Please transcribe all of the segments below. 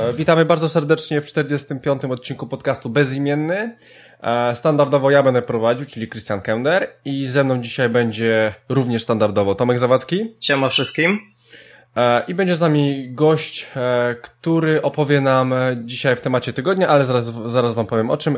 Witamy bardzo serdecznie w 45. odcinku podcastu Bezimienny. Standardowo ja będę prowadził, czyli Christian Kender, i ze mną dzisiaj będzie również standardowo Tomek Zawadzki. Siema wszystkim. I będzie z nami gość, który opowie nam dzisiaj w temacie tygodnia, ale zaraz wam powiem o czym.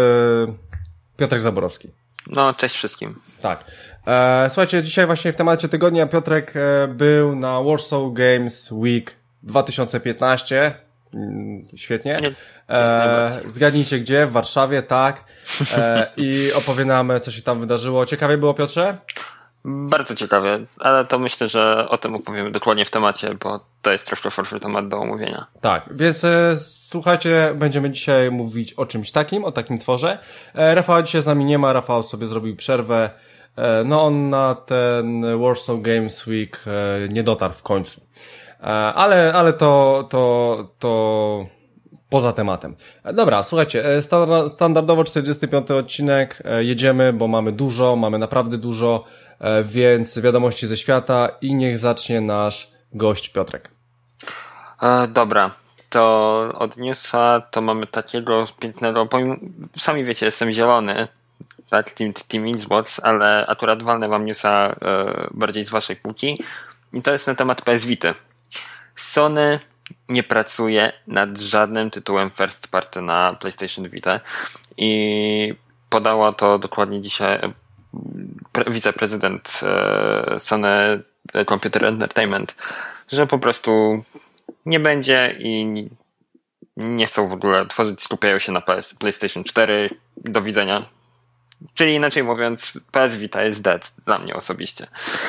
Piotrek Zaborowski. No, cześć wszystkim. Tak. Słuchajcie, dzisiaj właśnie w temacie tygodnia Piotrek był na Warsaw Games Week 2015. Świetnie. Zgadnijcie gdzie? W Warszawie, tak. I opowie nam, co się tam wydarzyło. Ciekawie było, Piotrze? Bardzo ciekawie, ale to myślę, że o tym opowiemy dokładnie w temacie, bo to jest troszkę szerszy temat do omówienia. Tak, więc słuchajcie, będziemy dzisiaj mówić o czymś takim, o takim tworze. Rafała dzisiaj z nami nie ma, Rafał sobie zrobił przerwę. No on na ten Warsaw Games Week nie dotarł w końcu. Ale to poza tematem. Dobra, słuchajcie, standardowo 45. odcinek, jedziemy, bo mamy naprawdę dużo, więc wiadomości ze świata i niech zacznie nasz gość Piotrek. Dobra, to od newsa to mamy takiego pięknego, sami wiecie, jestem zielony, tak, Team Xbox, ale akurat walnę wam newsa bardziej z waszej półki i to jest na temat PS Vity. Sony nie pracuje nad żadnym tytułem first party na PlayStation Vita i podała to dokładnie dzisiaj wiceprezydent Sony Computer Entertainment, że po prostu nie będzie i nie chcą w ogóle tworzyć, skupiają się na PlayStation 4. Do widzenia. Czyli inaczej mówiąc, PS Vita jest dead dla mnie osobiście.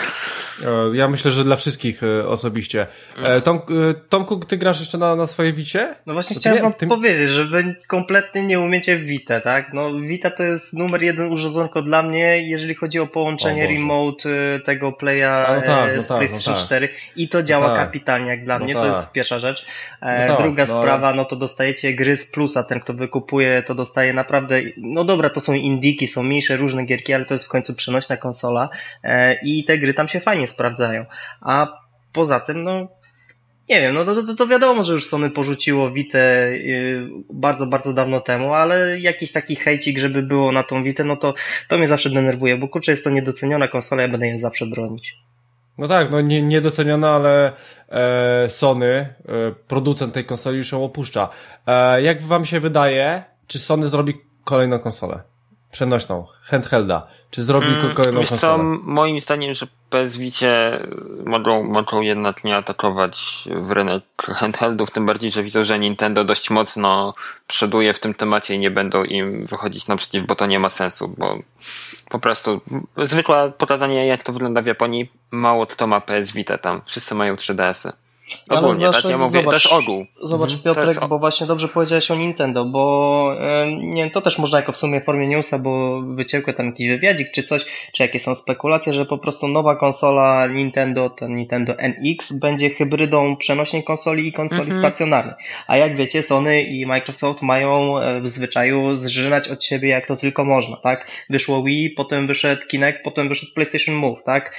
Ja myślę, że dla wszystkich osobiście. Tomku, ty grasz jeszcze na swojej Vicie? No właśnie chciałem wam powiedzieć, że wy kompletnie nie umiecie Vita, tak? No Vita to jest numer jeden urządzonko dla mnie, jeżeli chodzi o połączenie remote tego playa z PlayStation 4 i to działa kapitalnie jak dla mnie, to jest pierwsza rzecz. Druga sprawa, no to dostajecie gry z plusa, ten kto wykupuje to dostaje naprawdę, no dobra, to są indiki, są mniejsze różne gierki, ale to jest w końcu przenośna konsola i te gry tam się fajnie sprawdzają. A poza tym, no nie wiem, no to wiadomo, że już Sony porzuciło Vitę bardzo, bardzo dawno temu, ale jakiś taki hejcik, żeby było na tą Vitę, no to mnie zawsze denerwuje, bo kurczę, jest to niedoceniona konsola, ja będę je zawsze bronić. No tak, no niedoceniona, ale Sony, producent tej konsoli, już ją opuszcza. Jak wam się wydaje, czy Sony zrobi kolejną konsolę? Przenośną, handhelda. Czy zrobi kolejną konsolę? Moim zdaniem, że PS Vicie mogą jednak nie atakować w rynek handheldów, tym bardziej, że widzą, że Nintendo dość mocno przoduje w tym temacie i nie będą im wychodzić naprzeciw, bo to nie ma sensu, bo po prostu zwykłe pokazanie, jak to wygląda w Japonii, mało kto ma PS Vita tam. Wszyscy mają 3DS-y. Ogólnie, tak? Ja mówię, to jest ogół. Zobacz, Piotrek, bo właśnie dobrze powiedziałeś o Nintendo, bo nie wiem, to też można jako w sumie w formie newsa, bo wyciekły tam jakiś wywiadzik czy coś, czy jakie są spekulacje, że po prostu nowa konsola Nintendo, ten Nintendo NX, będzie hybrydą przenośnej konsoli i konsoli stacjonarnej. A jak wiecie, Sony i Microsoft mają w zwyczaju zżynać od siebie jak to tylko można, tak? Wyszło Wii, potem wyszedł Kinect, potem wyszedł PlayStation Move, tak?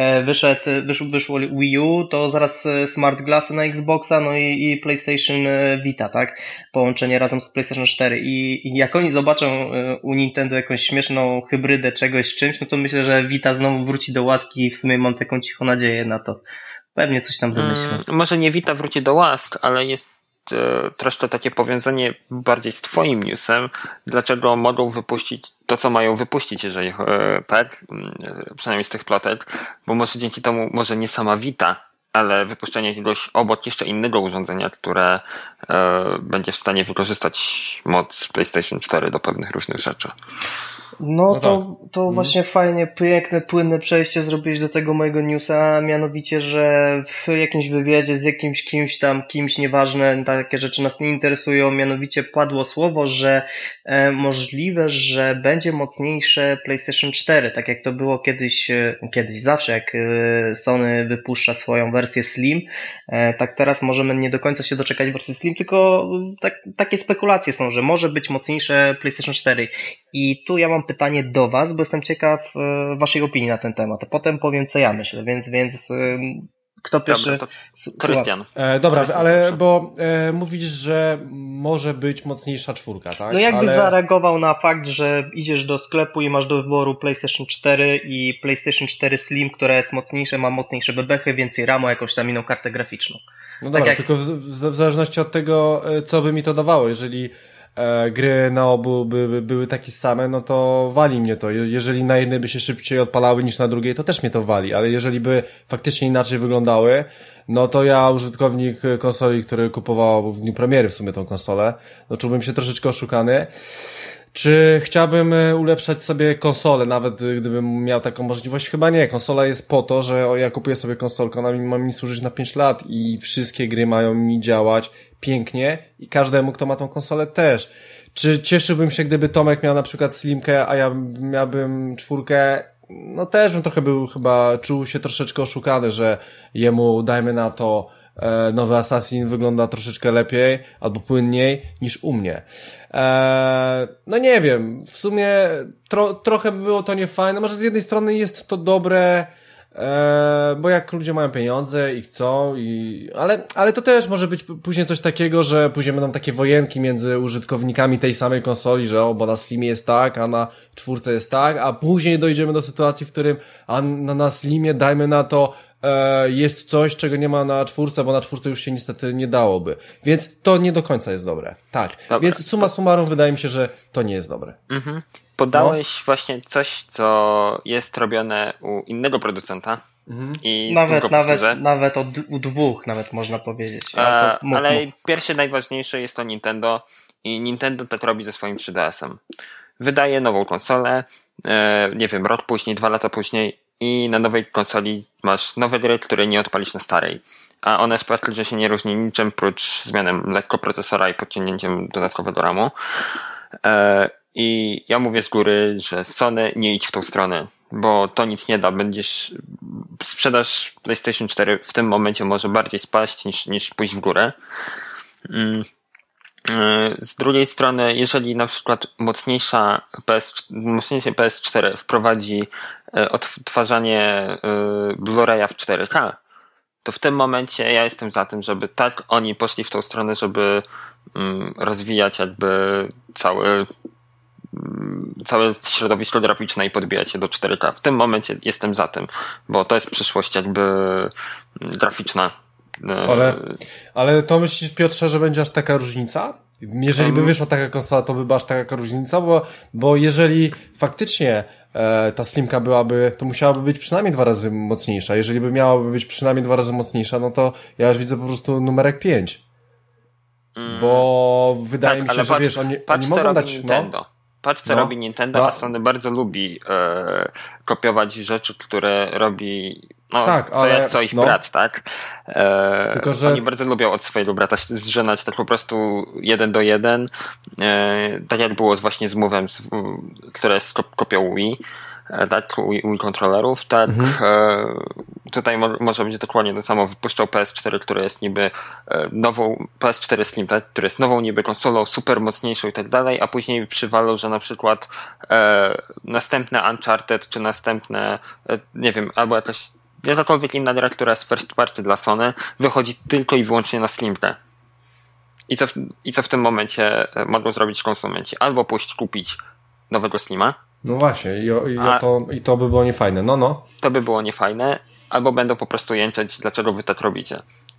Wyszło Wii U, to zaraz Smart Glassy na Xboxa, no i PlayStation Vita, tak? Połączenie razem z PlayStation 4 i jak oni zobaczą u Nintendo jakąś śmieszną hybrydę czegoś z czymś, no to myślę, że Vita znowu wróci do łaski i w sumie mam taką cichą nadzieję na to. Pewnie coś tam wymyślę. Może nie Vita wróci do łask, ale jest troszkę takie powiązanie bardziej z twoim newsem, dlaczego mogą wypuścić to, co mają wypuścić, jeżeli tak, przynajmniej z tych plotek, bo może dzięki temu, może nie sama Vita, ale wypuszczenie jakiegoś obok jeszcze innego urządzenia, które będzie w stanie wykorzystać moc PlayStation 4 do pewnych różnych rzeczy. No to właśnie fajnie, piękne, płynne przejście zrobiłeś do tego mojego newsa, mianowicie, że w jakimś wywiadzie z jakimś kimś, nieważne, takie rzeczy nas nie interesują, mianowicie padło słowo, że możliwe, że będzie mocniejsze PlayStation 4, tak jak to było kiedyś zawsze, jak Sony wypuszcza swoją wersję Slim, tak teraz możemy nie do końca się doczekać wersji Slim, tylko takie spekulacje są, że może być mocniejsze PlayStation 4 i tu ja mam pytanie do was, bo jestem ciekaw waszej opinii na ten temat, a potem powiem, co ja myślę, więc Kto pierwszy? Dobra, to Krystian. Dobra, ale bo mówisz, że może być mocniejsza czwórka, tak? No jakbyś zareagował na fakt, że idziesz do sklepu i masz do wyboru PlayStation 4 i PlayStation 4 Slim, które jest mocniejsze, ma mocniejsze bebechy, więcej RAMu, jakąś tam inną kartę graficzną. No dobra, tylko w zależności od tego, co by mi to dawało. Jeżeli gry na obu były takie same, no to wali mnie to. Jeżeli na jednej by się szybciej odpalały niż na drugiej, to też mnie to wali, ale jeżeli by faktycznie inaczej wyglądały, no to ja, użytkownik konsoli, który kupował w dniu premiery w sumie tą konsolę, no czułbym się troszeczkę oszukany. Czy chciałbym ulepszać sobie konsolę, nawet gdybym miał taką możliwość? Chyba nie. Konsola jest po to, że ja kupuję sobie konsolkę, ona ma mi służyć na 5 lat i wszystkie gry mają mi działać pięknie i każdemu, kto ma tą konsolę też. Czy cieszyłbym się, gdyby Tomek miał na przykład Slimkę, a ja miałbym czwórkę? No też bym trochę czuł się troszeczkę oszukany, że jemu, dajmy na to, nowy Assassin wygląda troszeczkę lepiej albo płynniej niż u mnie. No nie wiem, w sumie trochę by było to niefajne. Może z jednej strony jest to dobre, bo jak ludzie mają pieniądze i chcą, ale to też może być później coś takiego, że później będą takie wojenki między użytkownikami tej samej konsoli, że bo na Slimie jest tak, a na czwórce jest tak, a później dojdziemy do sytuacji, w którym na Slimie, dajmy na to, jest coś, czego nie ma na czwórce, bo na czwórce już się niestety nie dałoby. Więc to nie do końca jest dobre. Tak. Dobra, więc summa summarum wydaje mi się, że to nie jest dobre. Mhm. Podałeś właśnie coś, co jest robione u innego producenta. I nawet u dwóch nawet można powiedzieć. Ale pierwsze najważniejsze jest to Nintendo i Nintendo tak robi ze swoim 3DS-em. Wydaje nową konsolę, nie wiem, rok później, 2 lata później i na nowej konsoli masz nowe gry, które nie odpalisz na starej. A one praktycznie się nie różni niczym prócz zmianem lekko procesora i podciągnięciem dodatkowego RAMu. I ja mówię z góry, że Sony nie idź w tą stronę, bo to nic nie da. Sprzedaż PlayStation 4 w tym momencie może bardziej spaść niż pójść w górę. Z drugiej strony, jeżeli na przykład mocniejsze PS4 wprowadzi odtwarzanie Blu-raya w 4K, to w tym momencie ja jestem za tym, żeby tak oni poszli w tą stronę, żeby rozwijać jakby całe środowisko graficzne i podbijać je do 4K. W tym momencie jestem za tym, bo to jest przyszłość jakby graficzna. Ale to myślisz, Piotrze, że będzie aż taka różnica? Jeżeli by wyszła taka konsola, to by była aż taka różnica, bo jeżeli faktycznie ta Slimka to musiałaby być przynajmniej 2 razy mocniejsza. Jeżeli by miałaby być przynajmniej 2 razy mocniejsza, no to ja już widzę po prostu numerek 5. Bo wydaje mi się, że wiesz, oni mogą dać... Nintendo. Patrz, co robi Nintendo, a Sony bardzo lubi kopiować rzeczy, które robi co ich brat, tak? Tylko, że... Oni bardzo lubią od swojego brata zżenać tak po prostu 1 do 1, tak jak było właśnie z Move'em, które jest kopią Wii, tak, Wii kontrolerów, tak, tutaj może być dokładnie to samo. Wypuszczał PS4, które jest niby nową, PS4 Slim, tak, które jest nową niby konsolą, super mocniejszą i tak dalej, a później przywalał, że na przykład następne Uncharted, czy następne, nie wiem, albo jakakolwiek inna gra, która jest first party dla Sony, wychodzi tylko i wyłącznie na Slimkę. I co w tym momencie mogą zrobić konsumenci? Albo pójść kupić nowego Slima. No właśnie, i to by było niefajne. No. To by było niefajne, albo będą po prostu jęczeć, dlaczego wy tak robicie.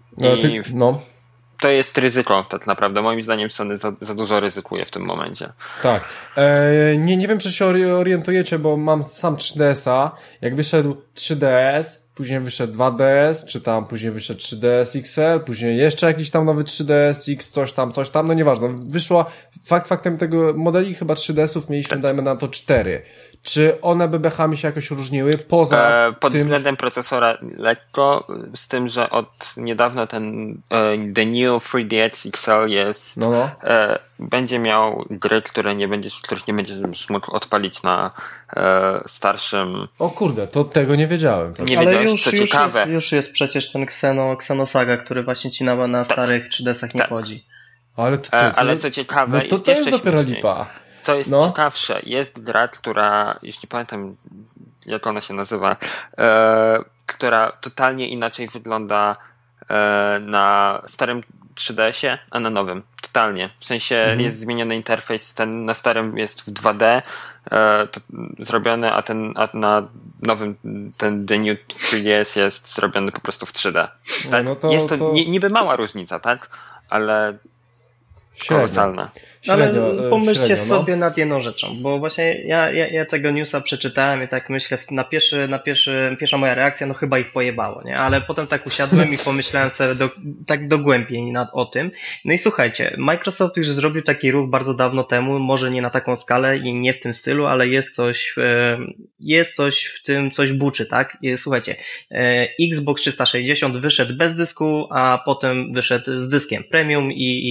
To jest ryzyko tak naprawdę. Moim zdaniem Sony za dużo ryzykuje w tym momencie. Tak. Nie wiem, czy się orientujecie, bo mam sam 3DS-a. Jak wyszedł 3DS, później wyszedł 2DS, czy tam później wyszedł 3DS XL, później jeszcze jakiś tam nowy 3DS X, coś tam, no nieważne. Wyszło, faktem tego modeli chyba 3DS-ów mieliśmy, dajmy na to 4. Czy one bebechami się jakoś różniły poza pod względem procesora lekko, z tym, że od niedawna ten The New 3DS XL jest będzie miał gry, których nie będziesz mógł odpalić na starszym... O kurde, to tego nie wiedziałem. Nie wiedziałeś, co ciekawe. Już jest przecież ten Xenosaga, który właśnie ci na starych 3DS-ach nie chodzi. Ale co ciekawe... No to jest dopiero lipa. Co jest ciekawsze, jest gra, która, już nie pamiętam jak ona się nazywa, która totalnie inaczej wygląda na starym 3DS-ie, a na nowym. Totalnie. W sensie jest zmieniony interfejs, ten na starym jest w 2D to zrobiony, a na nowym ten The New 3DS jest zrobiony po prostu w 3D. Tak? No jest to niby mała różnica, tak? Ale kolosalna. Ale pomyślcie sobie nad jedną rzeczą, bo właśnie ja tego newsa przeczytałem i tak myślę, pierwsza moja reakcja, no chyba ich pojebało, nie? Ale potem tak usiadłem i pomyślałem sobie tak dogłębniej o tym. No i słuchajcie, Microsoft już zrobił taki ruch bardzo dawno temu, może nie na taką skalę i nie w tym stylu, ale jest coś w tym, coś buczy, tak? I słuchajcie, Xbox 360 wyszedł bez dysku, a potem wyszedł z dyskiem premium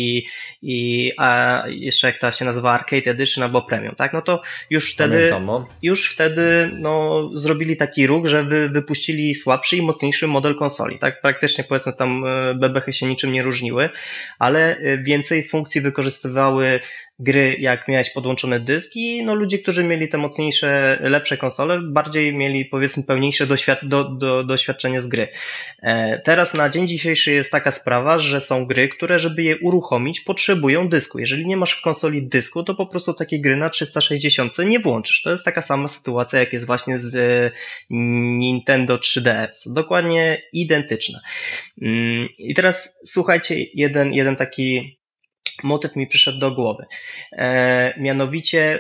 a jeszcze jak ta się nazywa Arcade Edition albo Premium, tak? No to już wtedy zrobili taki ruch, że wypuścili słabszy i mocniejszy model konsoli, tak? Praktycznie powiedzmy tam bebechy się niczym nie różniły, ale więcej funkcji wykorzystywały gry, jak miałeś podłączony dysk i ludzie, którzy mieli te mocniejsze, lepsze konsole, bardziej mieli powiedzmy pełniejsze doświadczenie z gry. Teraz na dzień dzisiejszy jest taka sprawa, że są gry, które żeby je uruchomić potrzebują dysku. Jeżeli nie masz w konsoli dysku, to po prostu takie gry na 360 nie włączysz. To jest taka sama sytuacja, jak jest właśnie z Nintendo 3DS. Dokładnie identyczna. I teraz słuchajcie, jeden taki motyw mi przyszedł do głowy. Mianowicie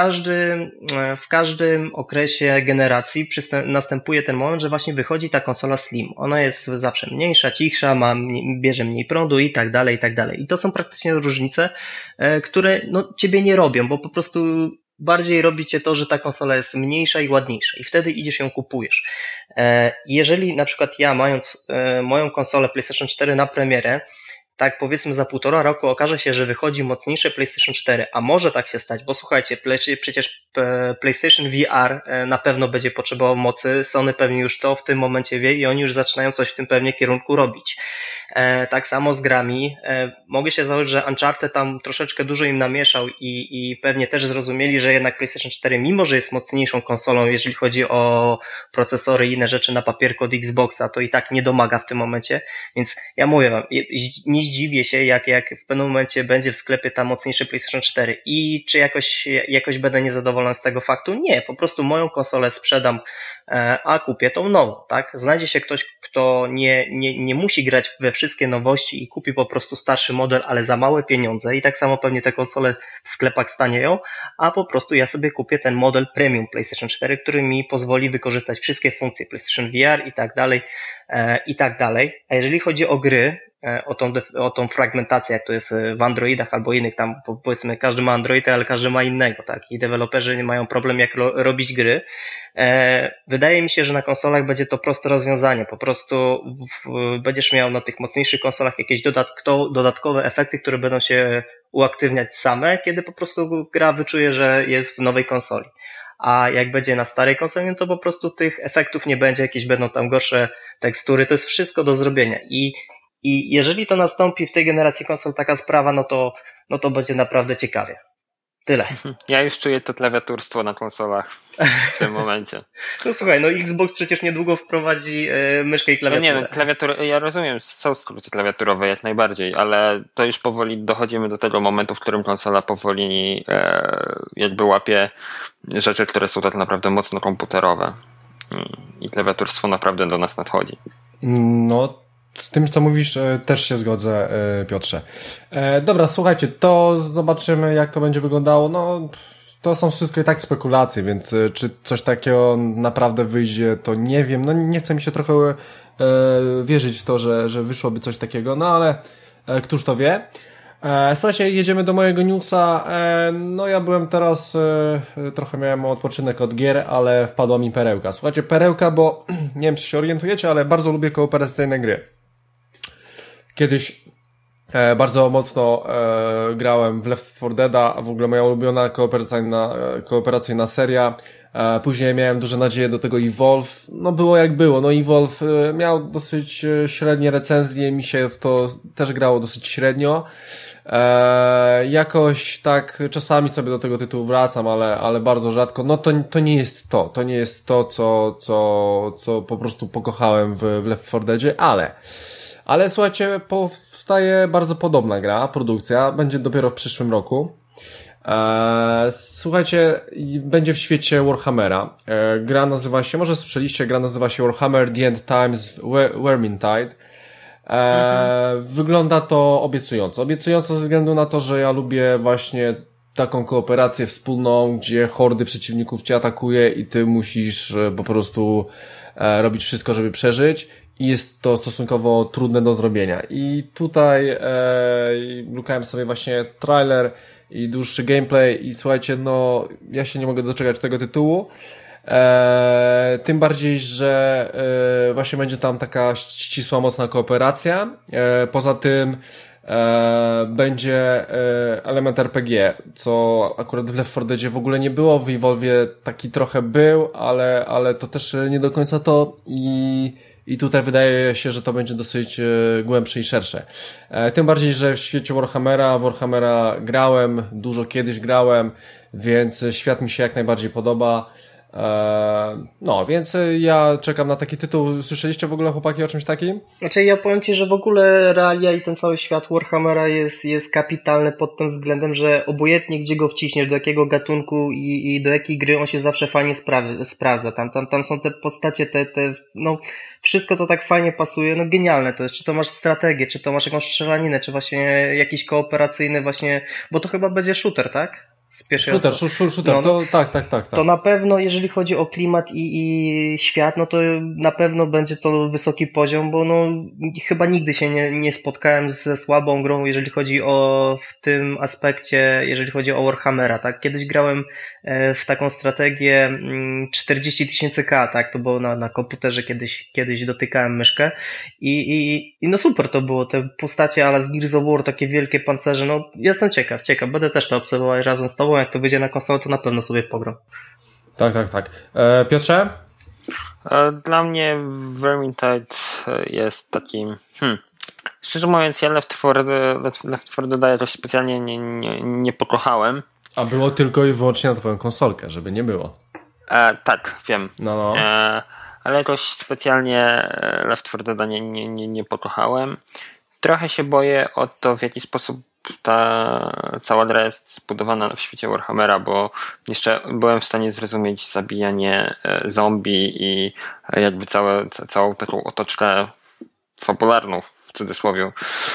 w każdym okresie generacji następuje ten moment, że właśnie wychodzi ta konsola Slim. Ona jest zawsze mniejsza, cichsza, bierze mniej prądu i tak dalej, i tak dalej. I to są praktycznie różnice, które ciebie nie robią, bo po prostu bardziej robi cię to, że ta konsola jest mniejsza i ładniejsza i wtedy idziesz ją kupujesz. Jeżeli na przykład ja mając moją konsolę PlayStation 4 na premierę, tak powiedzmy za 1,5 roku okaże się, że wychodzi mocniejsze PlayStation 4, a może tak się stać, bo słuchajcie, przecież PlayStation VR na pewno będzie potrzebował mocy, Sony pewnie już to w tym momencie wie i oni już zaczynają coś w tym pewnie kierunku robić. Tak samo z grami. Mogę się założyć, że Uncharted tam troszeczkę dużo im namieszał i pewnie też zrozumieli, że jednak PlayStation 4, mimo że jest mocniejszą konsolą, jeżeli chodzi o procesory i inne rzeczy na papierku od Xboxa, to i tak nie domaga w tym momencie, więc ja mówię wam, nie zdziwię się, jak w pewnym momencie będzie w sklepie ta mocniejszy PlayStation 4 i czy jakoś będę niezadowolony z tego faktu? Nie, po prostu moją konsolę sprzedam, a kupię tą nową, tak? Znajdzie się ktoś, kto nie musi grać we wszystkie nowości i kupi po prostu starszy model, ale za małe pieniądze i tak samo pewnie te konsole w sklepach stanieją, a po prostu ja sobie kupię ten model premium PlayStation 4, który mi pozwoli wykorzystać wszystkie funkcje PlayStation VR i tak dalej, i tak dalej. A jeżeli chodzi o gry, o tą fragmentację, jak to jest w Androidach albo innych, tam powiedzmy każdy ma Androida, ale każdy ma innego, tak? I deweloperzy nie mają problem jak robić gry. Wydaje mi się, że na konsolach będzie to proste rozwiązanie, po prostu będziesz miał na tych mocniejszych konsolach jakieś dodatkowe efekty, które będą się uaktywniać same, kiedy po prostu gra wyczuje, że jest w nowej konsoli. A jak będzie na starej konsoli, no to po prostu tych efektów nie będzie, jakieś będą tam gorsze tekstury, to jest wszystko do zrobienia i jeżeli to nastąpi w tej generacji konsol taka sprawa, no to będzie naprawdę ciekawie. Tyle. Ja już czuję to klawiaturstwo na konsolach w tym momencie. No słuchaj, Xbox przecież niedługo wprowadzi myszkę i klawiaturę. No nie, klawiaturę, ja rozumiem, są skróty klawiaturowe jak najbardziej, ale to już powoli dochodzimy do tego momentu, w którym konsola powoli jakby łapie rzeczy, które są tak naprawdę mocno komputerowe. I klawiaturstwo naprawdę do nas nadchodzi. No, z tym, co mówisz, też się zgodzę, Piotrze. Dobra, słuchajcie, to zobaczymy, jak to będzie wyglądało. No, to są wszystko i tak spekulacje, więc czy coś takiego naprawdę wyjdzie, to nie wiem. No, nie chce mi się trochę wierzyć w to, że wyszłoby coś takiego, no ale któż to wie. Słuchajcie, jedziemy do mojego newsa. No, ja byłem teraz, trochę miałem odpoczynek od gier, ale wpadła mi perełka. Słuchajcie, perełka, bo nie wiem, czy się orientujecie, ale bardzo lubię kooperacyjne gry. Kiedyś bardzo mocno grałem w Left 4 Deada, a w ogóle moja ulubiona kooperacyjna seria Później miałem duże nadzieje do tego Evolve. No było jak było. No Evolve miał dosyć średnie recenzje. Mi się w to też grało dosyć średnio. Jakoś tak czasami sobie do tego tytułu wracam, ale bardzo rzadko. No to nie jest to. To nie jest to, co po prostu pokochałem w Left 4 Deadzie, ale słuchajcie, powstaje bardzo podobna gra, produkcja. Będzie dopiero w przyszłym roku. Słuchajcie, będzie w świecie Warhammera. Gra nazywa się, może słyszeliście, gra nazywa się Warhammer The End Times Vermintide. Wygląda to obiecująco. Obiecująco ze względu na to, że ja lubię właśnie taką kooperację wspólną, gdzie hordy przeciwników cię atakuje i ty musisz po prostu robić wszystko, żeby przeżyć. I jest to stosunkowo trudne do zrobienia. I tutaj lukałem sobie właśnie trailer i dłuższy gameplay i słuchajcie, no ja się nie mogę doczekać tego tytułu. Tym bardziej, że właśnie będzie tam taka ścisła, mocna kooperacja. Poza tym będzie element RPG, co akurat w Left 4 Deadzie w ogóle nie było, w Evolve'ie taki trochę był, ale to też nie do końca to i tutaj wydaje się, że to będzie dosyć głębsze i szersze. Tym bardziej, że w świecie Warhammera grałem, dużo kiedyś grałem, więc świat mi się jak najbardziej podoba. No, więc ja czekam na taki tytuł. Słyszeliście w ogóle, chłopaki, o czymś takim? Znaczy, ja powiem Ci, że w ogóle realia i ten cały świat Warhammera jest kapitalny pod tym względem, że obojętnie gdzie go wciśniesz, do jakiego gatunku i do jakiej gry, on się zawsze fajnie sprawdza. Tam są te postacie, no wszystko to tak fajnie pasuje, no genialne to jest. Czy to masz strategię, czy to masz jakąś strzelaniny, czy właśnie jakiś kooperacyjny właśnie, bo to chyba będzie shooter, tak? Shooter, no, to tak. To na pewno, jeżeli chodzi o klimat i świat, no to na pewno będzie to wysoki poziom, bo no chyba nigdy się nie spotkałem ze słabą grą, jeżeli chodzi o w tym aspekcie, jeżeli chodzi o Warhammera, tak? Kiedyś grałem w taką strategię 40 000 K, tak? To było na komputerze, kiedyś dotykałem myszkę i no super to było, te postacie ala z Gears of War, takie wielkie pancerze, no jestem ciekaw, będę też to obserwował razem z tobą, jak to wyjdzie na konsolę, to na pewno sobie pogram. Tak. Piotrze? Dla mnie Vermintide jest takim... Szczerze mówiąc, ja Left 4 Dead jakoś specjalnie nie pokochałem. A było tylko i wyłącznie na twoją konsolkę, żeby nie było. Tak, wiem. No. Ale jakoś specjalnie Left 4 Dead nie pokochałem. Trochę się boję o to, w jaki sposób ta cała gra jest zbudowana w świecie Warhammera, bo jeszcze byłem w stanie zrozumieć zabijanie zombie i jakby całą taką otoczkę fabularną, w cudzysłowie,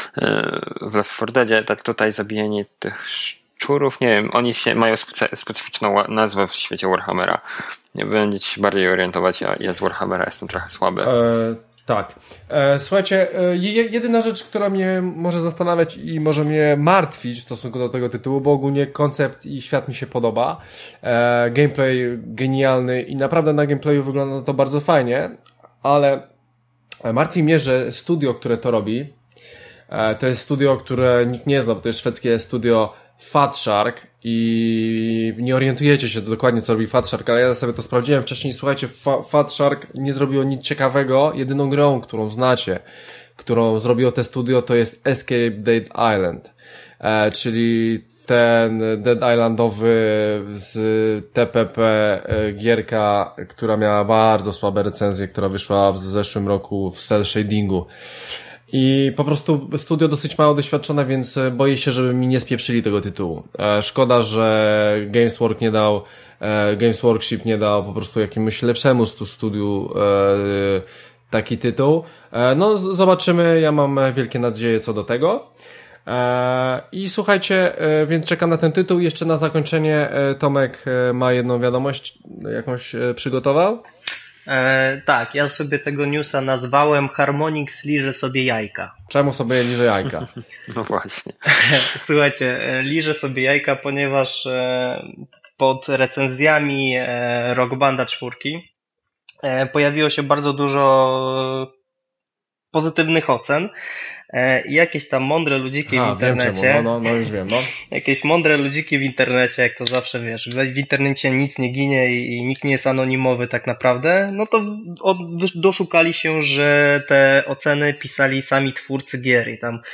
w Left 4 Deadzie. Tak tutaj zabijanie tych szczurów, nie wiem, oni mają specyficzną nazwę w świecie Warhammera. Będziecie się bardziej orientować, ja z Warhammera jestem trochę słaby. Tak. Słuchajcie, jedyna rzecz, która mnie może zastanawiać i może mnie martwić w stosunku do tego tytułu, bo ogólnie koncept i świat mi się podoba. Gameplay genialny i naprawdę na gameplayu wygląda to bardzo fajnie, ale martwi mnie, że studio, które to robi, to jest studio, które nikt nie zna, bo to jest szwedzkie studio Fat Shark i nie orientujecie się dokładnie, co robi Fat Shark, ale ja sobie to sprawdziłem wcześniej. Słuchajcie, Fat Shark nie zrobiło nic ciekawego. Jedyną grą, którą znacie, którą zrobiło te studio, to jest Escape Dead Island, czyli ten Dead Islandowy z TPP gierka, która miała bardzo słabe recenzje, która wyszła w zeszłym roku w cel shadingu. I po prostu studio dosyć mało doświadczone, więc boję się, żeby mi nie spieprzyli tego tytułu. Szkoda, że Games Workshop nie dał po prostu jakiemuś lepszemu studiu taki tytuł. No zobaczymy, ja mam wielkie nadzieje co do tego. I słuchajcie, więc czekam na ten tytuł. Jeszcze na zakończenie Tomek ma jedną wiadomość, jakąś przygotował? Tak, ja sobie tego newsa nazwałem Harmonix liże sobie jajka. Czemu sobie liże jajka? No właśnie. Słuchajcie, liże sobie jajka, ponieważ pod recenzjami Rock Banda 4 pojawiło się bardzo dużo pozytywnych ocen, i jakieś tam mądre ludziki w internecie. Wiem czemu. No już wiem, no. Jakieś mądre ludziki w internecie, jak to zawsze wiesz, w internecie nic nie ginie i nikt nie jest anonimowy tak naprawdę, no to doszukali się, że te oceny pisali sami twórcy gier i tam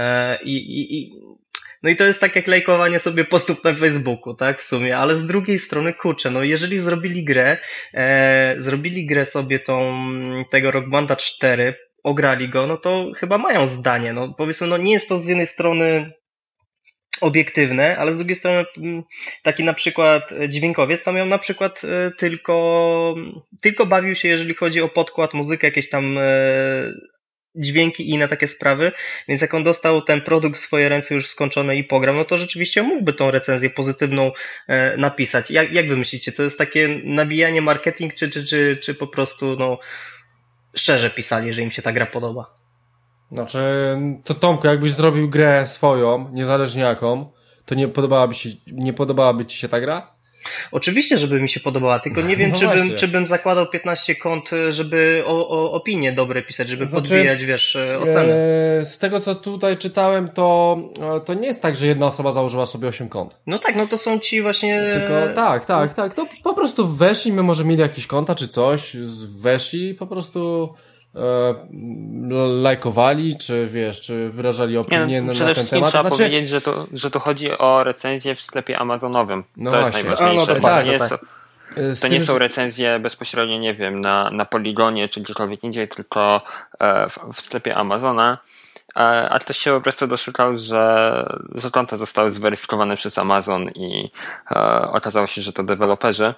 no i to jest tak jak lajkowanie sobie postów na Facebooku, tak, w sumie, ale z drugiej strony, kurczę, no jeżeli zrobili grę sobie tego Rock Banda 4, ograli go, no to chyba mają zdanie, no powiedzmy, no nie jest to z jednej strony obiektywne, ale z drugiej strony taki na przykład dźwiękowiec to miał na przykład tylko bawił się, jeżeli chodzi o podkład, muzykę, jakieś tam dźwięki i inne takie sprawy, więc jak on dostał ten produkt w swoje ręce już skończony i pograł, no to rzeczywiście mógłby tą recenzję pozytywną napisać. Jak wy myślicie? To jest takie nabijanie marketing, czy po prostu no szczerze pisali, że im się ta gra podoba? Znaczy, to Tomku, jakbyś zrobił grę swoją, niezależnie jaką, to nie podobałaby ci się ta gra? Oczywiście, żeby mi się podobała, tylko nie wiem, no czy bym zakładał 15 kont, żeby opinie dobre pisać, żeby podbijać, wiesz, oceny. Z tego, co tutaj czytałem, to nie jest tak, że jedna osoba założyła sobie 8 kont. No tak, no to są ci właśnie... Tylko tak, to po prostu weszli, my może mieli jakieś konta czy coś, weszli po prostu... lajkowali, czy wiesz, czy wyrażali opinię na ten temat. Przede wszystkim trzeba powiedzieć, że to chodzi o recenzję w sklepie amazonowym. No to właśnie. jest najważniejsze. To nie są recenzje bezpośrednio, nie wiem, na Poligonie czy gdziekolwiek indziej, tylko w sklepie Amazona. A ktoś się po prostu doszukał, że konta zostały zweryfikowane przez Amazon i okazało się, że to deweloperzy.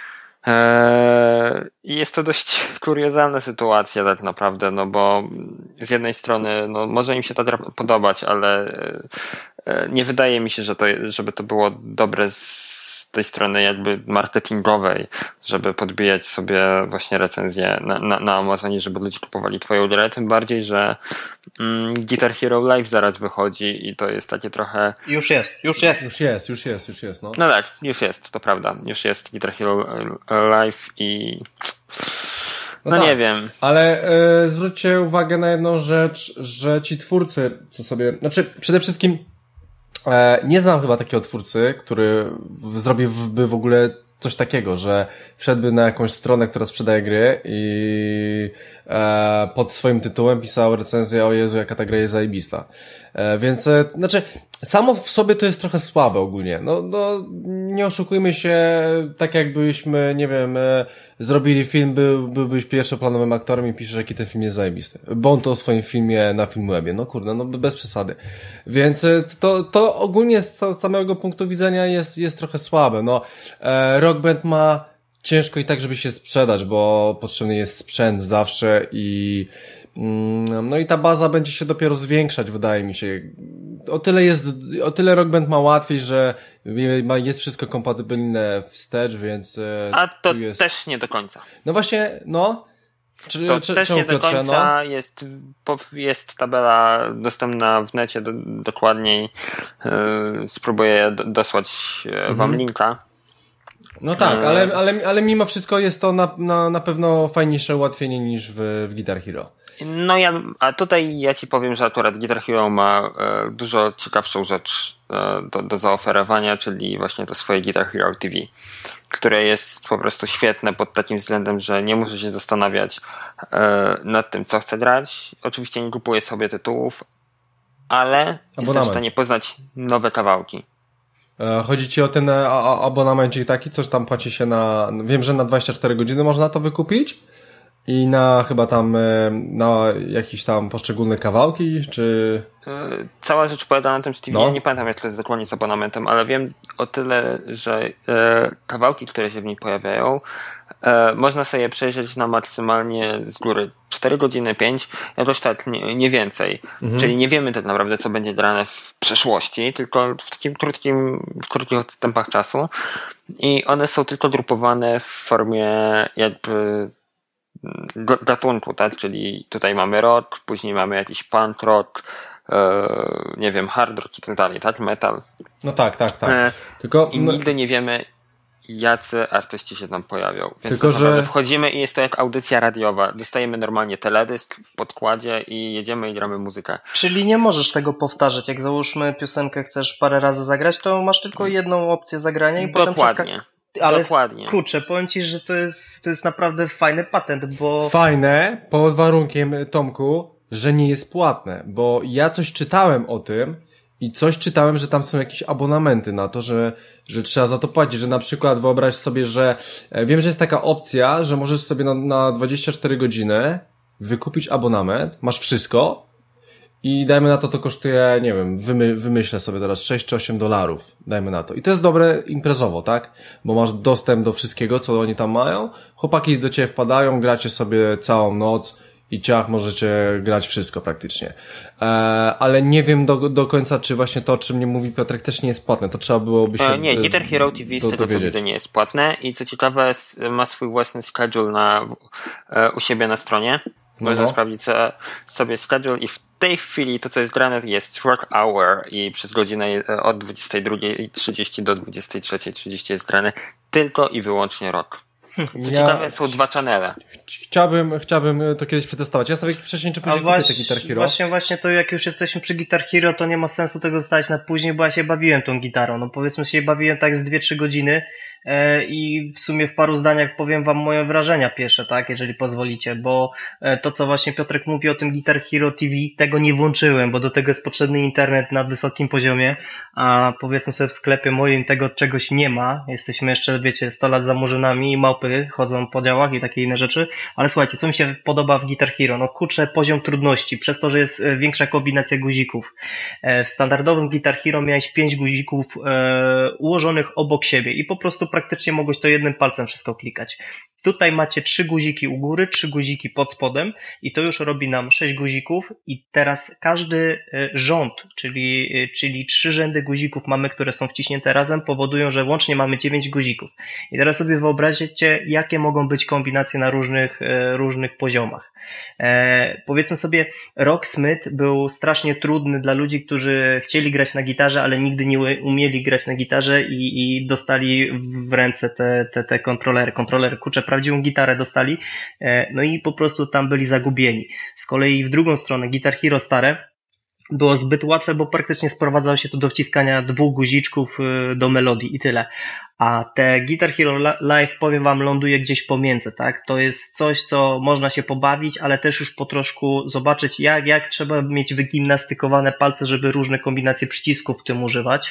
I jest to dość kuriozalna sytuacja tak naprawdę, no bo z jednej strony no może im się ta gra podobać, ale nie wydaje mi się, żeby to było dobre z tej strony jakby marketingowej, żeby podbijać sobie właśnie recenzję na Amazonie, żeby ludzie kupowali twoją grę, tym bardziej, że Guitar Hero Live zaraz wychodzi i to jest takie trochę... Już jest, no. No tak, już jest, to prawda. Już jest Guitar Hero Live i... No tak, nie wiem. Ale zwróćcie uwagę na jedną rzecz, że ci twórcy, co sobie... Znaczy, przede wszystkim nie znam chyba takiego twórcy, który zrobiłby w ogóle coś takiego, że wszedłby na jakąś stronę, która sprzedaje gry i pod swoim tytułem pisał recenzję, o Jezu, jaka ta gra jest zajebista. Więc, znaczy, samo w sobie to jest trochę słabe ogólnie. No, nie oszukujmy się, tak jakbyśmy, nie wiem, zrobili film, byłbyś pierwszoplanowym aktorem i piszesz, jaki ten film jest zajebisty. Bo on to o swoim filmie na Filmwebie. No kurde, no bez przesady. Więc to ogólnie z samego punktu widzenia jest trochę słabe. No, Rock Band ma ciężko i tak, żeby się sprzedać, bo potrzebny jest sprzęt zawsze i no i ta baza będzie się dopiero zwiększać, wydaje mi się. O tyle Rock Band ma łatwiej, że jest wszystko kompatybilne wstecz, więc... A to też nie do końca. No właśnie, no. To też nie do końca. Jest tabela dostępna w necie, dokładniej spróbuję dosłać wam linka. No tak, ale mimo wszystko jest to na pewno fajniejsze ułatwienie niż w Guitar Hero. No a tutaj ja ci powiem, że akurat Guitar Hero ma dużo ciekawszą rzecz do zaoferowania, czyli właśnie to swoje Guitar Hero TV, które jest po prostu świetne pod takim względem, że nie muszę się zastanawiać nad tym, co chcę grać. Oczywiście nie kupuję sobie tytułów, ale jestem w stanie poznać nowe kawałki. Chodzi ci o ten abonamencik taki, coś tam płaci się wiem, że na 24 godziny można to wykupić i na chyba tam na jakieś tam poszczególne kawałki, czy... Cała rzecz polega na tym Steamie. Ja nie pamiętam, jak to jest dokładnie z abonamentem, ale wiem o tyle, że kawałki, które się w nich pojawiają, można sobie przejrzeć na maksymalnie z góry 4 godziny, 5, jakoś tak, nie więcej. Czyli nie wiemy tak naprawdę, co będzie grane w przeszłości, tylko w takim krótkich odstępach czasu i one są tylko grupowane w formie jakby gatunku, tak? Czyli tutaj mamy rock, później mamy jakiś punk rock, nie wiem, hard rock i tak dalej, tak? Metal. No tak. Tylko nigdy nie wiemy, jacy artyści się tam pojawią. Więc tylko, że wchodzimy i jest to jak audycja radiowa. Dostajemy normalnie teledysk w podkładzie i jedziemy i gramy muzykę. Czyli nie możesz tego powtarzać. Jak załóżmy piosenkę chcesz parę razy zagrać, to masz tylko jedną opcję zagrania i Dokładnie. Ale Dokładnie. Kurczę, powiem Ci, że to jest naprawdę fajny patent, bo... Fajne, pod warunkiem, Tomku, że nie jest płatne, bo ja coś czytałem o tym i coś czytałem, że tam są jakieś abonamenty na to, że trzeba za to płacić, że na przykład wyobraź sobie, że wiem, że jest taka opcja, że możesz sobie na 24 godziny wykupić abonament, masz wszystko i dajmy na to kosztuje, nie wiem, wymyślę sobie teraz $6 czy $8, dajmy na to. I to jest dobre imprezowo, tak? Bo masz dostęp do wszystkiego, co oni tam mają, chłopaki do ciebie wpadają, gracie sobie całą noc i ciach, możecie grać wszystko praktycznie. Ale nie wiem do końca, czy właśnie to, o czym mnie mówi Piotrek, też nie jest płatne. To trzeba byłoby się nie, Guitar Hero TV z tego co widzę nie jest płatne i co ciekawe ma swój własny schedule u siebie na stronie. Można sprawdzić sobie schedule i w tej chwili to, co jest grane, jest Rock Hour i przez godzinę od 22:30 do 23:30 jest grane tylko i wyłącznie rock. Co ciekawe, są 2 channele. Chciałbym to kiedyś przetestować. Ja sobie wcześniej czy później kupię te Guitar Hero. Właśnie to jak już jesteśmy przy Guitar Hero, to nie ma sensu tego zostawić na później, bo ja się bawiłem tą gitarą. No powiedzmy się bawiłem tak z 2-3 godziny i w sumie w paru zdaniach powiem wam moje wrażenia pierwsze, tak, jeżeli pozwolicie, bo to co właśnie Piotrek mówi o tym Guitar Hero TV, tego nie włączyłem, bo do tego jest potrzebny internet na wysokim poziomie, a powiedzmy sobie w sklepie moim tego czegoś nie ma. Jesteśmy jeszcze, wiecie, 100 lat za murzynami i małpy chodzą po działach i takie inne rzeczy, ale słuchajcie, co mi się podoba w Guitar Hero? No kurczę, poziom trudności, przez to, że jest większa kombinacja guzików. W standardowym Guitar Hero miałeś 5 guzików ułożonych obok siebie i po prostu praktycznie mogłeś to jednym palcem wszystko klikać. Tutaj macie 3 guziki u góry, 3 guziki pod spodem i to już robi nam 6 guzików i teraz każdy rząd, czyli 3 rzędy guzików mamy, które są wciśnięte razem, powodują, że łącznie mamy 9 guzików. I teraz sobie wyobraźcie, jakie mogą być kombinacje na różnych poziomach. Powiedzmy sobie, Rocksmith był strasznie trudny dla ludzi, którzy chcieli grać na gitarze, ale nigdy nie umieli grać na gitarze i dostali w ręce te kontrolery, kurczę, prawdziwą gitarę dostali, no i po prostu tam byli zagubieni. Z kolei w drugą stronę Guitar Hero stare było zbyt łatwe, bo praktycznie sprowadzało się to do wciskania 2 guziczków do melodii i tyle. A te Guitar Hero Live, powiem wam, ląduje gdzieś pomiędzy, tak? To jest coś, co można się pobawić, ale też już po troszku zobaczyć, jak trzeba mieć wygimnastykowane palce, żeby różne kombinacje przycisków w tym używać.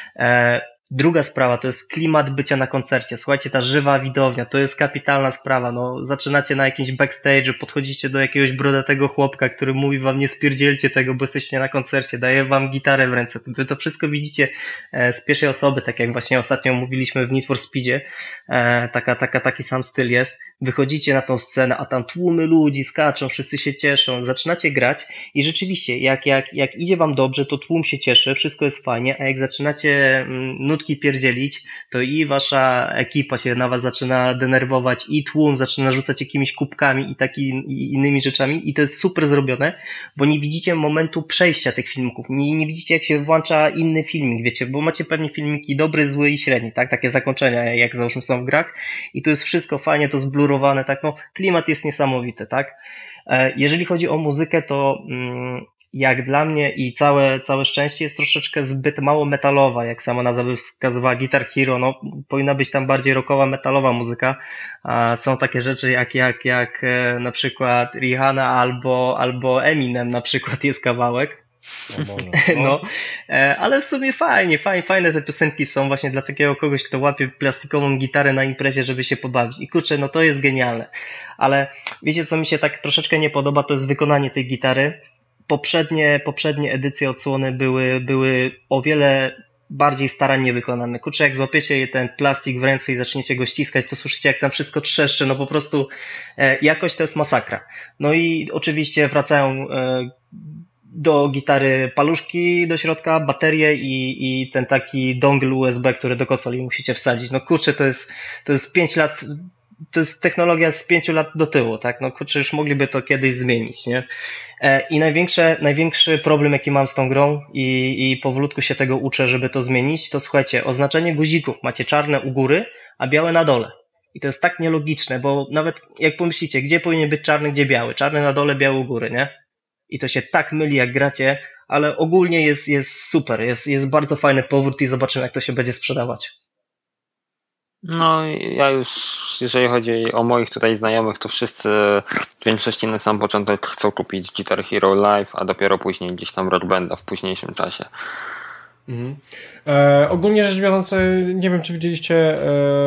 Druga sprawa to jest klimat bycia na koncercie. Słuchajcie, ta żywa widownia to jest kapitalna sprawa. No, zaczynacie na jakimś backstage'u, podchodzicie do jakiegoś brodatego chłopka, który mówi wam nie spierdzielcie tego, bo jesteście na koncercie, daje wam gitarę w ręce. Wy to wszystko widzicie z pierwszej osoby, tak jak właśnie ostatnio mówiliśmy w Need for Speedzie. Taki sam styl jest. Wychodzicie na tą scenę, a tam tłumy ludzi skaczą, wszyscy się cieszą, zaczynacie grać i rzeczywiście, jak idzie wam dobrze, to tłum się cieszy, wszystko jest fajnie, a jak zaczynacie nutki pierdzielić, to i wasza ekipa się na was zaczyna denerwować i tłum zaczyna rzucać jakimiś kubkami i innymi rzeczami i to jest super zrobione, bo nie widzicie momentu przejścia tych filmików, nie widzicie jak się włącza inny filmik, wiecie, bo macie pewnie filmiki dobry, zły i średni, tak, takie zakończenia jak załóżmy są w grach i tu jest wszystko fajnie, to zblurowane, tak, no klimat jest niesamowity, tak. Jeżeli chodzi o muzykę, to jak dla mnie i całe szczęście jest troszeczkę zbyt mało metalowa, jak sama nazwa by wskazywała Guitar Hero, no powinna być tam bardziej rockowa, metalowa muzyka, a są takie rzeczy jak na przykład Rihanna albo Eminem na przykład jest kawałek. No, ale w sumie fajne te piosenki są właśnie dla takiego kogoś, kto łapie plastikową gitarę na imprezie, żeby się pobawić. I kurczę, no to jest genialne. Ale wiecie, co mi się tak troszeczkę nie podoba, to jest wykonanie tej gitary. Poprzednie edycje odsłony były o wiele bardziej starannie wykonane. Kurczę, jak złapiecie ten plastik w ręce i zaczniecie go ściskać, to słyszycie, jak tam wszystko trzeszczy, no po prostu jakoś to jest masakra. No i oczywiście wracają do gitary paluszki do środka, baterie i ten taki dongle USB, który do konsoli musicie wsadzić. No kurczę, to jest 5 lat to jest technologia z 5 lat do tyłu, tak? No kurczę, już mogliby to kiedyś zmienić, nie? I największy problem, jaki mam z tą grą i powolutku się tego uczę, żeby to zmienić, to słuchajcie, oznaczenie guzików macie czarne u góry, a białe na dole. I to jest tak nielogiczne, bo nawet jak pomyślicie, gdzie powinien być czarny, gdzie biały? Czarny na dole, biały u góry, nie? I to się tak myli, jak gracie, ale ogólnie jest super, jest bardzo fajny powrót i zobaczymy, jak to się będzie sprzedawać. No, ja już, jeżeli chodzi o moich tutaj znajomych, to wszyscy w większości na sam początek chcą kupić Guitar Hero Live, a dopiero później gdzieś tam Rock Banda w późniejszym czasie. Mhm. Ogólnie rzecz biorąc, nie wiem, czy widzieliście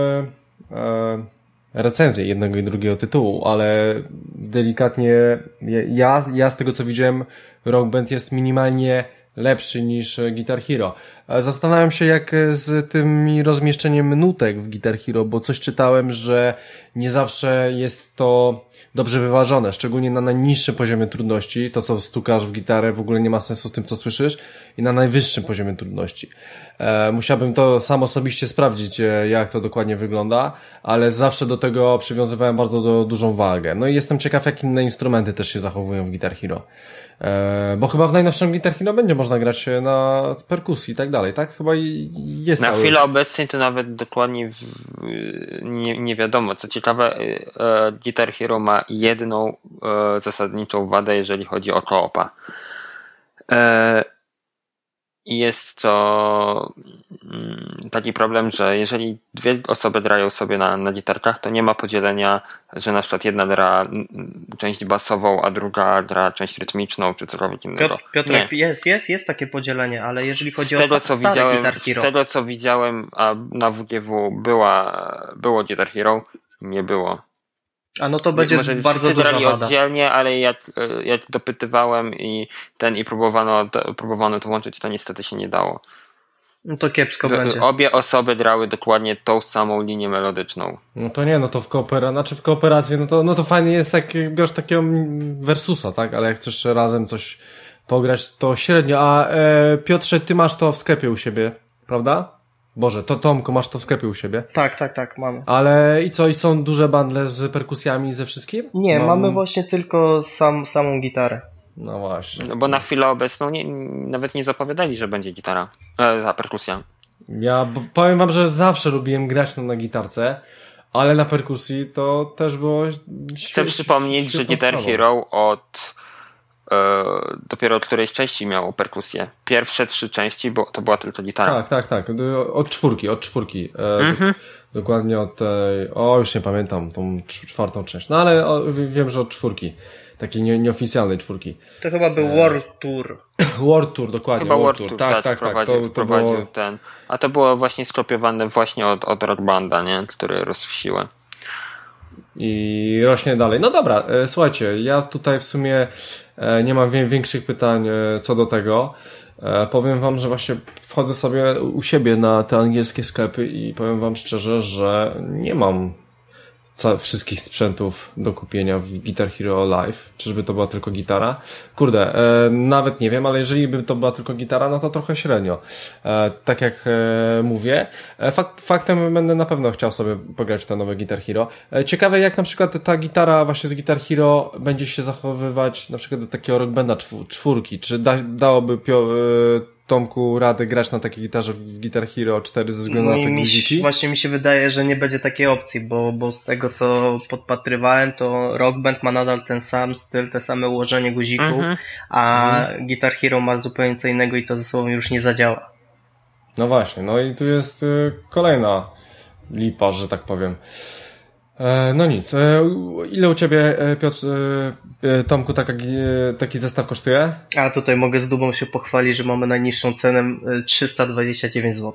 recenzję jednego i drugiego tytułu, ale delikatnie ja z tego co widziałem, Rock Band jest minimalnie lepszy niż Guitar Hero. Zastanawiam się, jak z tym rozmieszczeniem nutek w Guitar Hero, bo coś czytałem, że nie zawsze jest to dobrze wyważone, szczególnie na najniższym poziomie trudności, to co stukasz w gitarę w ogóle nie ma sensu z tym, co słyszysz, i na najwyższym poziomie trudności. Musiałbym to sam osobiście sprawdzić, jak to dokładnie wygląda, ale zawsze do tego przywiązywałem bardzo dużą wagę. No i jestem ciekaw, jak inne instrumenty też się zachowują w Guitar Hero. Bo chyba w najnowszym Guitar Hero będzie można grać na perkusji i tak dalej, tak? Chyba jest na chwilę obecnej to nawet dokładnie nie wiadomo. Co ciekawe, Guitar Hero ma jedną zasadniczą wadę, jeżeli chodzi o koopa. I jest to taki problem, że jeżeli dwie osoby grają sobie na gitarkach, to nie ma podzielenia, że na przykład jedna gra część basową, a druga gra część rytmiczną, czy cokolwiek innego. Piotrek, jest takie podzielenie, ale jeżeli chodzi z tego, o co stare widziałem, Guitar Hero. Z tego co widziałem, a na WGW było Guitar Hero, nie było. A no to będzie może bardzo duża wada. oddzielnie, ale jak dopytywałem i próbowano to łączyć, to niestety się nie dało. No to kiepsko będzie. Obie osoby grały dokładnie tą samą linię melodyczną. No to nie, no to w kooperacji, no to fajnie jest, jak grasz takiego versusa, tak? Ale jak chcesz razem coś pograć, to średnio. A Piotrze, ty masz to w sklepie u siebie, prawda? Boże, to Tomku, masz to w sklepie u siebie? Tak, mamy. Ale i co, i są duże bundle z perkusjami, ze wszystkim? Nie, mamy właśnie tylko samą gitarę. No właśnie. No bo na chwilę obecną nawet nie zapowiadali, że będzie gitara, perkusja. Ja powiem wam, że zawsze lubiłem grać na gitarce, ale na perkusji to też było Chcę przypomnieć, że Guitar Hero dopiero od którejś części miało perkusję. Pierwsze 3 części to była tylko gitara. Tak. Od czwórki. Dokładnie od tej, już nie pamiętam, tą 4. część. No ale wiem, że od 4. Takiej nieoficjalnej 4. To chyba był World Tour. World Tour, dokładnie. Chyba World Tour, tak. Wprowadził było... ten. A to było właśnie skopiowane właśnie od Rock Banda, nie? Który rósł w siłę. I rośnie dalej. No dobra, słuchajcie, ja tutaj w sumie nie mam większych pytań co do tego. Powiem wam, że właśnie wchodzę sobie u siebie na te angielskie sklepy i powiem wam szczerze, że nie mam wszystkich sprzętów do kupienia w Guitar Hero Live. Czyżby to była tylko gitara? Kurde, nawet nie wiem, ale jeżeli by to była tylko gitara, no to trochę średnio. Tak jak mówię. Faktem będę na pewno chciał sobie pograć w te nowe Guitar Hero. Ciekawe, jak na przykład ta gitara właśnie z Guitar Hero będzie się zachowywać na przykład do takiego Rock Banda 4. Czy dałoby Tomku radę grać na takiej gitarze w Guitar Hero 4 ze względu na te guziki? Właśnie mi się wydaje, że nie będzie takiej opcji, bo z tego co podpatrywałem, to Rock Band ma nadal ten sam styl, te same ułożenie guzików, a Guitar Hero ma zupełnie co innego i to ze sobą już nie zadziała. No właśnie, no i tu jest kolejna lipa, że tak powiem. No nic. Ile u ciebie, Piotr, Tomku, taki zestaw kosztuje? A tutaj mogę z dumą się pochwalić, że mamy najniższą cenę 329 zł.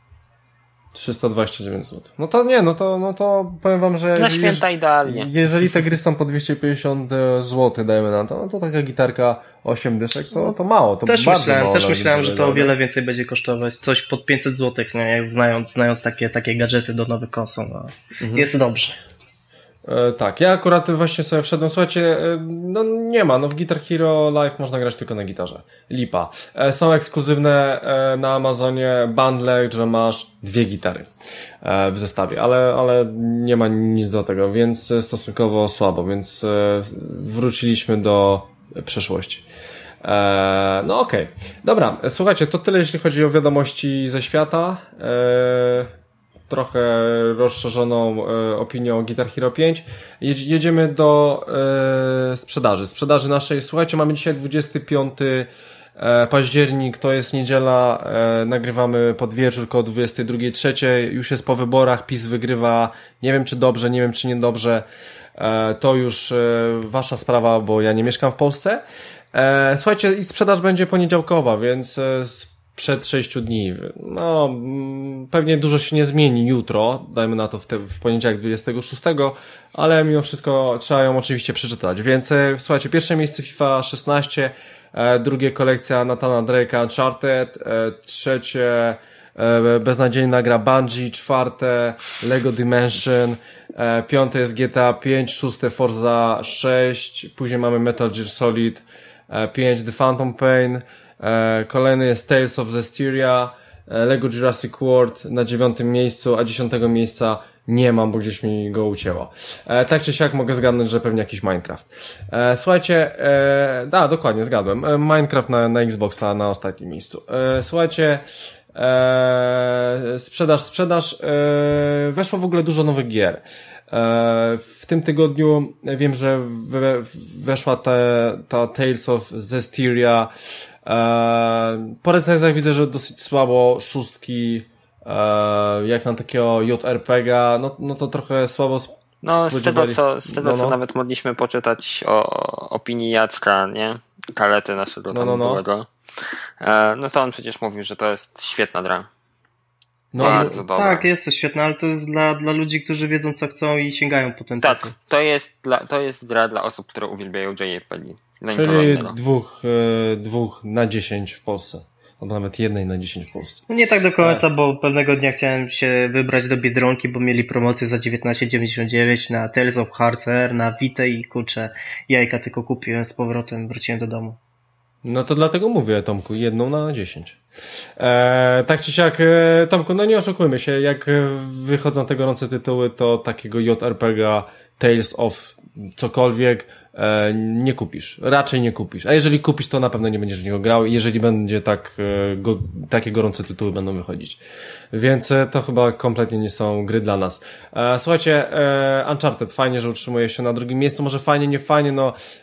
329 zł. No to nie, no to powiem wam, że na święta idealnie. Jeżeli te gry są po 250 zł, dajemy na to, no to taka gitarka 8 dyszek, to mało. To też bardzo mało. Też myślałem, że to o wiele więcej będzie kosztować. Coś pod 500 zł, nie? Jak znając takie gadżety do nowych konsol. No. Jest dobrze. Tak, ja akurat właśnie sobie wszedłem, słuchajcie, no nie ma, no w Guitar Hero Live można grać tylko na gitarze. Lipa. Są ekskluzywne na Amazonie bundle, że masz 2 gitary w zestawie, ale nie ma nic do tego, więc stosunkowo słabo, więc wróciliśmy do przeszłości. No okej. Dobra, słuchajcie, to tyle jeśli chodzi o wiadomości ze świata. Trochę rozszerzoną opinią o Guitar Hero 5. Jedziemy do sprzedaży naszej. Słuchajcie, mamy dzisiaj 25 październik, to jest niedziela, nagrywamy pod wieczór koło 22:03, już jest po wyborach, PiS wygrywa, nie wiem czy dobrze, nie wiem czy niedobrze, to już wasza sprawa, bo ja nie mieszkam w Polsce. Słuchajcie, i sprzedaż będzie poniedziałkowa, więc przed 6 dni. No, pewnie dużo się nie zmieni jutro, dajmy na to w poniedziałek 26, ale mimo wszystko trzeba ją oczywiście przeczytać. Więc słuchajcie, pierwsze miejsce FIFA 16, drugie kolekcja Nathana Drake'a Uncharted, trzecie beznadziejna gra Bungie, czwarte Lego Dimension, piąte jest GTA 5, szóste Forza 6, później mamy Metal Gear Solid 5, The Phantom Pain, kolejny jest Tales of Zestiria, Lego Jurassic World na 9. miejscu, a 10. miejsca nie mam, bo gdzieś mi go ucięło. Tak czy siak mogę zgadnąć, że pewnie jakiś Minecraft. Słuchajcie, dokładnie zgadłem. Minecraft na Xboxa na ostatnim miejscu. Słuchajcie, sprzedaż, weszło w ogóle dużo nowych gier. W tym tygodniu wiem, że weszła ta Tales of Zestiria. Po recenzjach widzę, że dosyć słabo, 6, jak na takiego JRPG-a, no to trochę słabo spodziewali. Z tego co nawet mogliśmy poczytać o opinii Jacka, nie? Kalety naszego byłego. No to on przecież mówił, że to jest świetna gra. No, bardzo dobra. Tak, jest to świetne, ale to jest dla ludzi, którzy wiedzą co chcą i sięgają po ten tytuł. Tak, to jest gra dla osób, które uwielbiają JRPG. Czyli 2 na 10 w Polsce. Albo nawet 1 na 10 w Polsce. No nie tak do końca, bo pewnego dnia chciałem się wybrać do Biedronki, bo mieli promocję za 19,99 na Tales of Hearts na Vita i kurczę, jajka tylko kupiłem z powrotem, wróciłem do domu. No to dlatego mówię, Tomku, 1 na 10. Tak czy siak, Tomku, no nie oszukujmy się, jak wychodzą te gorące tytuły, to takiego JRPG Tales of cokolwiek nie kupisz. Raczej nie kupisz. A jeżeli kupisz, to na pewno nie będziesz w niego grał, jeżeli będzie takie gorące tytuły będą wychodzić. Więc to chyba kompletnie nie są gry dla nas. Słuchajcie, Uncharted, fajnie, że utrzymuje się na 2. miejscu. Może fajnie, nie fajnie,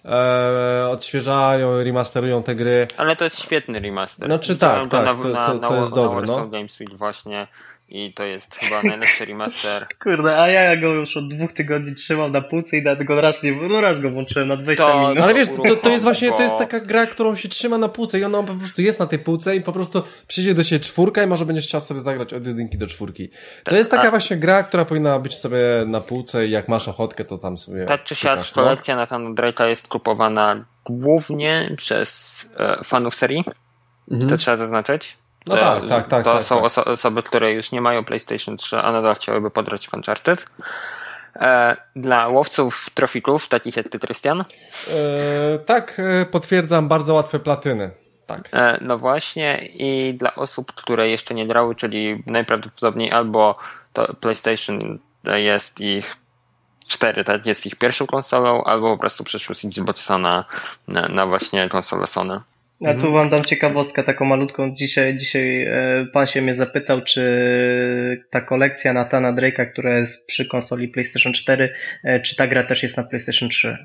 odświeżają, remasterują te gry. Ale to jest świetny remaster. No czy tak, to jest dobre. Na Warsaw Games Week właśnie. I to jest chyba najlepszy remaster. Kurde, a ja go już od 2 tygodni trzymam na półce i nawet go raz go włączyłem na 20 minut. Ale wiesz, to jest właśnie, to jest taka gra, którą się trzyma na półce i ona po prostu jest na tej półce i po prostu przyjdzie do siebie 4 i może będziesz chciał sobie zagrać od 1 do 4. To jest taka właśnie gra, która powinna być sobie na półce i jak masz ochotkę, to tam sobie... Tak czy siak, kolekcja Nathana Drake'a jest kupowana głównie przez fanów serii. To trzeba zaznaczyć. No tak. To są osoby, które już nie mają PlayStation 3, a nadal chciałyby podrać w Uncharted. Dla łowców trofików, takich jak ty, Krystian? Tak, potwierdzam, bardzo łatwe platyny. Tak. No właśnie, i dla osób, które jeszcze nie grały, czyli najprawdopodobniej albo to PlayStation jest ich 4, tak, jest ich pierwszą konsolą, albo po prostu przeszły z Xboxa na właśnie konsolę Sony. Ja tu wam dam ciekawostkę taką malutką. Dzisiaj pan się mnie zapytał, czy ta kolekcja Nathana Drake'a, która jest przy konsoli PlayStation 4, czy ta gra też jest na PlayStation 3?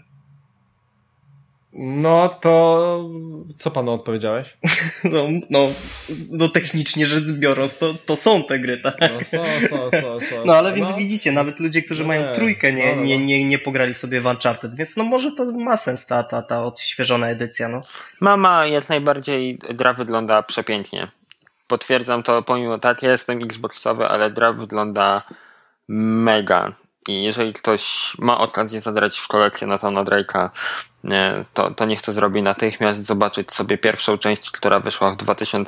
No to co panu odpowiedziałeś? No technicznie rzecz biorąc, to są te gry, tak? No ale więc widzicie, nawet ludzie, którzy mają 3 nie pograli sobie w Uncharted, więc no może to ma sens ta odświeżona edycja, no. Mama, jak najbardziej gra wygląda przepięknie. Potwierdzam to, pomimo tak, ja jestem Xboxowy, ale gra wygląda mega. I jeżeli ktoś ma okazję zagrać w kolekcję Nathana Drake'a, to niech to zrobi natychmiast, zobaczyć sobie pierwszą część, która wyszła w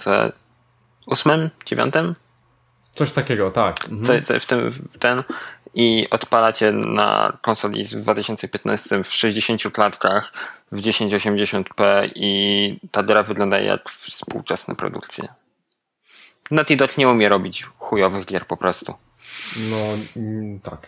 2008, 2009? Coś takiego, tak. W tym i odpalacie na konsoli w 2015 w 60 klatkach w 1080p i ta gra wygląda jak współczesne produkcje. Naughty Dog nie umie robić chujowych gier po prostu. No, tak.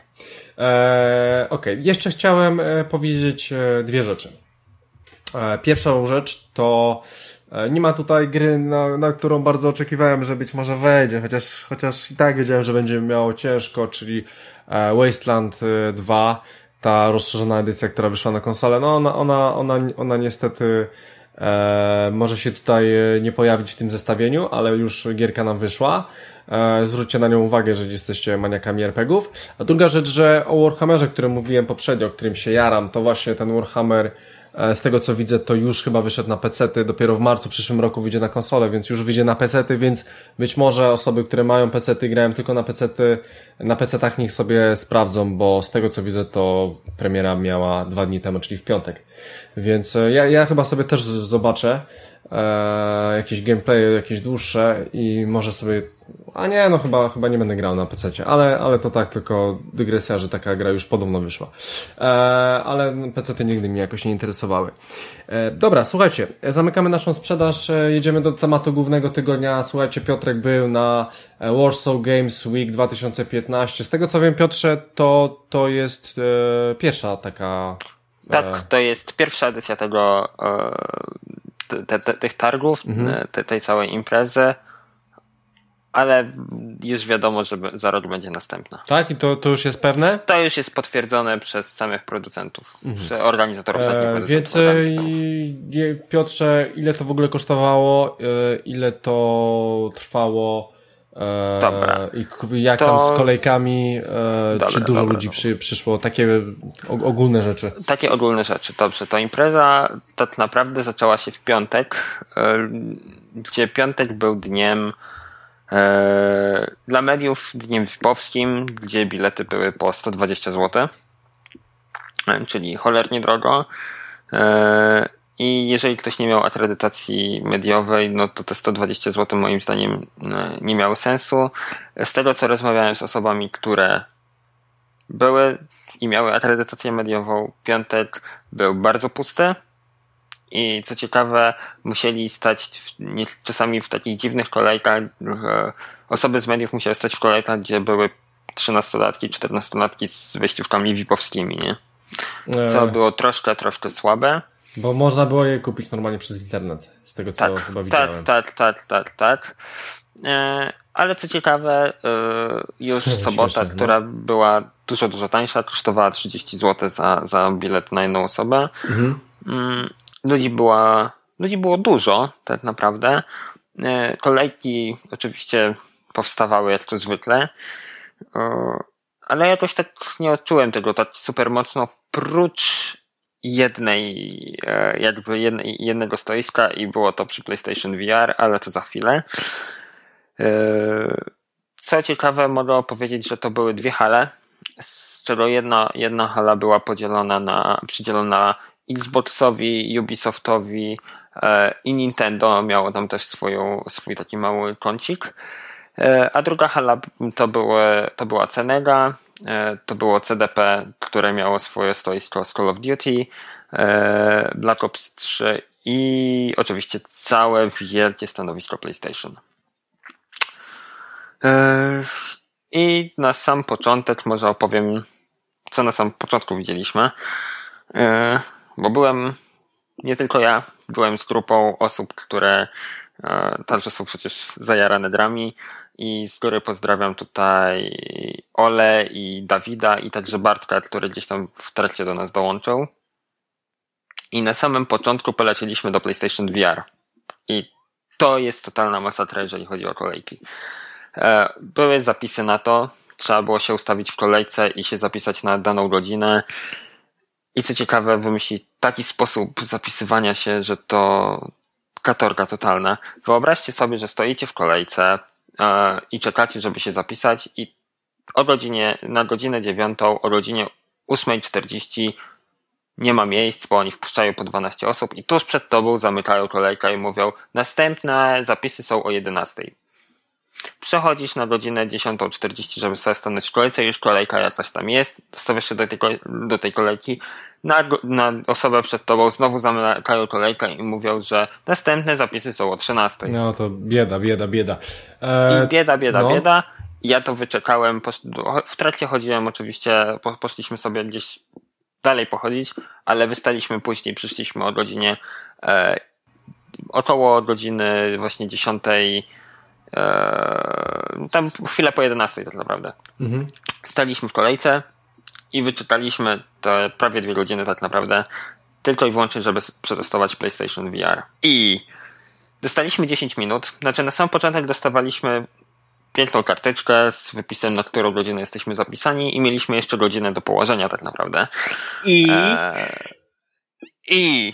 Okej. Jeszcze chciałem powiedzieć dwie rzeczy. Pierwszą rzecz to nie ma tutaj gry, na którą bardzo oczekiwałem, że być może wejdzie, chociaż i tak wiedziałem, że będzie miało ciężko, czyli Wasteland 2, ta rozszerzona edycja, która wyszła na konsolę. No ona niestety może się tutaj nie pojawić w tym zestawieniu, ale już gierka nam wyszła. Zwróćcie na nią uwagę, jeżeli jesteście maniakami RPGów. A druga rzecz, że o Warhammerze, o którym mówiłem poprzednio, o którym się jaram, to właśnie ten Warhammer, z tego co widzę, to już chyba wyszedł na pecety, dopiero w marcu przyszłym roku wyjdzie na konsolę, więc już wyjdzie na pecety, więc być może osoby, które mają pecety, grają tylko na pecety, na pecetach niech sobie sprawdzą, bo z tego co widzę, to premiera miała 2 dni temu, czyli w piątek. Więc ja chyba sobie też zobaczę jakieś gameplay, jakieś dłuższe i może sobie, a nie, no chyba nie będę grał na PC-cie, ale to tak tylko dygresja, że taka gra już podobno wyszła. Ale PC-ty nigdy mnie jakoś nie interesowały. Dobra, słuchajcie, zamykamy naszą sprzedaż, jedziemy do tematu głównego tygodnia. Słuchajcie, Piotrek był na Warsaw Games Week 2015. Z tego co wiem, Piotrze, to jest pierwsza taka... Tak, to jest pierwsza edycja tego tych targów, tej całej imprezy, ale już wiadomo, że za rok będzie następna. Tak? I to już jest pewne? To już jest potwierdzone przez samych producentów, przez organizatorów. Więc Piotrze, ile to w ogóle kosztowało, ile to trwało, dobra. I jak tam z kolejkami, czy dużo ludzi przyszło, takie ogólne rzeczy? Takie ogólne rzeczy, dobrze. To impreza tak naprawdę zaczęła się w piątek, gdzie piątek był dniem dla mediów, dniem VIP-owskim, gdzie bilety były po 120 zł, czyli cholernie drogo. I jeżeli ktoś nie miał akredytacji mediowej, no to te 120 zł moim zdaniem nie miało sensu. Z tego co rozmawiałem z osobami, które były i miały akredytację mediową, piątek był bardzo pusty i co ciekawe musieli stać czasami w takich dziwnych kolejkach, osoby z mediów musiały stać w kolejkach, gdzie były 13-latki, 14-latki z wejściówkami VIP-owskimi, nie? Co było troszkę słabe. Bo można było je kupić normalnie przez internet, z tego co chyba widziałem. Tak. Ale co ciekawe, już sobota, śmieszne, która była dużo tańsza, kosztowała 30 zł za bilet na jedną osobę. Ludzi było dużo, tak naprawdę. Kolejki oczywiście powstawały jak to zwykle, ale jakoś tak nie odczułem tego tak super mocno, prócz jednego stoiska i było to przy PlayStation VR, ale to za chwilę. Co ciekawe, mogę powiedzieć, że to były 2 hale, z czego jedna hala była przydzielona Xboxowi, Ubisoftowi i Nintendo miało tam też swój taki mały kącik, a druga hala to była Cenega, to było CDP, które miało swoje stoisko z Call of Duty, Black Ops 3 i oczywiście całe wielkie stanowisko PlayStation. I na sam początek może opowiem, co na sam początku widzieliśmy, bo nie tylko ja, byłem z grupą osób, które także są przecież zajarane grami i z góry pozdrawiam tutaj Ole i Dawida i także Bartka, który gdzieś tam w trakcie do nas dołączył. I na samym początku polecieliśmy do PlayStation VR i to jest totalna masakra, jeżeli chodzi o kolejki. Były zapisy na to, trzeba było się ustawić w kolejce i się zapisać na daną godzinę i co ciekawe wymyślić taki sposób zapisywania się, że to katorga totalna. Wyobraźcie sobie, że stoicie w kolejce i czekacie, żeby się zapisać i na godzinę 9, o godzinie 8:40 nie ma miejsc, bo oni wpuszczają po 12 osób i tuż przed tobą zamykają kolejkę i mówią, następne zapisy są o 11:00. Przechodzisz na godzinę 10:40, żeby sobie stanąć w kolejce, już kolejka jakaś tam jest, stawiasz się do tej kolejki, na osobę przed tobą znowu zamykają kolejkę i mówią, że następne zapisy są o 13:00. No to bieda. I bieda. Ja to wyczekałem, w trakcie chodziłem oczywiście, poszliśmy sobie gdzieś dalej pochodzić, ale wystaliśmy później, przyszliśmy o godzinie, około godziny właśnie 10:00, tam chwilę po 11:00 tak naprawdę. Staliśmy w kolejce i wyczytaliśmy te prawie 2 godziny tak naprawdę tylko i wyłącznie, żeby przetestować PlayStation VR. I dostaliśmy 10 minut, znaczy na sam początek dostawaliśmy piękną karteczkę z wypisem, na którą godzinę jesteśmy zapisani i mieliśmy jeszcze godzinę do położenia tak naprawdę. I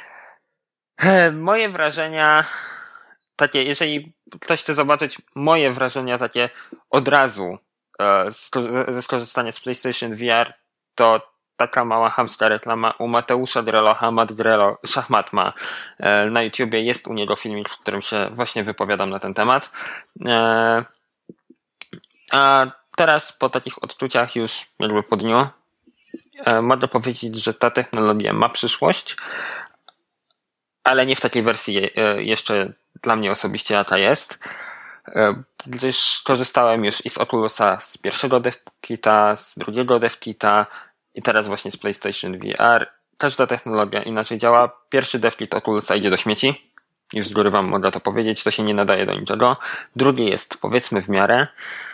moje wrażenia takie, jeżeli ktoś chce zobaczyć moje wrażenia takie od razu ze skorzystania z PlayStation VR, to taka mała chamska reklama u Mateusza Grelocha, Matt Grelo, Szachmat ma na YouTubie, jest u niego filmik, w którym się właśnie wypowiadam na ten temat. A teraz po takich odczuciach już jakby po dniu mogę powiedzieć, że ta technologia ma przyszłość, ale nie w takiej wersji jeszcze dla mnie osobiście jaka jest, gdyż korzystałem już i z Oculusa z pierwszego DevKita, z drugiego DevKita i teraz właśnie z PlayStation VR. Każda technologia inaczej działa. Pierwszy DevKit Oculusa idzie do śmieci. Już z góry wam mogę to powiedzieć, to się nie nadaje do niczego. Drugi jest powiedzmy w miarę,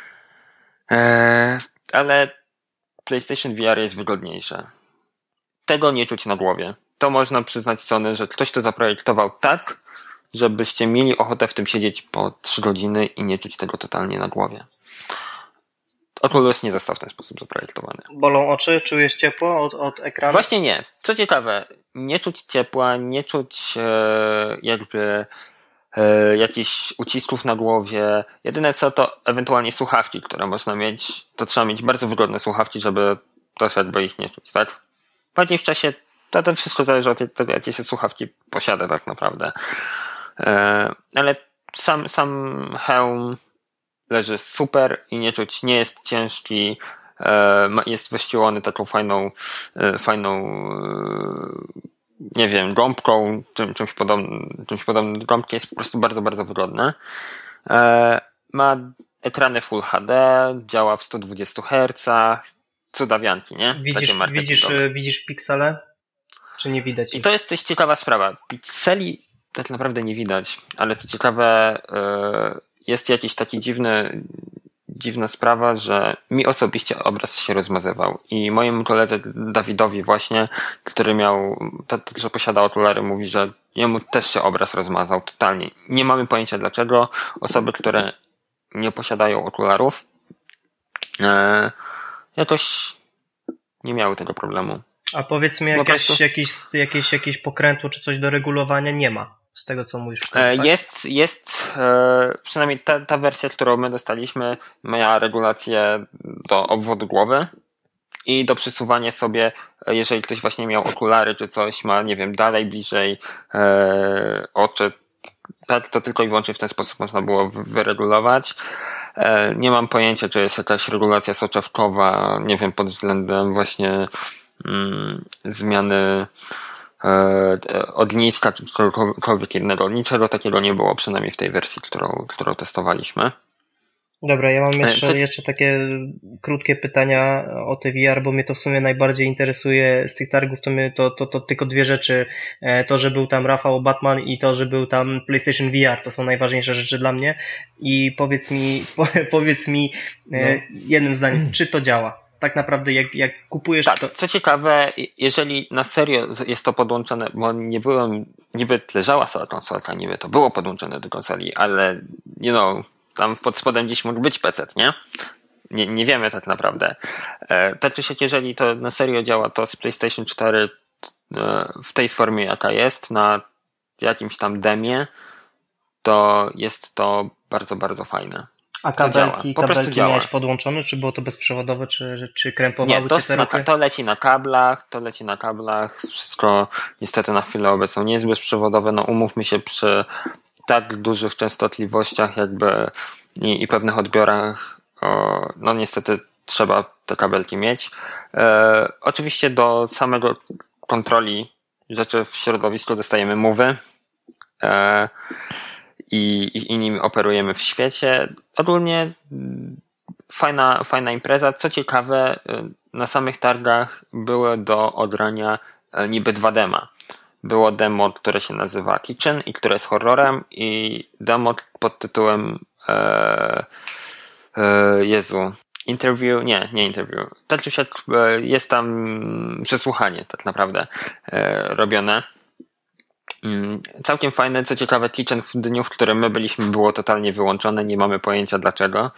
ale PlayStation VR jest wygodniejsze. Tego nie czuć na głowie. To można przyznać Sony, że ktoś to zaprojektował tak, żebyście mieli ochotę w tym siedzieć po 3 godziny i nie czuć tego totalnie na głowie. Oculus nie został w ten sposób zaprojektowany. Bolą oczy? Czujesz ciepło od ekranu? Właśnie nie. Co ciekawe, nie czuć ciepła, nie czuć jakby jakichś ucisków na głowie. Jedyne co to ewentualnie słuchawki, które można mieć. To trzeba mieć bardzo wygodne słuchawki, żeby też jakby ich nie czuć, tak? Bardziej w czasie to wszystko zależy od tego, jakie się słuchawki posiada tak naprawdę. Ale sam hełm leży super i nie czuć, nie jest ciężki, jest wyścielony taką fajną nie wiem, gąbką, czymś podobnym do gąbki, jest po prostu bardzo, bardzo wygodne. Ma ekrany Full HD, działa w 120 Hz, cudawianki, nie? Widzisz piksele? Czy nie widać ich? I to jest też ciekawa sprawa. Pikseli tak naprawdę nie widać, ale co ciekawe, jest jakiś taki dziwna sprawa, że mi osobiście obraz się rozmazywał i mojemu koledze Dawidowi właśnie, który że posiada okulary, mówi, że jemu też się obraz rozmazał totalnie. Nie mamy pojęcia dlaczego. Osoby, które nie posiadają okularów, jakoś nie miały tego problemu. A powiedz mi, jakieś pokrętło czy coś do regulowania nie ma? Z tego, co mówisz. Tak? Jest przynajmniej ta wersja, którą my dostaliśmy, miała regulację do obwodu głowy i do przesuwania sobie, jeżeli ktoś właśnie miał okulary czy coś, ma, nie wiem, dalej, bliżej oczy, tak, to tylko i wyłącznie w ten sposób można było wyregulować. Nie mam pojęcia, czy jest jakaś regulacja soczewkowa, nie wiem, pod względem właśnie zmiany od niska czy czegokolwiek innego. Niczego takiego nie było, przynajmniej w tej wersji, którą testowaliśmy. Dobra, ja mam jeszcze takie krótkie pytania o te VR, bo mnie to w sumie najbardziej interesuje z tych targów, to tylko 2 rzeczy. To, że był tam Rafał Batman i to, że był tam PlayStation VR, to są najważniejsze rzeczy dla mnie. I powiedz mi jednym zdaniem, czy to działa? Tak naprawdę jak kupujesz tak, to... Co ciekawe, jeżeli na serio jest to podłączone, bo niby leżała cała konsolka, niby to było podłączone do konsoli, ale tam pod spodem gdzieś mógł być PC, nie? Nie wiemy tak naprawdę. Tak czy siak, jeżeli to na serio działa, to z PlayStation 4 w tej formie jaka jest, na jakimś tam demie, to jest to bardzo, bardzo fajne. A kabelki miałeś podłączone, czy było to bezprzewodowe, czy krępowały cię te ruchy? To leci na kablach, wszystko niestety na chwilę obecną nie jest bezprzewodowe, umówmy się, przy tak dużych częstotliwościach jakby i pewnych odbiorach, no niestety trzeba te kabelki mieć. Oczywiście do samego kontroli rzeczy w środowisku dostajemy mowy i nimi operujemy w świecie. Ogólnie fajna impreza. Co ciekawe, na samych targach były do odrania niby 2 dema. Było demo, które się nazywa Kitchen i które jest horrorem, i demo pod tytułem Interview, nie Interview. Tak czy siak jest tam przesłuchanie tak naprawdę robione. Całkiem fajne. Co ciekawe, Kitchen w dniu, w którym my byliśmy, było totalnie wyłączone, nie mamy pojęcia dlaczego,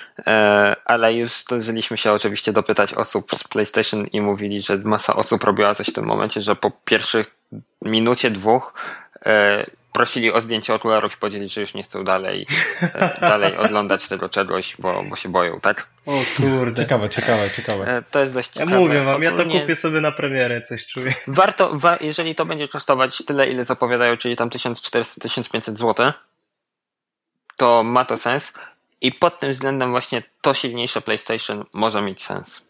ale już zdążyliśmy się oczywiście dopytać osób z PlayStation i mówili, że masa osób robiła coś w tym momencie, że po pierwszych minucie, 2 prosili o zdjęcie okularów i powiedzieli, że już nie chcą dalej oglądać tego czegoś, bo się boją, tak? O kurde. Ciekawe. To jest dość ciekawe. Ja mówię wam, ja to Ogólnie kupię sobie na premierę, coś czuję. jeżeli to będzie kosztować tyle, ile zapowiadają, czyli tam 1400-1500 zł, to ma to sens i pod tym względem właśnie to silniejsze PlayStation może mieć sens.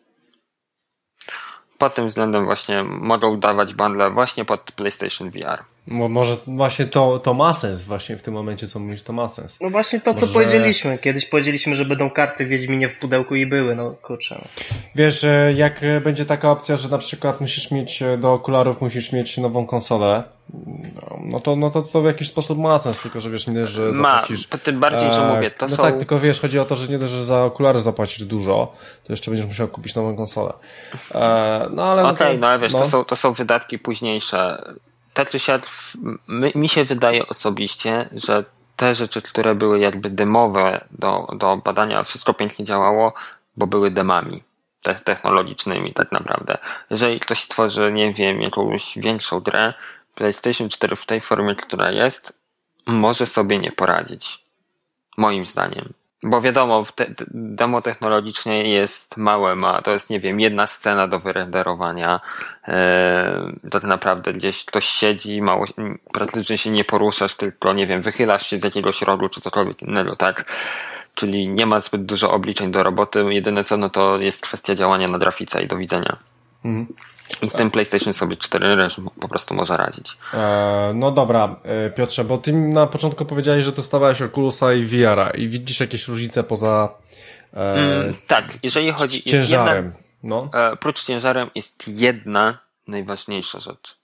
Pod tym względem właśnie mogą dawać bundle właśnie pod PlayStation VR. Może właśnie to ma sens, właśnie w tym momencie, co mówisz, to ma sens. No właśnie to, co powiedzieliśmy. Kiedyś powiedzieliśmy, że będą karty w Wiedźminie w pudełku i były, no kurczę. Wiesz, jak będzie taka opcja, że na przykład do okularów musisz mieć nową konsolę, no to w jakiś sposób ma sens, tylko że wiesz, nie dość, że zapłacisz... tym bardziej, że mówię, to no są... tak, tylko wiesz, chodzi o to, że nie dość, że za okulary zapłacisz dużo, to jeszcze będziesz musiał kupić nową konsolę. No ale... Okej, ale wiesz, to są wydatki późniejsze. Tak czy siak, mi się wydaje osobiście, że te rzeczy, które były jakby demowe do badania, wszystko pięknie działało, bo były demami technologicznymi tak naprawdę. Jeżeli ktoś stworzy, nie wiem, jakąś większą grę, PlayStation 4 w tej formie, która jest, może sobie nie poradzić. Moim zdaniem. Bo wiadomo, demo technologicznie jest małe, to jest, nie wiem, 1 scena do wyrenderowania. Tak naprawdę gdzieś ktoś siedzi, praktycznie się nie poruszasz, tylko, nie wiem, wychylasz się z jakiegoś rogu czy cokolwiek innego, tak? Czyli nie ma zbyt dużo obliczeń do roboty. Jedyne co, no to jest kwestia działania na grafice i do widzenia. Mhm. I z tym PlayStation sobie 4 po prostu może radzić. No dobra, Piotrze, bo ty na początku powiedziałeś, że dostawałeś Oculusa i VR-a i widzisz jakieś różnice poza tak, jeżeli chodzi... ciężarem. Prócz ciężarem jest jedna najważniejsza rzecz.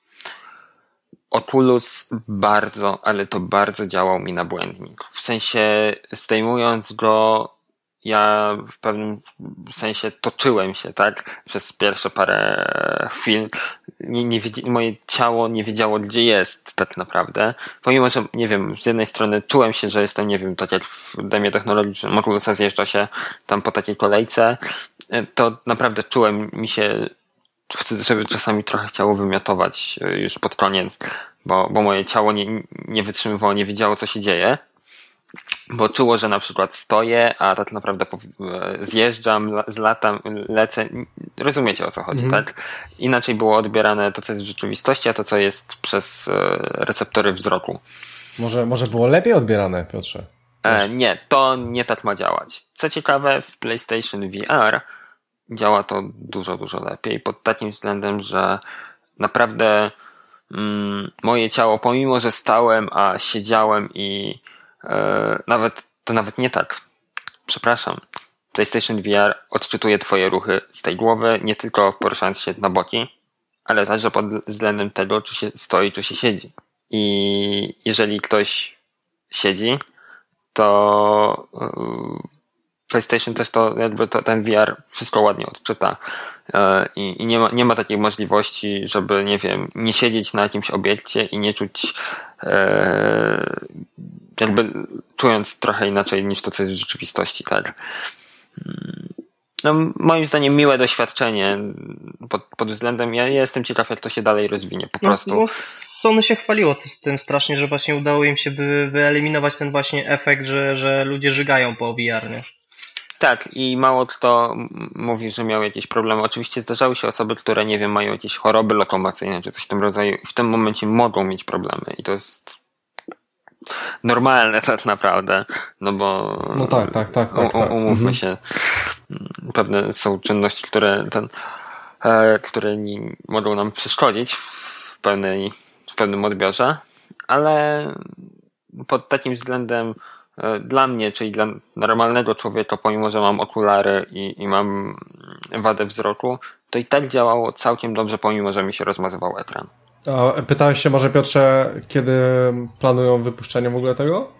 Oculus bardzo, ale to bardzo działał mi na błędnik. W sensie zdejmując go, ja w pewnym sensie toczyłem się, tak? Przez pierwsze parę chwil. Moje ciało nie wiedziało, gdzie jest tak naprawdę. Pomimo, że, nie wiem, z jednej strony czułem się, że jestem, nie wiem, tak jak w demie technologicznym Oculusa zjeżdża się tam po takiej kolejce, to naprawdę czułem mi się, żeby czasami trochę chciało wymiotować już pod koniec, bo moje ciało nie wytrzymywało, nie wiedziało, co się dzieje. Bo czuło, że na przykład stoję, a tak naprawdę zjeżdżam, zlatam, lecę. Rozumiecie, o co chodzi, tak? Inaczej było odbierane to, co jest w rzeczywistości, a to, co jest przez receptory wzroku. Może było lepiej odbierane, Piotrze? Nie, to nie tak ma działać. Co ciekawe, w PlayStation VR działa to dużo, dużo lepiej. Pod takim względem, że naprawdę moje ciało, pomimo, że stałem, a siedziałem i nawet nie tak. Przepraszam. PlayStation VR odczytuje twoje ruchy z tej głowy, nie tylko poruszając się na boki, ale także pod względem tego, czy się stoi, czy się siedzi. I jeżeli ktoś siedzi, to PlayStation też ten VR wszystko ładnie odczyta. I nie ma takiej możliwości, żeby, nie wiem, nie siedzieć na jakimś obiekcie i nie czuć jakby czując trochę inaczej niż to, co jest w rzeczywistości, tak. No, moim zdaniem miłe doświadczenie pod względem, ja jestem ciekaw, jak to się dalej rozwinie, po prostu. No, Sony się chwaliło tym strasznie, że właśnie udało im się wyeliminować ten właśnie efekt, że ludzie żygają po VR, nie? Tak, i mało kto mówi, że miał jakieś problemy. Oczywiście zdarzały się osoby, które, nie wiem, mają jakieś choroby lokomocyjne czy coś w tym rodzaju i w tym momencie mogą mieć problemy i to normalne tak naprawdę, no bo No tak. umówmy się, pewne są czynności, które nie mogą nam przeszkodzić w pewnym odbiorze, ale pod takim względem dla mnie, czyli dla normalnego człowieka, pomimo że mam okulary i mam wadę wzroku, to i tak działało całkiem dobrze, pomimo że mi się rozmazywał ekran. A pytałeś się może, Piotrze, kiedy planują wypuszczenie w ogóle tego?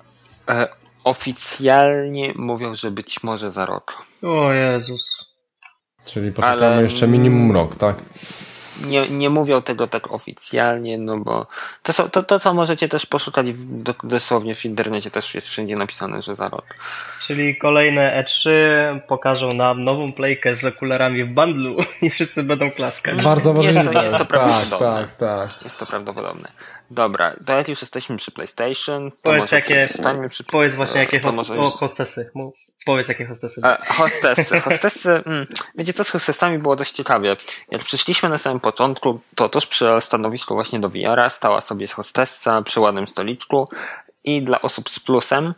Oficjalnie mówią, że być może za rok. O Jezus. Czyli poczekamy jeszcze minimum rok, tak? Nie mówią tego tak oficjalnie, no bo to co możecie też poszukać dosłownie w internecie, też jest wszędzie napisane, że za rok. Czyli kolejne E3 pokażą nam nową playkę z okularami w bundlu i wszyscy będą klaskać. Bardzo możliwe. Jest to prawdopodobne. Tak. Jest to prawdopodobne. Dobra, to jak już jesteśmy przy PlayStation, to Powiedz może powiedz właśnie jakie hostessy. Powiedz jakie hostessy. Hostessy. Wiecie co, z hostessami było dość ciekawie. Jak przyszliśmy na samym początku, to tuż przy stanowisku właśnie do VR-a stała sobie hostessa przy ładnym stoliczku i dla osób z plusem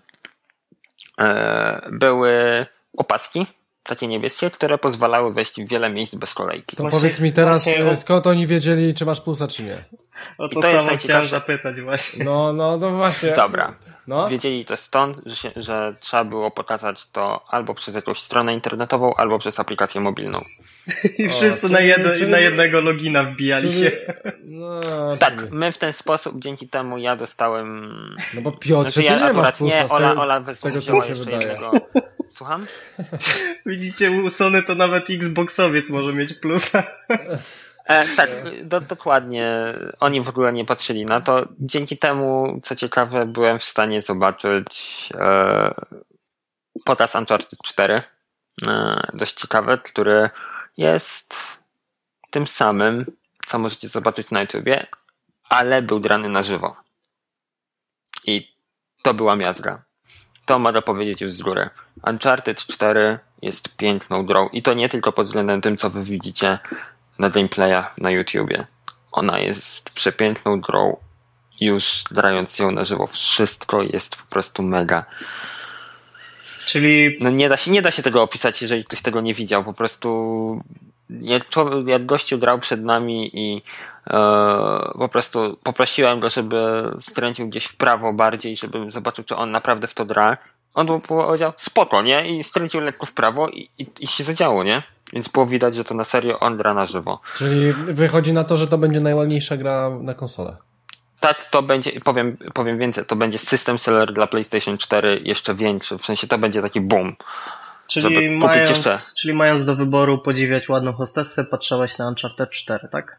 były opaski, takie niebieskie, które pozwalały wejść w wiele miejsc bez kolejki. To powiedz mi teraz, skąd oni wiedzieli, czy masz plusa, czy nie? O to samo chciałem zapytać właśnie. No właśnie. Dobra. No? Wiedzieli to stąd, że trzeba było pokazać to albo przez jakąś stronę internetową, albo przez aplikację mobilną. I wszyscy na jednego logina wbijali się. No, tak, my w ten sposób, dzięki temu ja dostałem... No bo Piotrze, ty nie masz plusa, Ola wzięła jeszcze wydaje. jednego... Słucham? Widzicie, u Sony to nawet Xboxowiec może mieć plusa. Tak, dokładnie. Oni w ogóle nie patrzyli na to. Dzięki temu, co ciekawe, byłem w stanie zobaczyć pokaz Uncharted 4. Dość ciekawy, który jest tym samym, co możecie zobaczyć na YouTubie, ale był grany na żywo. I to była miazga. To mogę powiedzieć już z góry. Uncharted 4 jest piękną grą i to nie tylko pod względem tym, co wy widzicie na gameplayach na YouTubie. Ona jest przepiękną grą. Już grając ją na żywo, wszystko jest po prostu mega. Czyli... No nie da się tego opisać, jeżeli ktoś tego nie widział. Po prostu jak gościu grał przed nami i po prostu poprosiłem go, żeby skręcił gdzieś w prawo bardziej, żebym zobaczył, czy on naprawdę w to gra. On powiedział spoko, nie? I skręcił lekko w prawo i się zadziało, nie? Więc było widać, że to na serio on gra na żywo. Czyli wychodzi na to, że to będzie najładniejsza gra na konsolę. Tak, to będzie, powiem więcej, to będzie system seller dla PlayStation 4 jeszcze większy, w sensie to będzie taki boom. Czyli mając do wyboru podziwiać ładną hostessę, patrzyłeś na Uncharted 4, tak?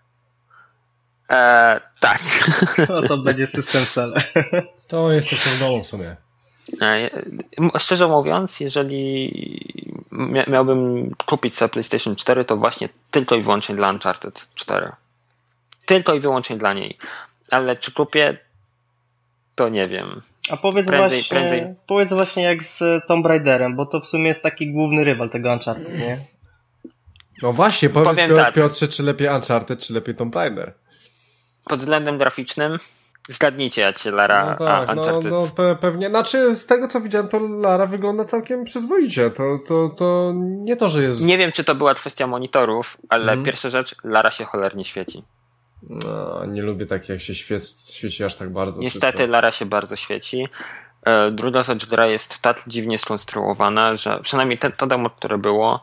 Tak. No to będzie system seller. To jest coś w domu w sumie. Szczerze mówiąc, jeżeli miałbym kupić sobie PlayStation 4, to właśnie tylko i wyłącznie dla Uncharted 4. Tylko i wyłącznie dla niej. Ale czy kupię, to nie wiem. A powiedz właśnie jak z Tomb Raiderem, bo to w sumie jest taki główny rywal tego Uncharted, nie? No właśnie, powiedz Piotrze, czy lepiej Uncharted, czy lepiej Tomb Raider? Pod względem graficznym zgadnijcie, jak się Lara Uncharted... Pewnie. Znaczy, z tego co widziałem, to Lara wygląda całkiem przyzwoicie. To nie to, że jest... Nie wiem, czy to była kwestia monitorów, ale pierwsza rzecz, Lara się cholernie świeci. No, nie lubię tak, jak się świeci aż tak bardzo. Niestety wszystko. Lara się bardzo świeci. Druga rzecz, gra jest tak dziwnie skonstruowana, że przynajmniej to demo, które było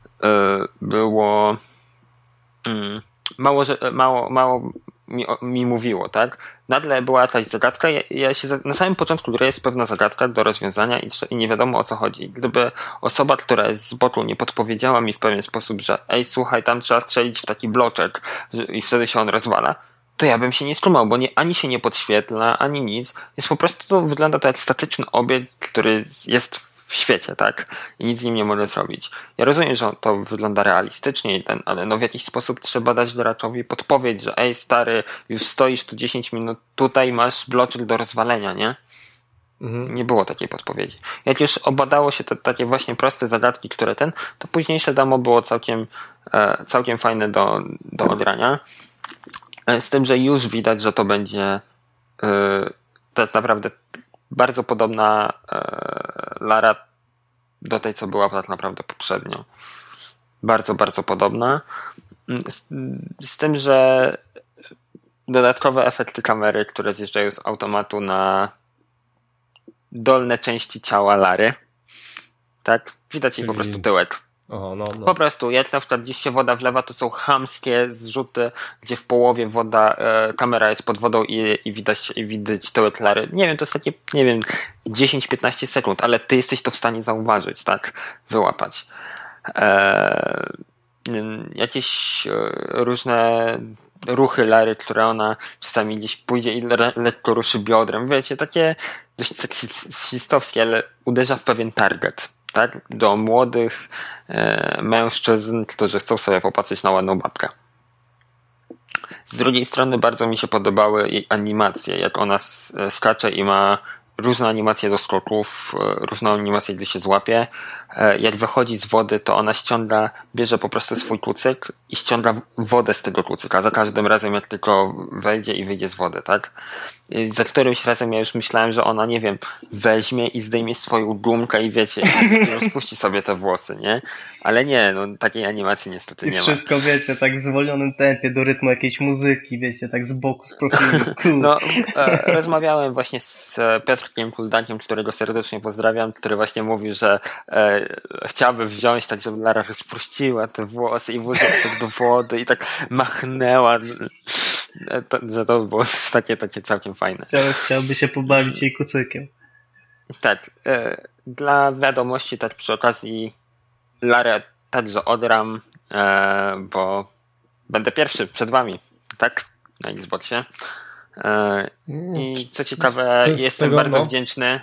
mało mi mówiło, tak? Nagle była jakaś zagadka, na samym początku gry jest pewna zagadka do rozwiązania i nie wiadomo o co chodzi. Gdyby osoba, która jest z boku, nie podpowiedziała mi w pewien sposób, że słuchaj, tam trzeba strzelić w taki bloczek i wtedy się on rozwala, to ja bym się nie skumał, bo ani się nie podświetla, ani nic. Jest po prostu, to wygląda to jak statyczny obiekt, który jest w świecie, tak? I nic z nim nie mogę zrobić. Ja rozumiem, że to wygląda realistycznie, ale no w jakiś sposób trzeba dać graczowi podpowiedź, że stary, już stoisz tu 10 minut, tutaj masz bloczek do rozwalenia, nie? Nie było takiej podpowiedzi. Jak już obadało się te takie właśnie proste zagadki, to późniejsze demo było całkiem fajne do odgrania. Z tym, że już widać, że to tak naprawdę bardzo podobna Lara do tej, co była tak naprawdę poprzednio. Bardzo, bardzo podobna. Z tym, że dodatkowe efekty kamery, które zjeżdżają z automatu na dolne części ciała Lary. Tak? Widać jej po prostu tyłek. Oho, no. Po prostu, jak na przykład gdzieś się woda wlewa, to są chamskie zrzuty, gdzie w połowie woda, kamera jest pod wodą i widać tyłek Lary. Nie wiem, to jest takie, 10-15 sekund, ale ty jesteś to w stanie zauważyć, tak? Wyłapać. Jakieś różne ruchy Lary, które ona czasami gdzieś pójdzie i lekko ruszy biodrem. Wiecie, takie dość seksistowskie, ale uderza w pewien target. Tak? Do młodych mężczyzn, którzy chcą sobie popatrzeć na ładną babkę. Z drugiej strony bardzo mi się podobały jej animacje, jak ona skacze i ma różne animacje do skoków, różne animacje, gdy się złapie. Jak wychodzi z wody, to ona bierze po prostu swój kucyk i ściąga wodę z tego kucyka. Za każdym razem, jak tylko wejdzie i wyjdzie z wody, tak? I za którymś razem ja już myślałem, że ona, weźmie i zdejmie swoją gumkę i wiecie, i rozpuści sobie te włosy, nie? Ale nie, takiej animacji niestety nie ma. I wszystko, wiecie, tak w zwolnionym tempie, do rytmu jakiejś muzyki, wiecie, tak z boku, z profilu. Rozmawiałem właśnie z Piotrkiem Kuldankiem, którego serdecznie pozdrawiam, który właśnie mówił, że chciałby wziąć tak, żeby Lara rozpuściła te włosy i włożyła tak do wody i tak machnęła, że to było takie całkiem fajne. Chciałby się pobawić jej kucykiem. Tak. Dla wiadomości, tak przy okazji Larę także odram, bo będę pierwszy przed wami, tak? Na Xboxie. I co ciekawe, jestem bardzo wdzięczny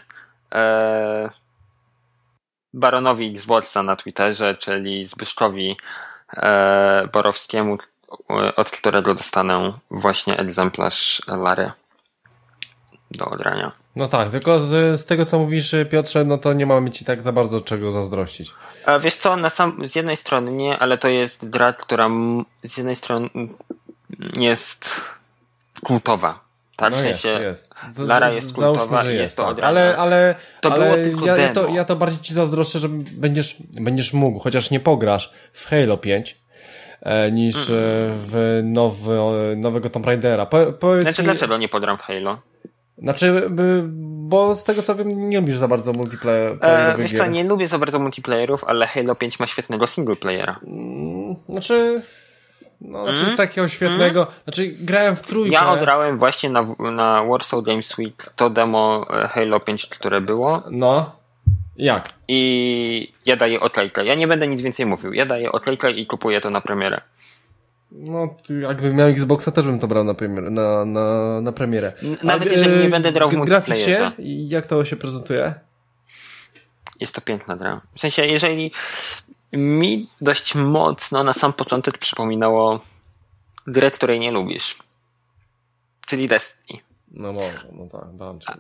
baronowi Xboxa na Twitterze, czyli Zbyszkowi Borowskiemu, od którego dostanę właśnie egzemplarz Lary do odrania. No tak, tylko z tego co mówisz, Piotrze, no to nie mamy ci tak za bardzo czego zazdrościć. Wiesz co, z jednej strony nie, ale to jest gra, która z jednej strony jest kultowa. Tak, no w sensie jest. Lara jest kultowa i jest to tak. odrana. Ale było tylko demo. Ja to bardziej ci zazdroszczę, że będziesz mógł, chociaż nie pograsz w Halo 5 niż w nowego Tomb Raidera. Znaczy, dlaczego nie pogram w Halo? Znaczy, bo z tego co wiem, nie lubisz za bardzo multiplayer. Wiesz co, nie lubię za bardzo multiplayerów, ale Halo 5 ma świetnego singleplayera. Znaczy takiego świetnego. Znaczy, grałem w trójkę. Ja odrałem właśnie na Warsaw Games Week to demo Halo 5, które było. No. Jak? I ja daję oklejkę. Ja nie będę nic więcej mówił. Ja daję oklejkę i kupuję to na premierę. No, jakbym miał Xboxa, też bym to brał na premierę. Nawet jeżeli nie będę grał w multiplayerze. Jak to się prezentuje? Jest to piękna gra. W sensie, jeżeli mi dość mocno na sam początek przypominało grę, której nie lubisz. Czyli Destiny. No może, no tak, dam cię.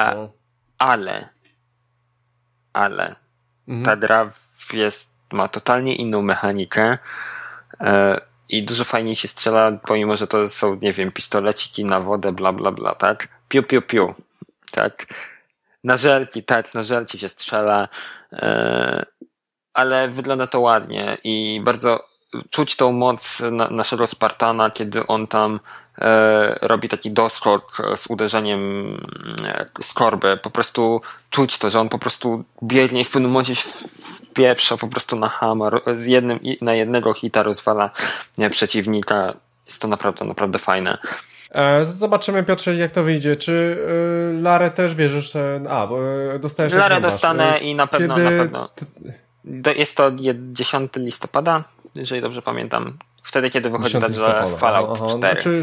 Ale ta gra ma totalnie inną mechanikę i dużo fajniej się strzela, pomimo że to są, pistoleciki na wodę, bla bla bla, tak? Piu, piu, piu, tak? Na żelki się strzela, ale wygląda to ładnie i bardzo czuć tą moc naszego Spartana, kiedy on tam robi taki doskok z uderzeniem z korby. Po prostu czuć to, że on po prostu biegnie i w pewnym momencie się wpieprza po prostu na hama, na jednego hita rozwala przeciwnika. Jest to naprawdę, naprawdę fajne. Zobaczymy, Piotrze, jak to wyjdzie. Czy Larę też bierzesz? Bo dostajesz. Larę dostanę i na pewno. Jest to 10 listopada, jeżeli dobrze pamiętam. Wtedy, kiedy wychodzi także Fallout 4. Znaczy...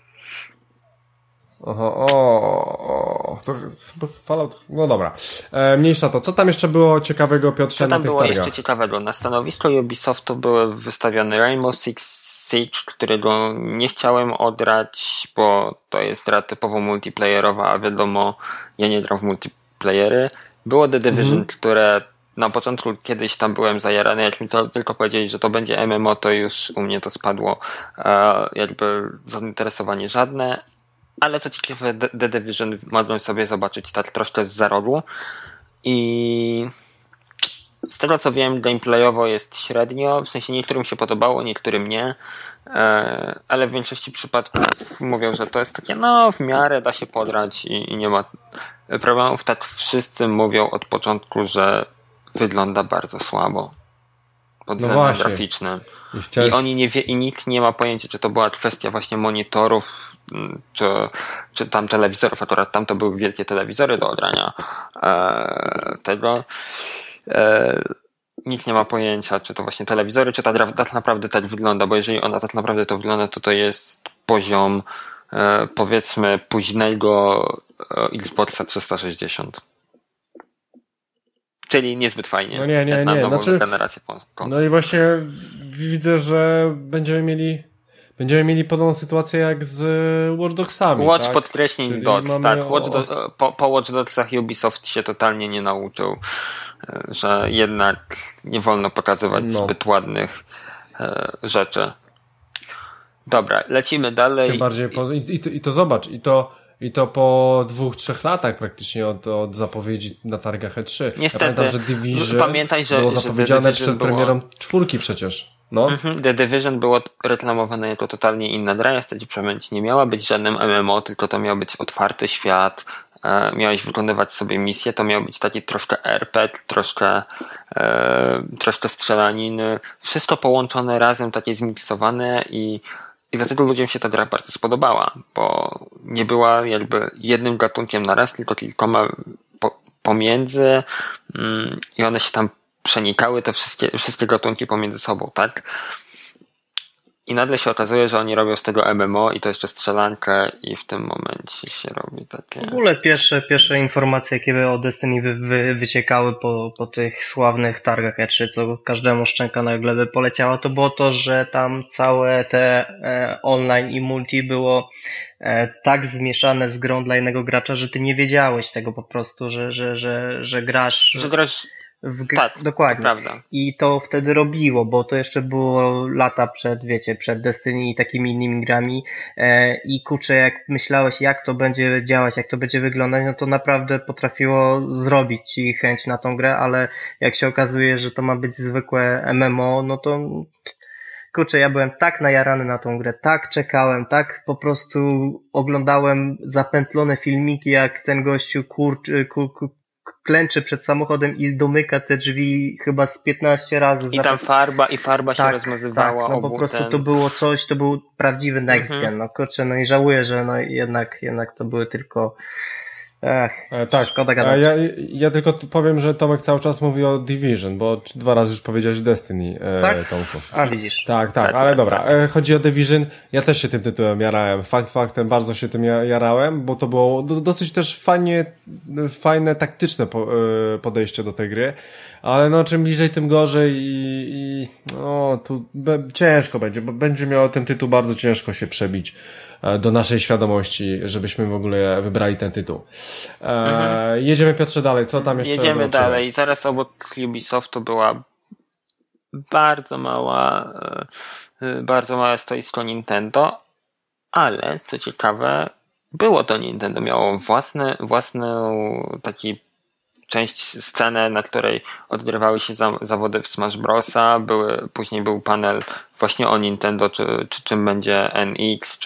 to chyba Fallout... No dobra. Mniejsza to. Co tam jeszcze było ciekawego, Piotrze, na tych targach? Co tam było jeszcze ciekawego? Na stanowisku Ubisoftu były wystawione Rainbow Six Siege, którego nie chciałem odrać, bo to jest gra typowo multiplayerowa, a wiadomo, ja nie gram w multiplayery. Było The Division, które na początku kiedyś tam byłem zajarany, jak mi to tylko powiedzieli, że to będzie MMO, to już u mnie to spadło jakby zainteresowanie żadne, ale co ciekawe, The Division mogłem sobie zobaczyć tak troszkę z rogu i z tego co wiem, gameplayowo jest średnio, w sensie niektórym się podobało, niektórym nie, ale w większości przypadków mówią, że to jest takie, no w miarę da się podrać i nie ma problemów. Tak wszyscy mówią od początku, że wygląda bardzo słabo pod względem graficznym. I oni nie wie, i nikt nie ma pojęcia, czy to była kwestia właśnie monitorów, czy tam telewizorów. Akurat tam to były wielkie telewizory do odrania tego. Nikt nie ma pojęcia, czy to właśnie telewizory, czy tak naprawdę tak wygląda, bo jeżeli ona tak naprawdę to wygląda, to jest poziom powiedzmy późnego Xboxa 360. Czyli niezbyt fajnie. No nie. Na nową generację konsol. No i właśnie widzę, że będziemy mieli podobną sytuację jak z Watch Dogsami. Watch tak? podkreślnik Dogs, tak. Po Watch Dogsach Ubisoft się totalnie nie nauczył, że jednak nie wolno pokazywać zbyt ładnych rzeczy. Dobra, lecimy dalej. Tym bardziej i to zobacz, i to po 2-3 latach praktycznie od zapowiedzi na targach E3. Niestety. Ja pamiętam, że Division było zapowiedziane przed premierą 4 przecież. No. The Division było reklamowane jako totalnie inna gra, ja chcę ci przypomnieć, nie miała być żadnym MMO, tylko to miał być otwarty świat, miałeś wykonywać sobie misje, to miał być taki troszkę RPG, troszkę strzelaniny, wszystko połączone razem, takie zmiksowane i dlatego ludziom się ta gra bardzo spodobała, bo nie była jakby jednym gatunkiem na raz, tylko kilkoma pomiędzy i one się tam przenikały, te wszystkie gatunki pomiędzy sobą, tak? I nagle się okazuje, że oni robią z tego MMO i to jeszcze strzelankę i w tym momencie się robi takie... W ogóle pierwsze informacje, jakie o Destiny wyciekały po tych sławnych targach E3, co każdemu szczęka na glebę poleciała, to było to, że tam całe te online i multi było tak zmieszane z grą dla jednego gracza, że ty nie wiedziałeś tego po prostu, że grasz... Że grasz... Tak, dokładnie. To prawda. I to wtedy robiło, bo to jeszcze było lata przed Destiny i takimi innymi grami i kurczę, jak myślałeś, jak to będzie działać, jak to będzie wyglądać, no to naprawdę potrafiło zrobić ci chęć na tą grę, ale jak się okazuje, że to ma być zwykłe MMO, no to kurczę, ja byłem tak najarany na tą grę, tak czekałem, tak po prostu oglądałem zapętlone filmiki, jak ten gościu klęczy przed samochodem i domyka te drzwi chyba z 15 razy. I tam farba się rozmazywała. Tak, no po prostu to było coś, to był prawdziwy next gen. No kurczę, no i żałuję, że no jednak to były tylko tak, szkoda gadać. Ja tylko powiem, że Tomek cały czas mówi o Division, bo 2 razy już powiedziałeś Destiny, tak? Tomku. A widzisz. Tak, ale dobra. Tak. Chodzi o Division. Ja też się tym tytułem jarałem. Faktem bardzo się tym jarałem, bo to było dosyć też fajne taktyczne podejście do tej gry, ale no czym bliżej, tym gorzej i tu ciężko będzie, bo będzie miał ten tytuł bardzo ciężko się przebić do naszej świadomości, żebyśmy w ogóle wybrali ten tytuł. Jedziemy, Piotrze, dalej. Co tam jeszcze? Jedziemy dalej. Zaraz obok Ubisoftu była bardzo małe stoisko Nintendo, ale co ciekawe, było to Nintendo. Miało własną taki scenę, na której odgrywały się zawody w Smash Brosa, później był panel właśnie o Nintendo, czym będzie NX,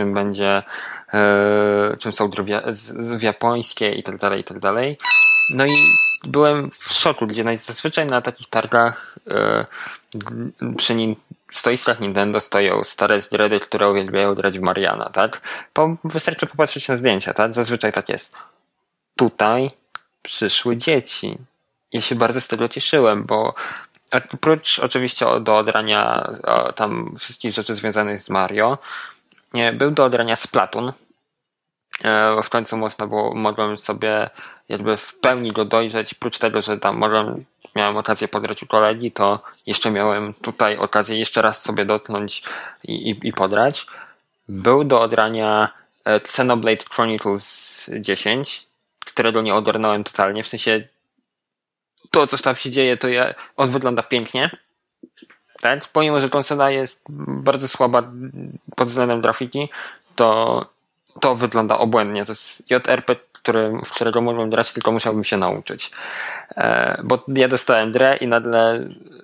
czym są gry japońskie i tak dalej. No i byłem w szoku, gdzie zazwyczaj na takich targach przy stoiskach Nintendo stoją stare zgredy, które uwielbiają grać w Mariana, tak? Wystarczy popatrzeć na zdjęcia, tak? Zazwyczaj tak jest. Tutaj przyszły dzieci. Ja się bardzo z tego cieszyłem, bo oprócz oczywiście do odrania tam wszystkich rzeczy związanych z Mario, był do odrania Splatoon. W końcu mogłem sobie jakby w pełni go dojrzeć. Oprócz tego, że tam miałem okazję podrać u kolegi, to jeszcze miałem tutaj okazję jeszcze raz sobie dotknąć i podrać. Był do odrania Xenoblade Chronicles 10, którego nie ogarnąłem totalnie, w sensie to, co tam się dzieje, on wygląda pięknie, tak? Pomimo, że konsola jest bardzo słaba pod względem grafiki, to to wygląda obłędnie. To jest JRP, w którego mogłem grać, tylko musiałbym się nauczyć. Bo ja dostałem grę i nagle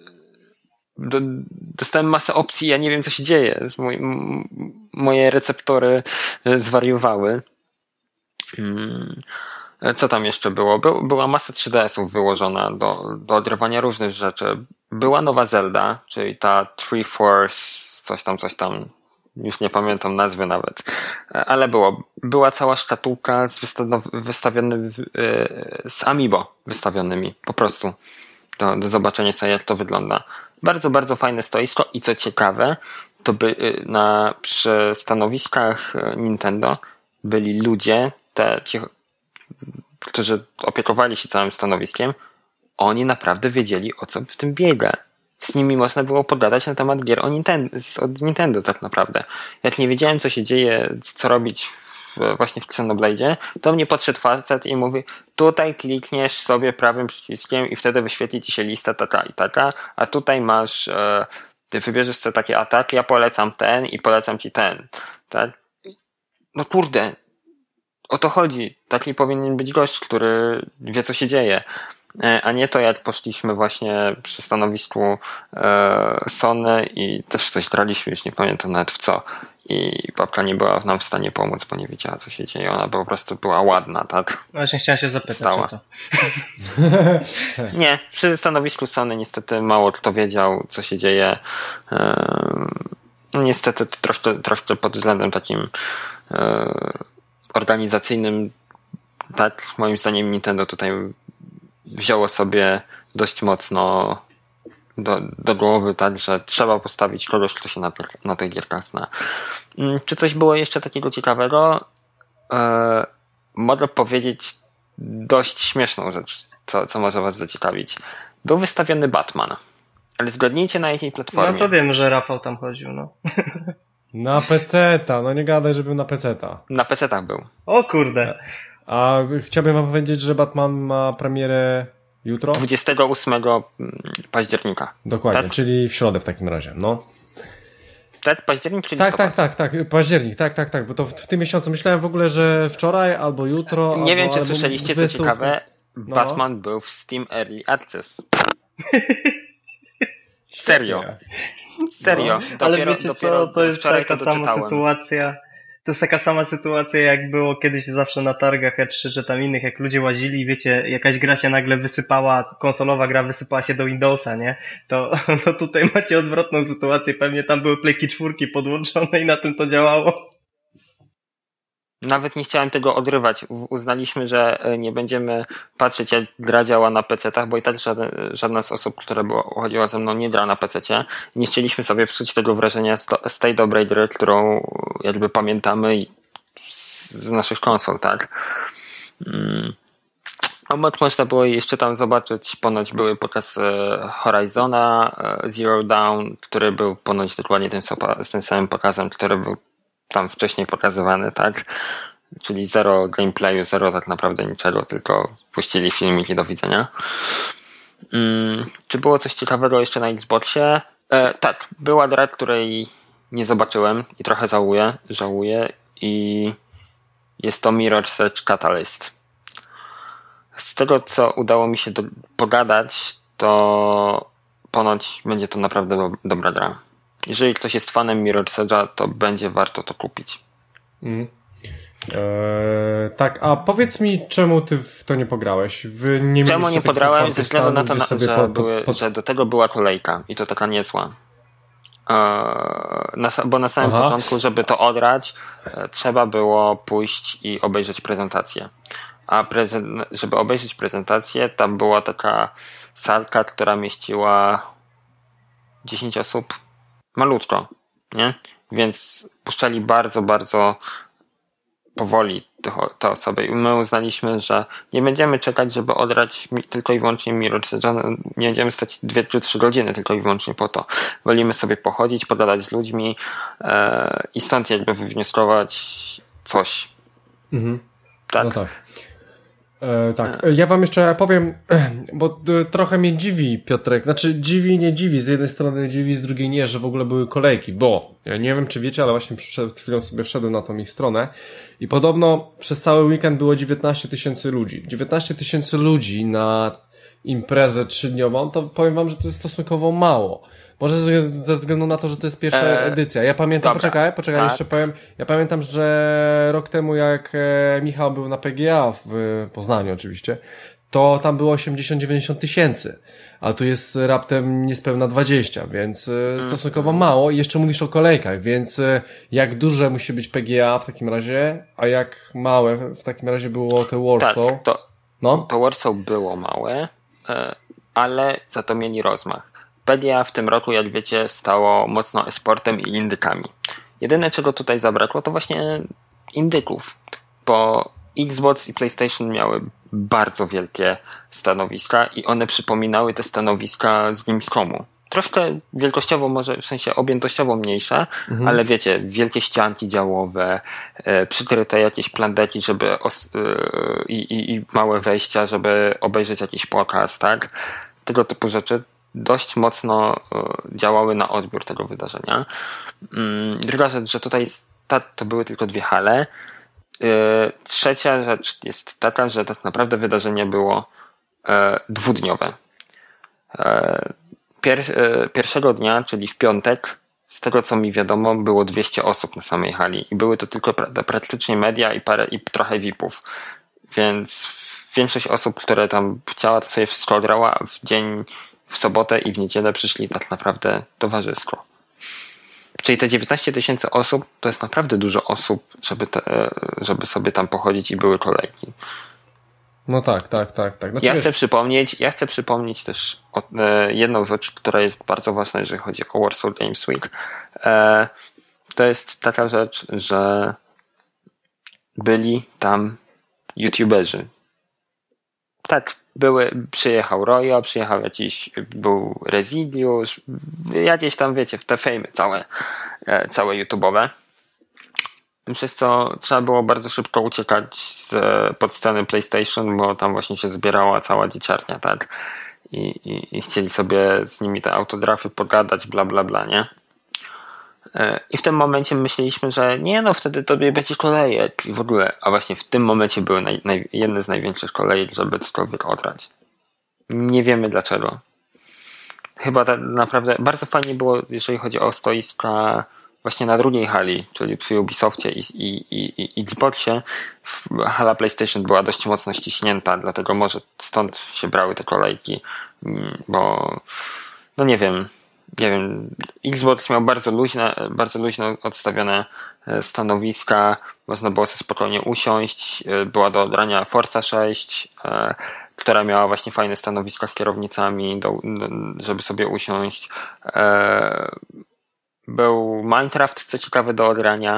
dostałem masę opcji, ja nie wiem, co się dzieje. Moje receptory zwariowały. Co tam jeszcze było? Była masa 3DS-ów wyłożona do odgrywania różnych rzeczy. Była nowa Zelda, czyli ta Three Force, coś tam, już nie pamiętam nazwy nawet, ale była cała szkatułka z Amiibo wystawionymi, po prostu do zobaczenia sobie, jak to wygląda. Bardzo, bardzo fajne stoisko i co ciekawe, to przy stanowiskach Nintendo byli ludzie, którzy opiekowali się całym stanowiskiem, oni naprawdę wiedzieli, o co w tym biega. Z nimi można było pogadać na temat gier od Nintendo tak naprawdę. Jak nie wiedziałem, co się dzieje, co robić właśnie w Xenoblade'zie, to mnie podszedł facet i mówi, tutaj klikniesz sobie prawym przyciskiem i wtedy wyświetli ci się lista taka i taka, a tutaj masz, ty wybierzesz sobie takie ataki, ja polecam ten i polecam ci ten. Tak? No kurde, o to chodzi. Taki powinien być gość, który wie, co się dzieje. A nie to, jak poszliśmy właśnie przy stanowisku Sony i też coś graliśmy, już nie pamiętam nawet w co. I babka nie była nam w stanie pomóc, bo nie wiedziała, co się dzieje. Ona po prostu była ładna, tak? Właśnie chciałem się zapytać o to. Nie, przy stanowisku Sony niestety mało kto wiedział, co się dzieje. Niestety troszkę pod względem takim organizacyjnym, tak, moim zdaniem Nintendo tutaj wzięło sobie dość mocno do głowy, tak, że trzeba postawić kogoś, kto się na tych gierkach zna. Czy coś było jeszcze takiego ciekawego? Mogę powiedzieć dość śmieszną rzecz, co może was zaciekawić. Był wystawiony Batman, ale zgadnijcie, na jakiej platformie. No to wiem, że Rafał tam chodził, no. Na PC-ta, no nie gadaj, że był na PC-ta. Na PC-tach był. O kurde. A chciałbym wam powiedzieć, że Batman ma premierę jutro? 28 października. Dokładnie, tak? czyli w środę w takim razie, no. Tak, październik czy tak, październik, tak, bo to w tym miesiącu myślałem w ogóle, że wczoraj albo jutro. Nie wiem, czy słyszeliście, co ciekawe, Batman był w Steam Early Access. Serio. Serio. No, ale wiecie co, to jest taka sama sytuacja. To jest taka sama sytuacja, jak było kiedyś zawsze na targach E3 czy tam innych, jak ludzie łazili i wiecie, jakaś gra się nagle wysypała, konsolowa gra wysypała się do Windowsa, nie? To no tutaj macie odwrotną sytuację, pewnie tam były Playki 4 podłączone i na tym to działało. Nawet nie chciałem tego odrywać. Uznaliśmy, że nie będziemy patrzeć, jak gra działa na PC-tach, bo i tak żadna z osób, która chodziła ze mną, nie gra na PC-cie. Nie chcieliśmy sobie psuć tego wrażenia z tej dobrej gry, którą jakby pamiętamy z naszych konsol, tak? Obok można było jeszcze tam zobaczyć, ponoć były pokaz Horizona Zero Dawn, który był ponoć dokładnie tym samym pokazem, który był tam wcześniej pokazywany, tak? Czyli zero gameplayu, zero tak naprawdę niczego, tylko puścili filmiki do widzenia. Czy było coś ciekawego jeszcze na Xboxie? Tak, była gra, której nie zobaczyłem i trochę żałuję i jest to Mirror's Edge Catalyst. Z tego, co udało mi się pogadać, to ponoć będzie to naprawdę dobra gra. Jeżeli ktoś jest fanem Mirror's Edge'a, to będzie warto to kupić. Tak, a powiedz mi, czemu ty w to nie pograłeś? Czemu nie pograłem? Ze względu na to, że do tego była kolejka i to taka niezła. Bo na samym początku, żeby to odrać, trzeba było pójść i obejrzeć prezentację. A żeby obejrzeć prezentację, tam była taka salka, która mieściła 10 osób. Malutko, nie? Więc puszczali bardzo, bardzo powoli te osoby i my uznaliśmy, że nie będziemy czekać, żeby odrać tylko i wyłącznie Mirror's Edge, nie będziemy stać 2 czy 3 godziny tylko i wyłącznie po to. Wolimy sobie pochodzić, pogadać z ludźmi i stąd jakby wywnioskować coś. Mhm. Tak? No tak. Tak, ja wam jeszcze powiem, bo trochę mnie dziwi, Piotrek, znaczy nie dziwi, z jednej strony dziwi, z drugiej nie, że w ogóle były kolejki, bo ja nie wiem czy wiecie, ale właśnie przed chwilą sobie wszedłem na tą ich stronę i podobno przez cały weekend było 19 000 ludzi. 19 000 ludzi na imprezę 3-dniową, to powiem wam, że to jest stosunkowo mało. Może ze względu na to, że to jest pierwsza edycja. Ja pamiętam, poczekaj, tak. Jeszcze powiem. Ja pamiętam, że rok temu jak Michał był na PGA w Poznaniu oczywiście, to tam było 80-90 tysięcy. A tu jest raptem niespełna 20, więc stosunkowo mało. I jeszcze mówisz o kolejkach, więc jak duże musi być PGA w takim razie, a jak małe w takim razie było te Warsaw? Tak, to Warsaw było małe, ale za to mieli rozmach. PGA w tym roku, jak wiecie, stało mocno e-sportem i indykami. Jedyne, czego tutaj zabrakło, to właśnie indyków, bo Xbox i PlayStation miały bardzo wielkie stanowiska i one przypominały te stanowiska z Gamescomu. Troszkę wielkościowo, może w sensie objętościowo mniejsze, ale wiecie, wielkie ścianki działowe, przykryte jakieś plandeki, żeby i małe wejścia, żeby obejrzeć jakiś pokaz, tak? Tego typu rzeczy dość mocno działały na odbiór tego wydarzenia. Druga rzecz, że tutaj to były tylko 2 hale. Trzecia rzecz jest taka, że tak naprawdę wydarzenie było 2-dniowe. Pierwszego dnia, czyli w piątek, z tego co mi wiadomo, było 200 osób na samej hali i były to tylko praktycznie media i trochę VIP-ów. Więc większość osób, które tam chciała, to sobie wszystko grała, w sobotę i w niedzielę przyszli tak naprawdę towarzysko. Czyli te 19 000 osób to jest naprawdę dużo osób, żeby sobie tam pochodzić i były kolejki. No tak. Znaczy, ja chcę przypomnieć też jedną rzecz, która jest bardzo ważna, jeżeli chodzi o Warsaw Games Week. To jest taka rzecz, że byli tam YouTuberzy. Tak, przyjechał Rojo, był Rezidiusz, jakieś tam, wiecie, te fejmy całe YouTube'owe. Przez co trzeba było bardzo szybko uciekać pod sceny PlayStation, bo tam właśnie się zbierała cała dzieciarnia, tak? I chcieli sobie z nimi te autografy pogadać, bla, bla, bla, nie? I w tym momencie myśleliśmy, że wtedy tobie będzie kolejek i w ogóle, a właśnie w tym momencie były jedne z największych kolejek, żeby cokolwiek odrać. Nie wiemy dlaczego. Chyba naprawdę bardzo fajnie było, jeżeli chodzi o stoiska właśnie na drugiej hali, czyli przy Ubisoftie i Xboxie. Hala PlayStation była dość mocno ściśnięta, dlatego może stąd się brały te kolejki, bo nie wiem, Xbox miał bardzo luźno odstawione stanowiska, można było sobie spokojnie usiąść, była do odrania Forza 6, która miała właśnie fajne stanowiska z kierownicami, żeby sobie usiąść. Był Minecraft, co ciekawe, do odrania.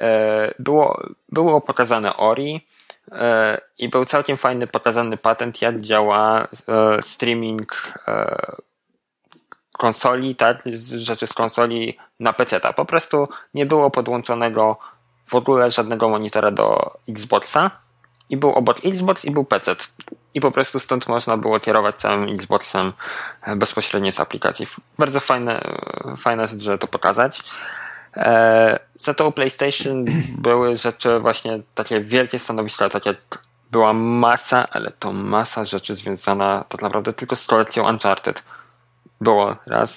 Było pokazane Ori i był całkiem fajny pokazany patent, jak działa streaming konsoli, tak, rzeczy z konsoli na PC-ta. Po prostu nie było podłączonego w ogóle żadnego monitora do Xboxa i był obok Xbox i był PC. I po prostu stąd można było kierować całym Xboxem bezpośrednio z aplikacji. Bardzo fajna rzecz, żeby to pokazać. Za to u PlayStation były rzeczy właśnie takie wielkie stanowiska, tak jak była masa rzeczy związana tak naprawdę tylko z kolekcją Uncharted. Było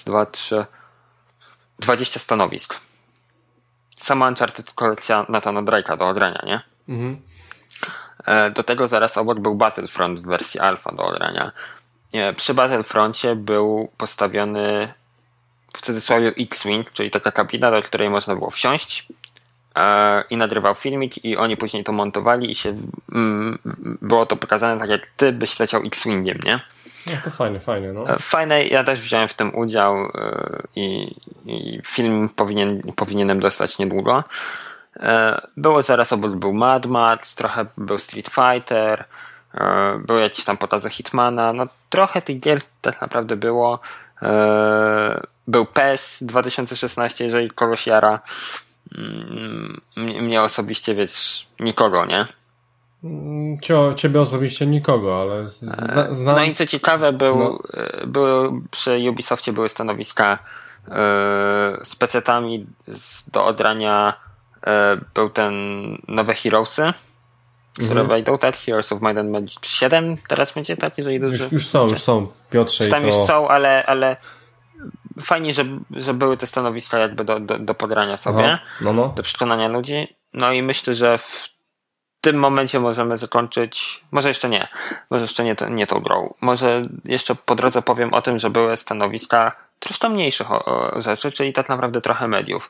20 stanowisk. Sama Uncharted kolekcja Nathana Drake'a do odrania, nie? Mhm. Do tego zaraz obok był Battlefront w wersji alfa do odrania. Przy Battlefroncie był postawiony w cudzysłowie X-Wing, czyli taka kabina, do której można było wsiąść i nagrywał filmik i oni później to montowali i było to pokazane tak, jak ty byś leciał X-Wingiem, nie? No to fajnie, no. Fajne, ja też wziąłem w tym udział i film powinienem dostać niedługo. Było zaraz obok był Mad Max, trochę był Street Fighter, były jakieś tam pokazy Hitmana, no trochę tych gier tak naprawdę było. Był PES 2016, jeżeli kogoś jara. Mnie osobiście, wiesz, nikogo, nie? Ciebie osobiście nikogo, ale znam. No i co ciekawe, przy Ubisoftie były stanowiska z PC-tami do odrania. Był ten nowe Heroesy, które wejdą, tak? Heroes of Might and Magic 7 teraz będzie, tak? Jeżeli już są, Piotrze. Tam już są, ale fajnie, że były te stanowiska jakby do podrania sobie, do przekonania ludzi. No i myślę, że w tym momencie możemy zakończyć, może jeszcze nie tą grą. Może jeszcze po drodze powiem o tym, że były stanowiska troszkę mniejszych rzeczy, czyli tak naprawdę trochę mediów,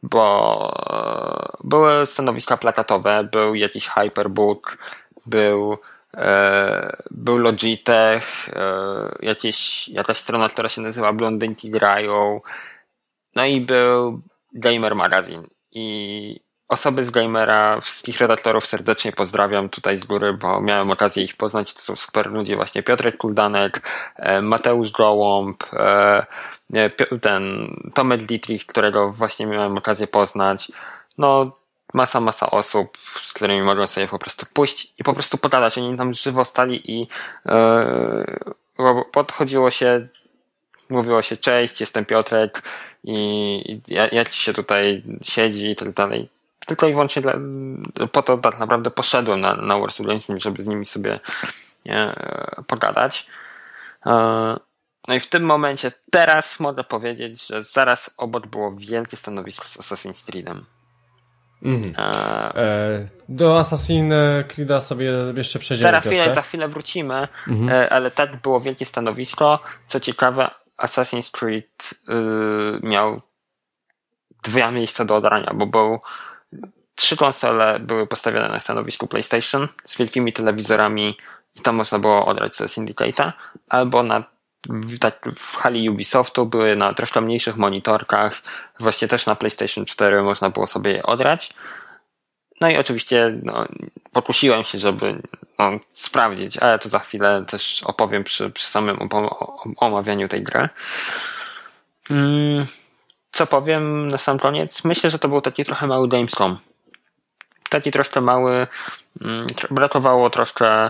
bo były stanowiska plakatowe, był jakiś Hyperbook, był Logitech, jakaś strona, która się nazywa Blondynki Grają, no i był Gamer Magazine. I osoby z Gamera, wszystkich redaktorów serdecznie pozdrawiam tutaj z góry, bo miałem okazję ich poznać, to są super ludzie, właśnie Piotrek Kuldanek, Mateusz Gołąb, Tomek Dietrich, którego właśnie miałem okazję poznać. No, masa osób, z którymi mogą sobie po prostu pójść i po prostu pogadać. Oni tam żywo stali i podchodziło się, mówiło się: cześć, jestem Piotrek i jak ci się tutaj siedzi i tak dalej. Tylko i wyłącznie po to tak naprawdę poszedłem na Warsaw Games, żeby z nimi sobie pogadać. No i w tym momencie teraz mogę powiedzieć, że zaraz obok było wielkie stanowisko z Assassin's Creedem. Do Assassin's Creed'a sobie jeszcze przejdziemy. Za chwilę wrócimy, ale tak było wielkie stanowisko. Co ciekawe, Assassin's Creed miał 2 miejsca do odrania, bo 3 konsole były postawione na stanowisku PlayStation z wielkimi telewizorami i tam można było odrać sobie Syndicate'a, albo w hali Ubisoftu były na troszkę mniejszych monitorkach, właśnie też na PlayStation 4 można było sobie je odrać. No i oczywiście pokusiłem się, żeby sprawdzić, ale to za chwilę też opowiem przy samym omawianiu tej gry. Co powiem na sam koniec? Myślę, że to był taki trochę mały Gamescom. Taki troszkę mały, brakowało troszkę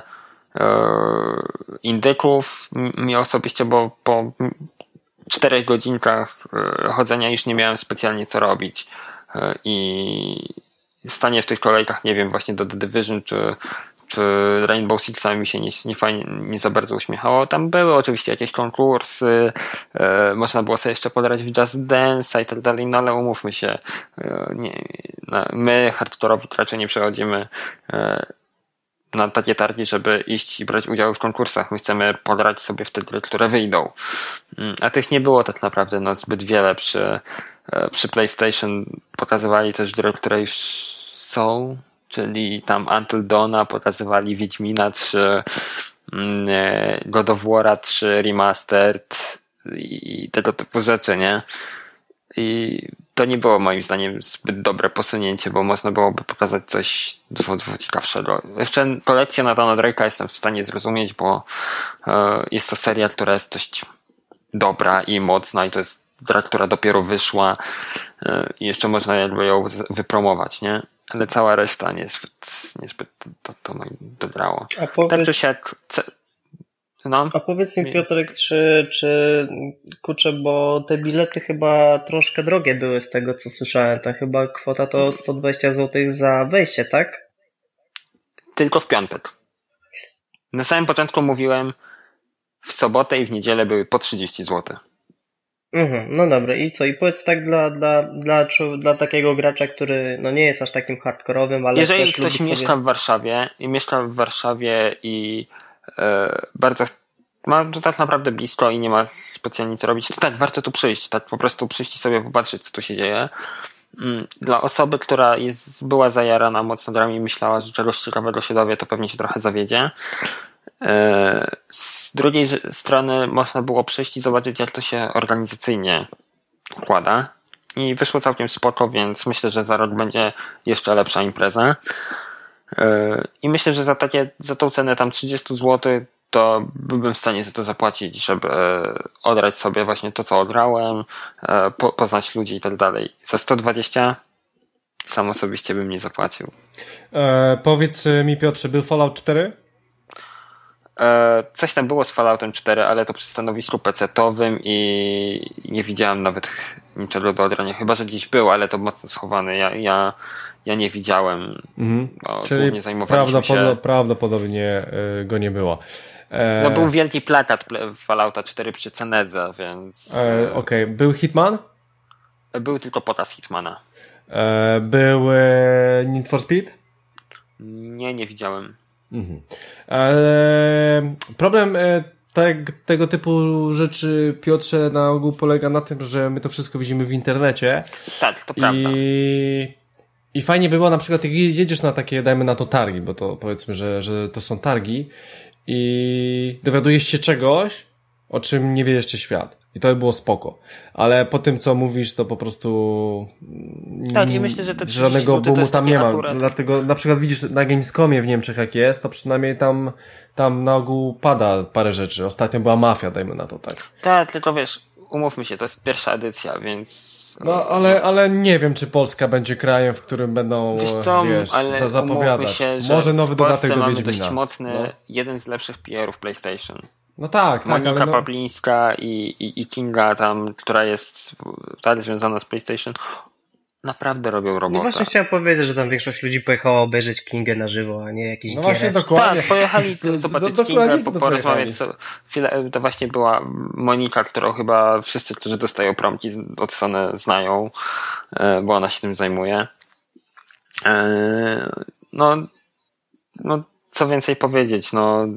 indyków mi osobiście, bo po 4 godzinkach chodzenia już nie miałem specjalnie co robić i stanie w tych kolejkach, nie wiem, właśnie do The Division czy Rainbow Sixa mi się nie za bardzo uśmiechało. Tam były oczywiście jakieś konkursy, można było sobie jeszcze podrać w Just Dance i tak dalej, no ale umówmy się, my hardkorowi raczej nie przechodzimy na takie targi, żeby iść i brać udział w konkursach. My chcemy podrać sobie w te gry, które wyjdą. A tych nie było tak naprawdę zbyt wiele. Przy PlayStation pokazywali też gry, które już są, czyli tam Until Dawna, pokazywali Wiedźmina 3, God of War'a 3 Remastered i tego typu rzeczy, nie? I to nie było moim zdaniem zbyt dobre posunięcie, bo można byłoby pokazać coś dużo ciekawszego. Jeszcze kolekcja Nathana Drake'a jestem w stanie zrozumieć, bo jest to seria, która jest dość dobra i mocna i to jest gra, która dopiero wyszła i jeszcze można jakby ją wypromować, nie? Ale cała reszta niezbyt to dobrało. Tak czy siak... A powiedz mi, Piotrek, czy kurczę, bo te bilety chyba troszkę drogie były z tego, co słyszałem. Ta chyba kwota to 120 zł za wejście, tak? Tylko w piątek. Na samym początku mówiłem, w sobotę i w niedzielę były po 30 zł. No dobra, i co? I powiedz tak dla takiego gracza, który nie jest aż takim hardkorowym, ale jeżeli też ktoś mieszka w Warszawie i bardzo ma to tak naprawdę blisko i nie ma specjalnie co robić, to tak, warto tu przyjść, tak po prostu przyjść i sobie popatrzeć, co tu się dzieje. Dla osoby, która była zajarana mocno grami i myślała, że czegoś ciekawego się dowie, to pewnie się trochę zawiedzie. Z drugiej strony można było przyjść i zobaczyć, jak to się organizacyjnie układa i wyszło całkiem spoko, więc myślę, że za rok będzie jeszcze lepsza impreza. I myślę, że za tą cenę tam 30 zł to byłbym w stanie za to zapłacić, żeby odrać sobie właśnie to, co ograłem, poznać ludzi i tak dalej. Za 120 sam osobiście bym nie zapłacił. Powiedz mi, Piotrze, był Fallout 4? Coś tam było z Falloutem 4, ale to przy stanowisku PC-towym i nie widziałem nawet niczego do odrania. Chyba, że gdzieś był, ale to mocno schowane. Ja nie widziałem. Czyli prawdopodobnie go nie było. No był wielki plakat Fallouta 4 przy Cenedze, więc... Okej. Był Hitman? Był tylko pokaz Hitmana. Był Need for Speed? Nie widziałem. Problem tego typu rzeczy, Piotrze, na ogół polega na tym, że my to wszystko widzimy w internecie. Tak, to prawda. I fajnie było na przykład, jak jedziesz na takie, dajmy na to targi, bo to powiedzmy, że to są targi i dowiadujesz się czegoś, o czym nie wie jeszcze świat. I to by było spoko. Ale po tym, co mówisz, to po prostu tak, i myślę, że żadnego boomu tam nie ma. Dlatego na przykład widzisz na Gamescomie w Niemczech jak jest, to przynajmniej tam na ogół pada parę rzeczy. Ostatnio była Mafia, dajmy na to, tak. Tak, tylko wiesz, umówmy się, to jest pierwsza edycja, więc... No, ale nie wiem, czy Polska będzie krajem, w którym będą, zapowiadać. Się, że może nowy dodatek do mamy Wiedźmina. Dość mocny, jeden z lepszych PR-ów PlayStation. No tak, Monika Pawlińska i Kinga tam, która jest tak związana z PlayStation, naprawdę robią robotę. No właśnie chciałem powiedzieć, że tam większość ludzi pojechała obejrzeć Kingę na żywo, a nie jakiś właśnie dokładnie. Tak, pojechali zobaczyć Kingę, porozmawiać. To właśnie była Monika, którą chyba wszyscy, którzy dostają promki od Sony znają, bo ona się tym zajmuje. No co więcej powiedzieć,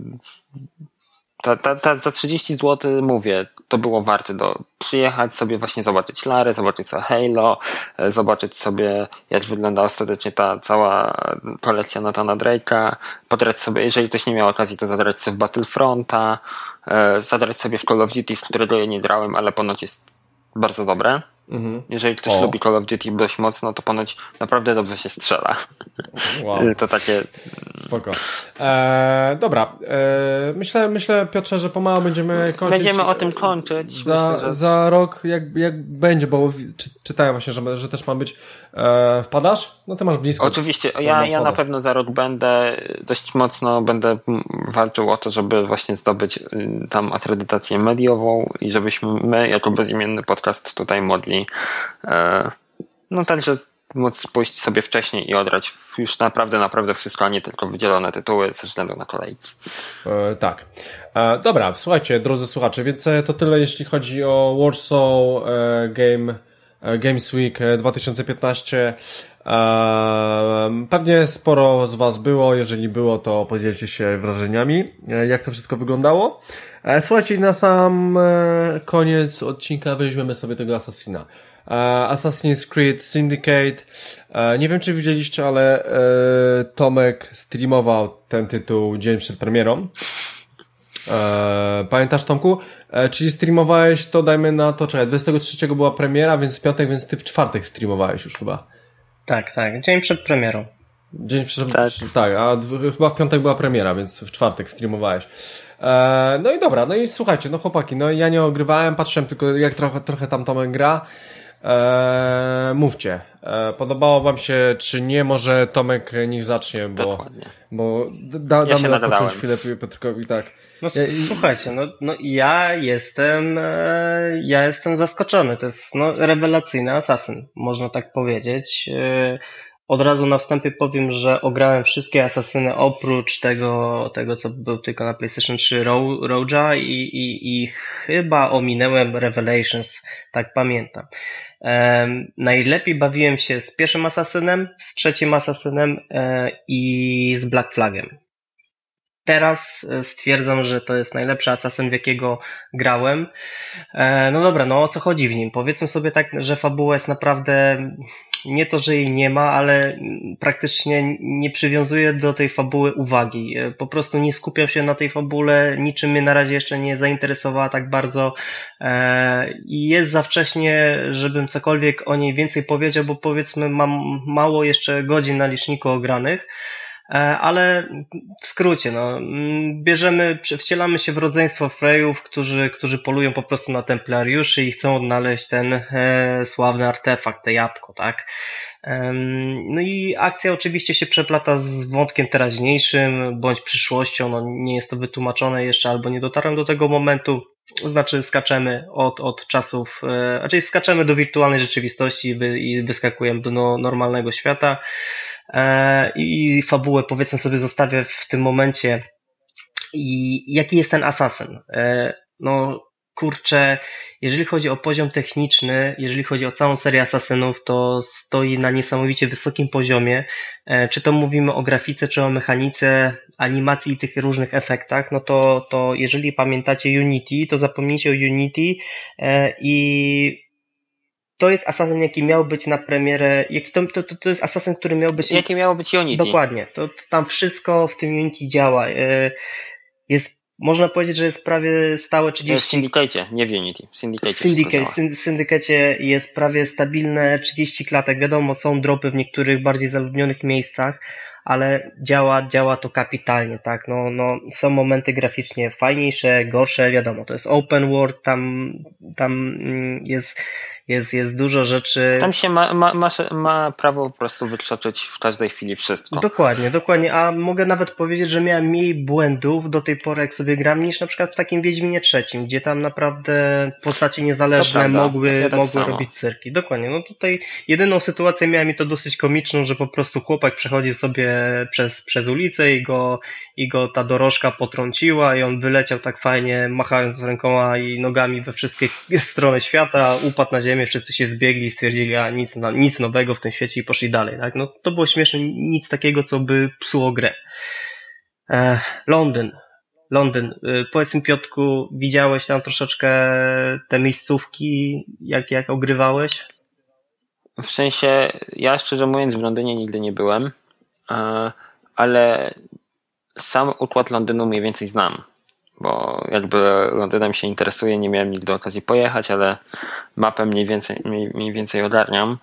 za 30 zł mówię, to było warte przyjechać sobie właśnie zobaczyć Larę, zobaczyć co Halo, zobaczyć sobie jak wygląda ostatecznie ta cała kolekcja Nathana Drake'a, podrać sobie, jeżeli ktoś nie miał okazji, to zadrać sobie w Battlefronta, zadrać sobie w Call of Duty, w którego ja nie grałem, ale ponoć jest bardzo dobre. Jeżeli ktoś lubi Call of Duty dość mocno, to ponoć naprawdę dobrze się strzela. Wow. To takie... Spoko. Dobra. Myślę, Piotrze, że pomału będziemy kończyć. Będziemy o tym kończyć. Za rok jak będzie, bo czytałem właśnie, że też ma być. Wpadasz? No ty masz blisko. Oczywiście. Ja na pewno za rok dość mocno będę walczył o to, żeby właśnie zdobyć tam akredytację mediową i żebyśmy my, jako bezimienny podcast tutaj modli także móc pójść sobie wcześniej i odrać już naprawdę wszystko, a nie tylko wydzielone tytuły ze względu na kolejki. Tak. Dobra, słuchajcie, drodzy słuchacze, więc to tyle, jeśli chodzi o Warsaw Games Week 2015. Pewnie sporo z was było, jeżeli było, to podzielcie się wrażeniami, jak to wszystko wyglądało. Słuchajcie, na sam koniec odcinka weźmiemy sobie tego Assassina. Assassin's Creed Syndicate. Nie wiem, czy widzieliście, ale Tomek streamował ten tytuł dzień przed premierą. Pamiętasz, Tomku? Czyli streamowałeś to, dajmy na to, 23 była premiera, więc w piątek, więc ty w czwartek streamowałeś już chyba. Tak, dzień przed premierą. Tak, chyba w piątek była premiera, więc w czwartek streamowałeś. No i dobra, no i słuchajcie, chłopaki, ja nie ogrywałem, patrzyłem tylko jak trochę tam Tomek gra. Mówcie, podobało wam się, czy nie? Może Tomek niech zacznie, bo damy odpocząć chwilę Piotrkowi, tak. Słuchajcie, ja jestem zaskoczony. To jest rewelacyjny Assassin, można tak powiedzieć. Od razu na wstępie powiem, że ograłem wszystkie Assassiny oprócz tego co był tylko na PlayStation 3 Rogue'a i chyba ominęłem Revelations, tak pamiętam. Najlepiej bawiłem się z pierwszym Assassinem, z trzecim Assassinem i z Black Flagiem. Teraz stwierdzam, że to jest najlepszy Assassin, w jakiego grałem. No dobra, o co chodzi w nim? Powiedzmy sobie tak, że fabuła jest naprawdę... Nie to, że jej nie ma, ale praktycznie nie przywiązuje do tej fabuły uwagi. Po prostu nie skupiam się na tej fabule, niczym mnie na razie jeszcze nie zainteresowała tak bardzo i jest za wcześnie, żebym cokolwiek o niej więcej powiedział, bo powiedzmy mam mało jeszcze godzin na liczniku ogranych. Ale w skrócie, wcielamy się w rodzeństwo Freyów, którzy polują po prostu na templariuszy i chcą odnaleźć ten sławny artefakt, te jabłko, tak? No i akcja oczywiście się przeplata z wątkiem teraźniejszym bądź przyszłością, no nie jest to wytłumaczone jeszcze albo nie dotarłem do tego momentu, znaczy skaczemy od czasów, raczej skaczemy do wirtualnej rzeczywistości i wyskakujemy do normalnego świata i fabułę powiedzmy sobie zostawię w tym momencie. I jaki jest ten asasyn? No kurczę, jeżeli chodzi o poziom techniczny, jeżeli chodzi o całą serię asasynów, to stoi na niesamowicie wysokim poziomie. Czy to mówimy o grafice, czy o mechanice, animacji i tych różnych efektach, no to jeżeli pamiętacie Unity, to zapomnijcie o Unity i to jest asasyn, jaki miał być na premierę, to jest asasyn, który miał być... Jaki miało być Unity? Dokładnie, to tam wszystko w tym Unity działa. Można powiedzieć, że jest prawie stałe 30... W Syndicate, nie w Unity. W Syndicate jest prawie stabilne 30 klatek. Wiadomo, są dropy w niektórych bardziej zaludnionych miejscach, ale działa to kapitalnie, tak? No, są momenty graficznie fajniejsze, gorsze, wiadomo, to jest open world, tam jest dużo rzeczy. Tam się ma prawo po prostu wykrzaczyć w każdej chwili wszystko. Dokładnie, a mogę nawet powiedzieć, że miałem mniej błędów do tej pory, jak sobie gram, niż na przykład w takim Wiedźminie III, gdzie tam naprawdę postacie niezależne mogły robić cyrki. Dokładnie, no tutaj jedyną sytuację miałem i to dosyć komiczną, że po prostu chłopak przechodzi sobie przez ulicę i go ta dorożka potrąciła i on wyleciał tak fajnie, machając rękoma i nogami we wszystkie strony świata, upadł na ziemię, wszyscy się zbiegli i stwierdzili, a nic nowego w tym świecie i poszli dalej, tak? No to było śmieszne, nic takiego, co by psuło grę. Londyn. Powiedz mi, Piotrku, widziałeś tam troszeczkę te miejscówki, jak ogrywałeś? W sensie, ja szczerze mówiąc w Londynie nigdy nie byłem, ale sam układ Londynu mniej więcej znam, bo jakby Londynem się interesuję, nie miałem nigdy okazji pojechać, ale mapę mniej więcej ogarniam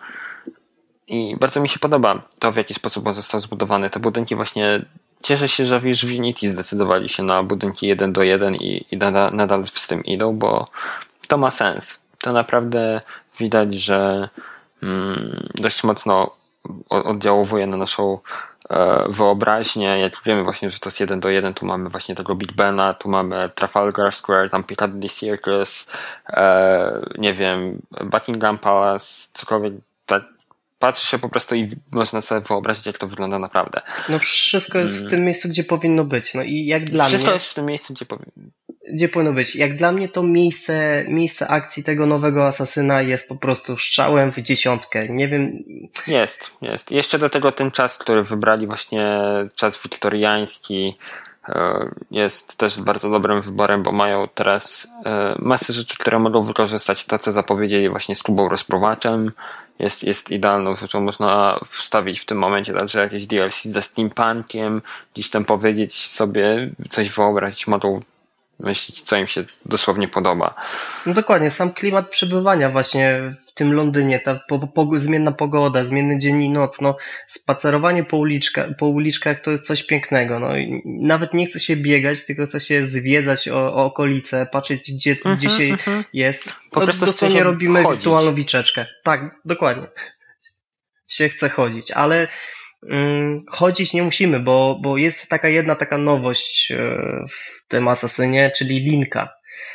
i bardzo mi się podoba to, w jaki sposób on został zbudowany. Te budynki właśnie, cieszę się, że już w Unity zdecydowali się na budynki 1:1 i nadal z tym idą, bo to ma sens. To naprawdę widać, że dość mocno oddziałuje na naszą wyobraźnię. Jak wiemy właśnie, że to jest 1:1, tu mamy właśnie tego Big Bena, tu mamy Trafalgar Square, tam Piccadilly Circus, nie wiem, Buckingham Palace, cokolwiek. Tak, patrzy się po prostu i można sobie wyobrazić, jak to wygląda naprawdę. No wszystko jest w tym miejscu, gdzie powinno być. No i jak dla mnie... Wszystko jest w tym miejscu, gdzie powinno być. Jak dla mnie to miejsce akcji tego nowego asasyna jest po prostu strzałem w dziesiątkę. Nie wiem... Jest. Jeszcze do tego ten czas, który wybrali, właśnie czas wiktoriański, jest też bardzo dobrym wyborem, bo mają teraz masę rzeczy, które mogą wykorzystać. To, co zapowiedzieli właśnie z Kubą Rozpruwaczem, jest idealną rzeczą. Można wstawić w tym momencie także jakieś DLC ze steampunkiem, gdzieś tam powiedzieć sobie, coś wyobrazić, mogą myśleć, co im się dosłownie podoba. No dokładnie, sam klimat przebywania właśnie w tym Londynie, ta zmienna pogoda, zmienny dzień i noc, no spacerowanie po uliczkach to jest coś pięknego, no i nawet nie chce się biegać, tylko chce się zwiedzać o okolice, patrzeć gdzie się jest. Po prostu dosłownie robimy wirtualną wiczeczkę. Tak, dokładnie. Się chce chodzić, ale chodzić nie musimy, bo jest taka nowość w tym asasynie, czyli linka.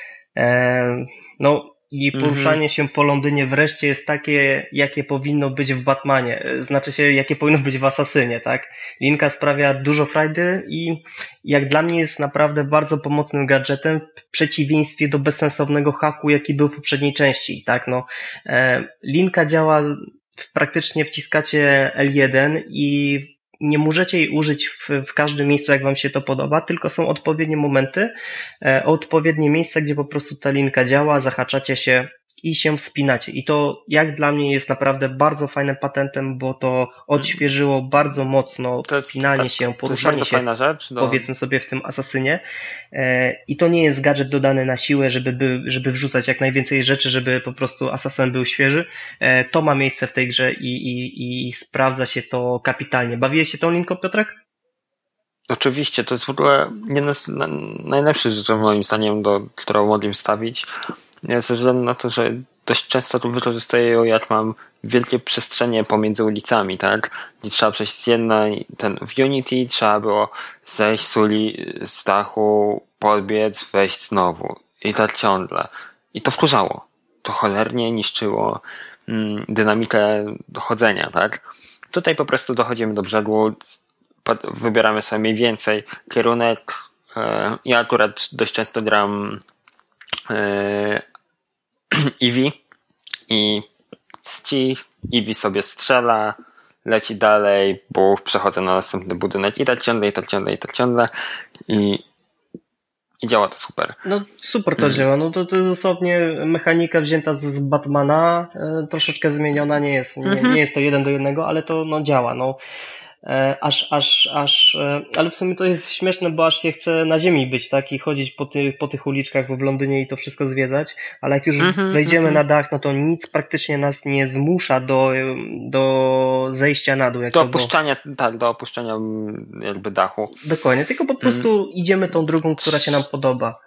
No i poruszanie się po Londynie wreszcie jest takie, jakie powinno być w Batmanie. Znaczy się, jakie powinno być w Asasynie, tak? Linka sprawia dużo frajdy i jak dla mnie jest naprawdę bardzo pomocnym gadżetem w przeciwieństwie do bezsensownego haku, jaki był w poprzedniej części, tak? No, linka działa, praktycznie wciskacie L1 i nie możecie jej użyć w każdym miejscu, jak wam się to podoba, tylko są odpowiednie momenty, odpowiednie miejsca, gdzie po prostu ta linka działa, zahaczacie się i się wspinacie. I to jak dla mnie jest naprawdę bardzo fajnym patentem, bo to odświeżyło bardzo mocno wspinanie się, poruszanie się, fajna rzecz, powiedzmy sobie, w tym Asasynie. I to nie jest gadżet dodany na siłę, żeby wrzucać jak najwięcej rzeczy, żeby po prostu Assassin był świeży. To ma miejsce w tej grze i sprawdza się to kapitalnie. Bawiłeś się tą linką, Piotrek? Oczywiście, to jest w ogóle jedna z najlepszych rzeczy moim zdaniem, którą mogli wstawić. Ze względu na to, że dość często tu wykorzystuję ją, jak mam wielkie przestrzenie pomiędzy ulicami, tak? Gdzie trzeba przejść z jednej, w Unity trzeba było zejść z dachu, podbiec, wejść znowu. I tak ciągle. I to wkurzało. To cholernie niszczyło dynamikę dochodzenia, tak? Tutaj po prostu dochodzimy do brzegu, wybieramy sobie mniej więcej kierunek. Ja akurat dość często gram Eevee i Eevee sobie strzela, leci dalej, przechodzę na następny budynek i tak ciągle i działa to super. No super to działa, no to dosłownie mechanika wzięta z Batmana, troszeczkę zmieniona, nie jest to 1:1, ale to no działa, no. Ale w sumie to jest śmieszne, bo aż się chce na ziemi być, tak? I chodzić po tych uliczkach w Londynie i to wszystko zwiedzać, ale jak już wejdziemy na dach, no to nic praktycznie nas nie zmusza do zejścia na dół. Do opuszczenia jakby dachu. Dokładnie, tylko po prostu idziemy tą drogą, która się nam podoba.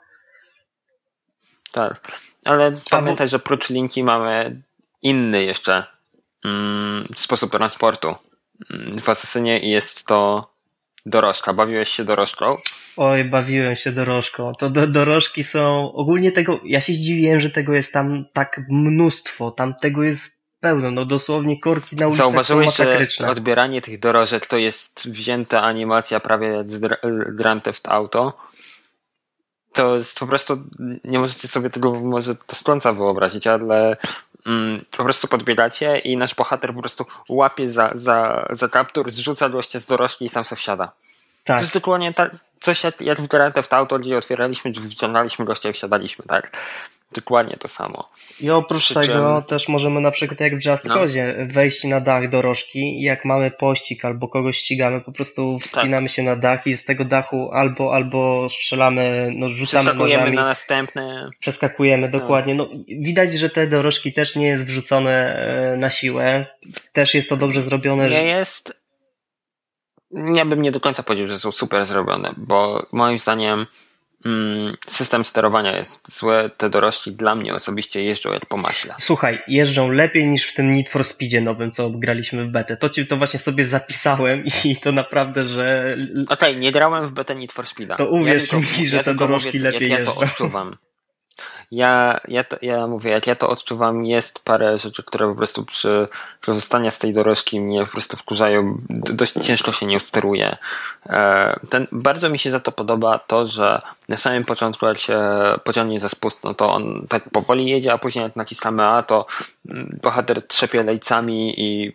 Tak, ale pamiętaj, że prócz linki mamy inny jeszcze sposób transportu w Asasynie i jest to dorożka. Bawiłeś się dorożką? Oj, bawiłem się dorożką. To dorożki są... Ogólnie tego... Ja się zdziwiłem, że tego jest tam tak mnóstwo. Tam tego jest pełno. No dosłownie korki na ulicach Zauważyłeś, są masakryczne. Że odbieranie tych dorożek to jest wzięta animacja prawie jak z Grand Theft Auto. To jest po prostu... Nie możecie sobie tego może to z końca wyobrazić, ale... po prostu podbiegacie i nasz bohater po prostu łapie za kaptur, zrzuca gościa z dorożki i sam sobie wsiada. Tak. To jest dokładnie coś jak w Grand Theft Auto, gdzie otwieraliśmy drzwi, wciągaliśmy gościa i wsiadaliśmy, tak? Dokładnie to samo. I oprócz tego też możemy na przykład jak w Just Cause wejść na dach dorożki i jak mamy pościg albo kogoś ścigamy, po prostu wspinamy się na dach i z tego dachu albo strzelamy, no rzucamy nożami. Na następne. Przeskakujemy, dokładnie. No, widać, że te dorożki też nie jest wrzucone na siłę. Też jest to dobrze zrobione. Nie jest. Ja bym nie do końca powiedział, że są super zrobione, bo moim zdaniem system sterowania jest zły, te dorożki dla mnie osobiście jeżdżą jak po maśle. Słuchaj, jeżdżą lepiej niż w tym Need for Speedzie nowym, co graliśmy w betę. To właśnie sobie zapisałem i to naprawdę, że... Okej, nie grałem w betę Need for Speeda. To uwierz mi, że te dorożki lepiej jeżdżą. Ja to odczuwam. Ja mówię, jak ja to odczuwam, jest parę rzeczy, które po prostu przy korzystaniu z tej dorożki mnie po prostu wkurzają. Dość ciężko się nią steruje. Bardzo mi się za to podoba to, że na samym początku, jak się pociągnie za spust, no to on tak powoli jedzie, a później jak naciskamy A, to bohater trzepie lejcami i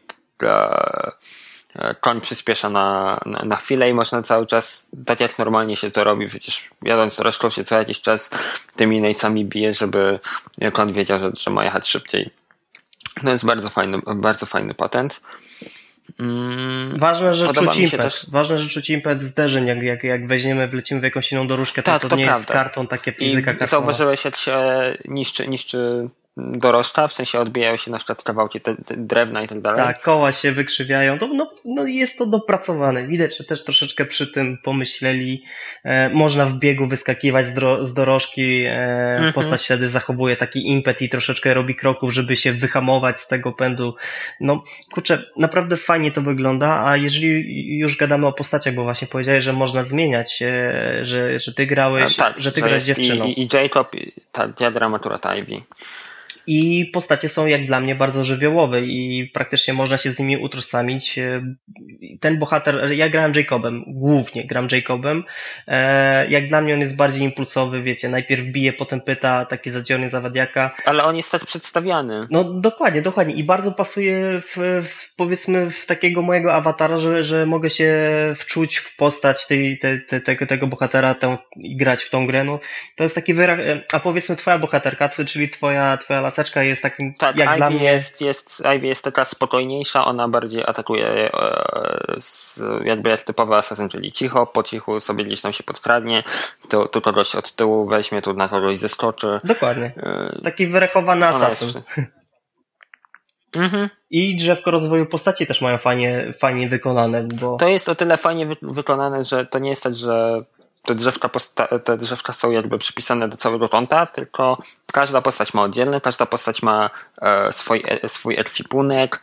koń przyspiesza na chwilę i można cały czas, tak jak normalnie się to robi, przecież jadąc dorożką się co jakiś czas tymi nejcami bije, żeby koń wiedział, że ma jechać szybciej. To jest bardzo fajny patent. Ważne, że czuć impet. Ważne, że czuć impet zderzeń, jak wlecimy w jakąś inną dorożkę, to nie jest karton, takie fizyka kartona. Zauważyłeś, jak się niszczy dorożka, w sensie odbijają się na przykład kawałki drewna i tak dalej. Tak, koła się wykrzywiają. No jest to dopracowane. Widać, że też troszeczkę przy tym pomyśleli. Można w biegu wyskakiwać z dorożki. Postać wtedy zachowuje taki impet i troszeczkę robi kroków, żeby się wyhamować z tego pędu. No kurczę, naprawdę fajnie to wygląda, a jeżeli już gadamy o postaciach, bo właśnie powiedziałeś, że można zmieniać, że ty grałeś, że ty grałeś dziewczyną. I Jacob, ja gram akurat Ivy. I postacie są jak dla mnie bardzo żywiołowe i praktycznie można się z nimi utożsamić. Ten bohater, ja grałem Jacobem, głównie gram Jacobem. Jak dla mnie on jest bardziej impulsowy, wiecie, najpierw bije, potem pyta, taki zadziorny zawadiaka. Ale on jest tak przedstawiany. No dokładnie i bardzo pasuje powiedzmy w takiego mojego awatara, że mogę się wczuć w postać tego bohatera i grać w tą grę. No, to jest taki a powiedzmy twoja bohaterka, czyli twoja laseczka jest takim, tak, jak Ivy dla mnie... Ivy jest taka spokojniejsza, ona bardziej atakuje jakby jak typowy asasyn, czyli po cichu sobie gdzieś tam się podkradnie, tu kogoś od tyłu weźmie, tu na kogoś zeskoczy. Dokładnie. Taki wyrechowany asasyn. I drzewko rozwoju postaci też mają fajnie wykonane, bo... To jest o tyle fajnie wykonane, że to nie jest tak, że te drzewka są jakby przypisane do całego konta, tylko każda postać ma oddzielny, każda postać ma swój ekwipunek.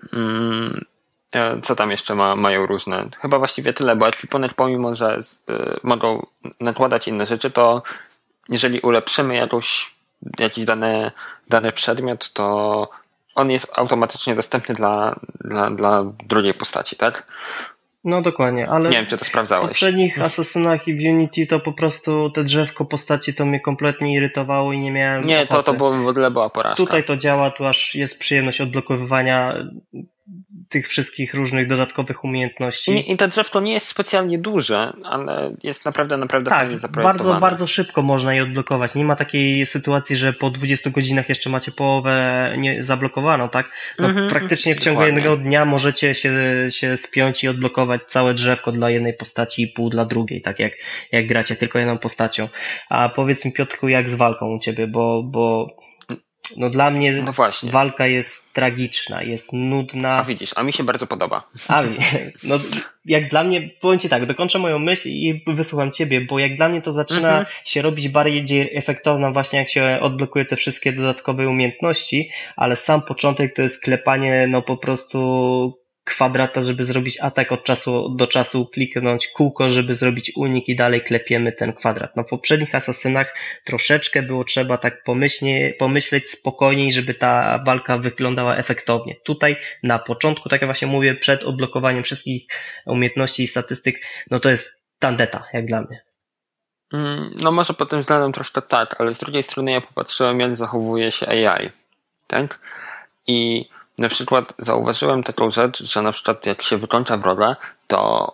Co tam jeszcze mają różne? Chyba właściwie tyle, bo ekwipunek pomimo, że mogą nakładać inne rzeczy, to jeżeli ulepszymy jakiś dany przedmiot, to on jest automatycznie dostępny dla drugiej postaci, tak? No dokładnie, ale nie wiem, czy to sprawdzałeś. W poprzednich Assassinach i w Unity to po prostu te drzewko postaci to mnie kompletnie irytowało i nie miałem ochoty. To w ogóle była porażka. Tutaj to działa, tu aż jest przyjemność odblokowywania tych wszystkich różnych dodatkowych umiejętności. I to drzewko nie jest specjalnie duże, ale jest naprawdę tak, fajnie zaprojektowane. Bardzo, bardzo szybko można je odblokować. Nie ma takiej sytuacji, że po 20 godzinach jeszcze macie połowę zablokowaną, tak? Praktycznie w ciągu jednego dnia możecie się spiąć i odblokować całe drzewko dla jednej postaci i pół dla drugiej, tak jak gracie tylko jedną postacią. A powiedz mi, Piotrku, jak z walką u ciebie, bo no dla mnie walka jest tragiczna, jest nudna. A widzisz, a mi się bardzo podoba. No jak dla mnie, powiem ci tak, dokończę moją myśl i wysłucham ciebie, bo jak dla mnie to zaczyna się robić bardziej efektowna właśnie jak się odblokuje te wszystkie dodatkowe umiejętności, ale sam początek to jest klepanie no po prostu kwadrata, żeby zrobić atak od czasu do czasu, kliknąć kółko, żeby zrobić unik i dalej klepiemy ten kwadrat. No w poprzednich Asasynach troszeczkę było trzeba tak pomyśleć spokojniej, żeby ta walka wyglądała efektownie. Tutaj na początku, tak jak właśnie mówię, przed odblokowaniem wszystkich umiejętności i statystyk, no to jest tandeta, jak dla mnie. No może pod tym względem troszkę tak, ale z drugiej strony ja popatrzyłem, jak zachowuje się AI, tak? I na przykład zauważyłem taką rzecz, że na przykład jak się wykończa wroga, to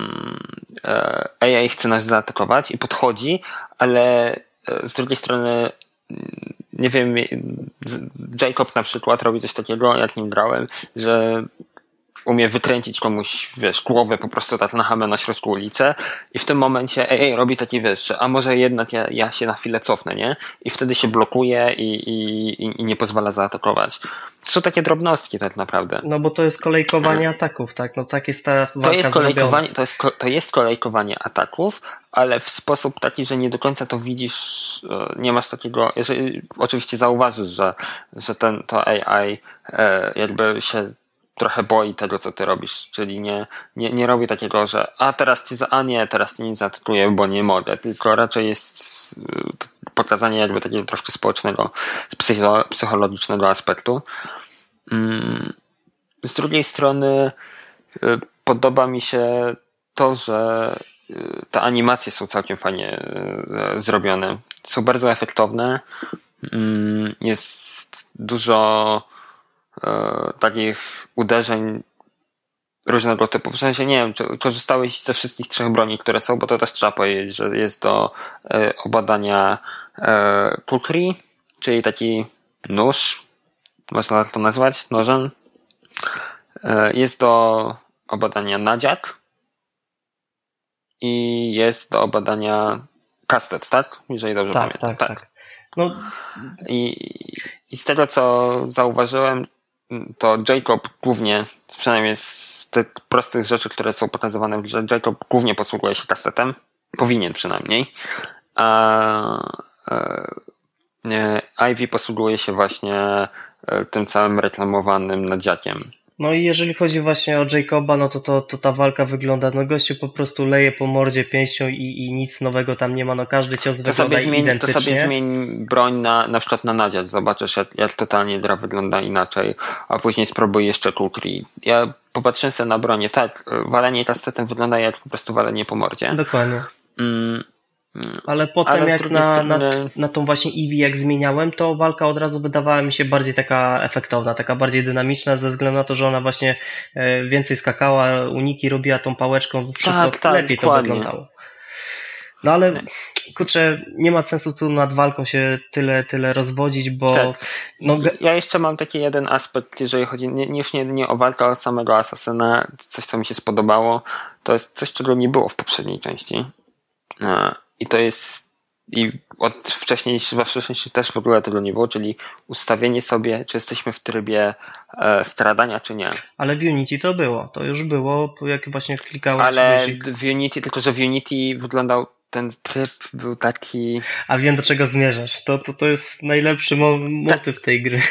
AI chce nas zaatakować i podchodzi, ale z drugiej strony nie wiem, Jacob na przykład robi coś takiego, jak nim grałem, że umie wykręcić komuś, głowę po prostu tak na hamę na środku ulicy i w tym momencie robi taki, że a może jednak ja się na chwilę cofnę, nie? I wtedy się blokuje i nie pozwala zaatakować. To są takie drobnostki tak naprawdę. No bo to jest kolejkowanie ataków, tak? No tak jest ta walka zrobiona. To jest kolejkowanie ataków, ale w sposób taki, że nie do końca to widzisz, nie masz takiego, jeżeli oczywiście zauważysz, że to AI jakby się trochę boi tego, co ty robisz, czyli nie robi takiego, że teraz cię nie zaatakuję, bo nie mogę, tylko raczej jest pokazanie jakby takiego troszkę społecznego, psychologicznego aspektu. Z drugiej strony podoba mi się to, że te animacje są całkiem fajnie zrobione. Są bardzo efektowne. Jest dużo takich uderzeń różnego typu. W sensie nie wiem, czy korzystałeś ze wszystkich 3 broni, które są, bo to też trzeba powiedzieć, że jest do obadania kukri, czyli taki nóż, można to nazwać nożem. Jest do obadania nadziak i jest do obadania kastet, tak? Jeżeli dobrze pamiętam. Tak. No. I z tego, co zauważyłem, to Jacob głównie, przynajmniej z tych prostych rzeczy, które są pokazywane, że Jacob głównie posługuje się kastetem. Powinien przynajmniej. A Ivy posługuje się właśnie tym całym reklamowanym nadziakiem. No i jeżeli chodzi właśnie o Jacoba, no to ta walka wygląda, no gościu po prostu leje po mordzie pięścią i nic nowego tam nie ma, no każdy cios wygląda identycznie. To sobie zmień broń na przykład na nadziak, zobaczysz jak totalnie gra wygląda inaczej, a później spróbuj jeszcze kukri. Ja popatrzyłem sobie na bronię, tak, walenie kastetem wygląda jak po prostu walenie po mordzie. Dokładnie. Ale potem jak na tą właśnie Eevee jak zmieniałem, to walka od razu wydawała mi się bardziej taka efektowna, taka bardziej dynamiczna ze względu na to, że ona właśnie więcej skakała, uniki robiła tą pałeczką, wszystko lepiej to wyglądało. No ale kurczę, nie ma sensu tu nad walką się tyle rozwodzić, bo... Tak. No, ja jeszcze mam taki jeden aspekt, jeżeli chodzi nie o walkę, ale o samego Asasyna, coś co mi się spodobało, to jest coś, czego nie było w poprzedniej części. I to jest wcześniej też w ogóle tego nie było, czyli ustawienie sobie, czy jesteśmy w trybie skradania, czy nie. Ale w Unity to już było, jak właśnie klikałeś. Ale w Unity, tylko że w Unity wyglądał ten tryb był taki... A wiem, do czego zmierzasz. To jest najlepszy motyw tej gry.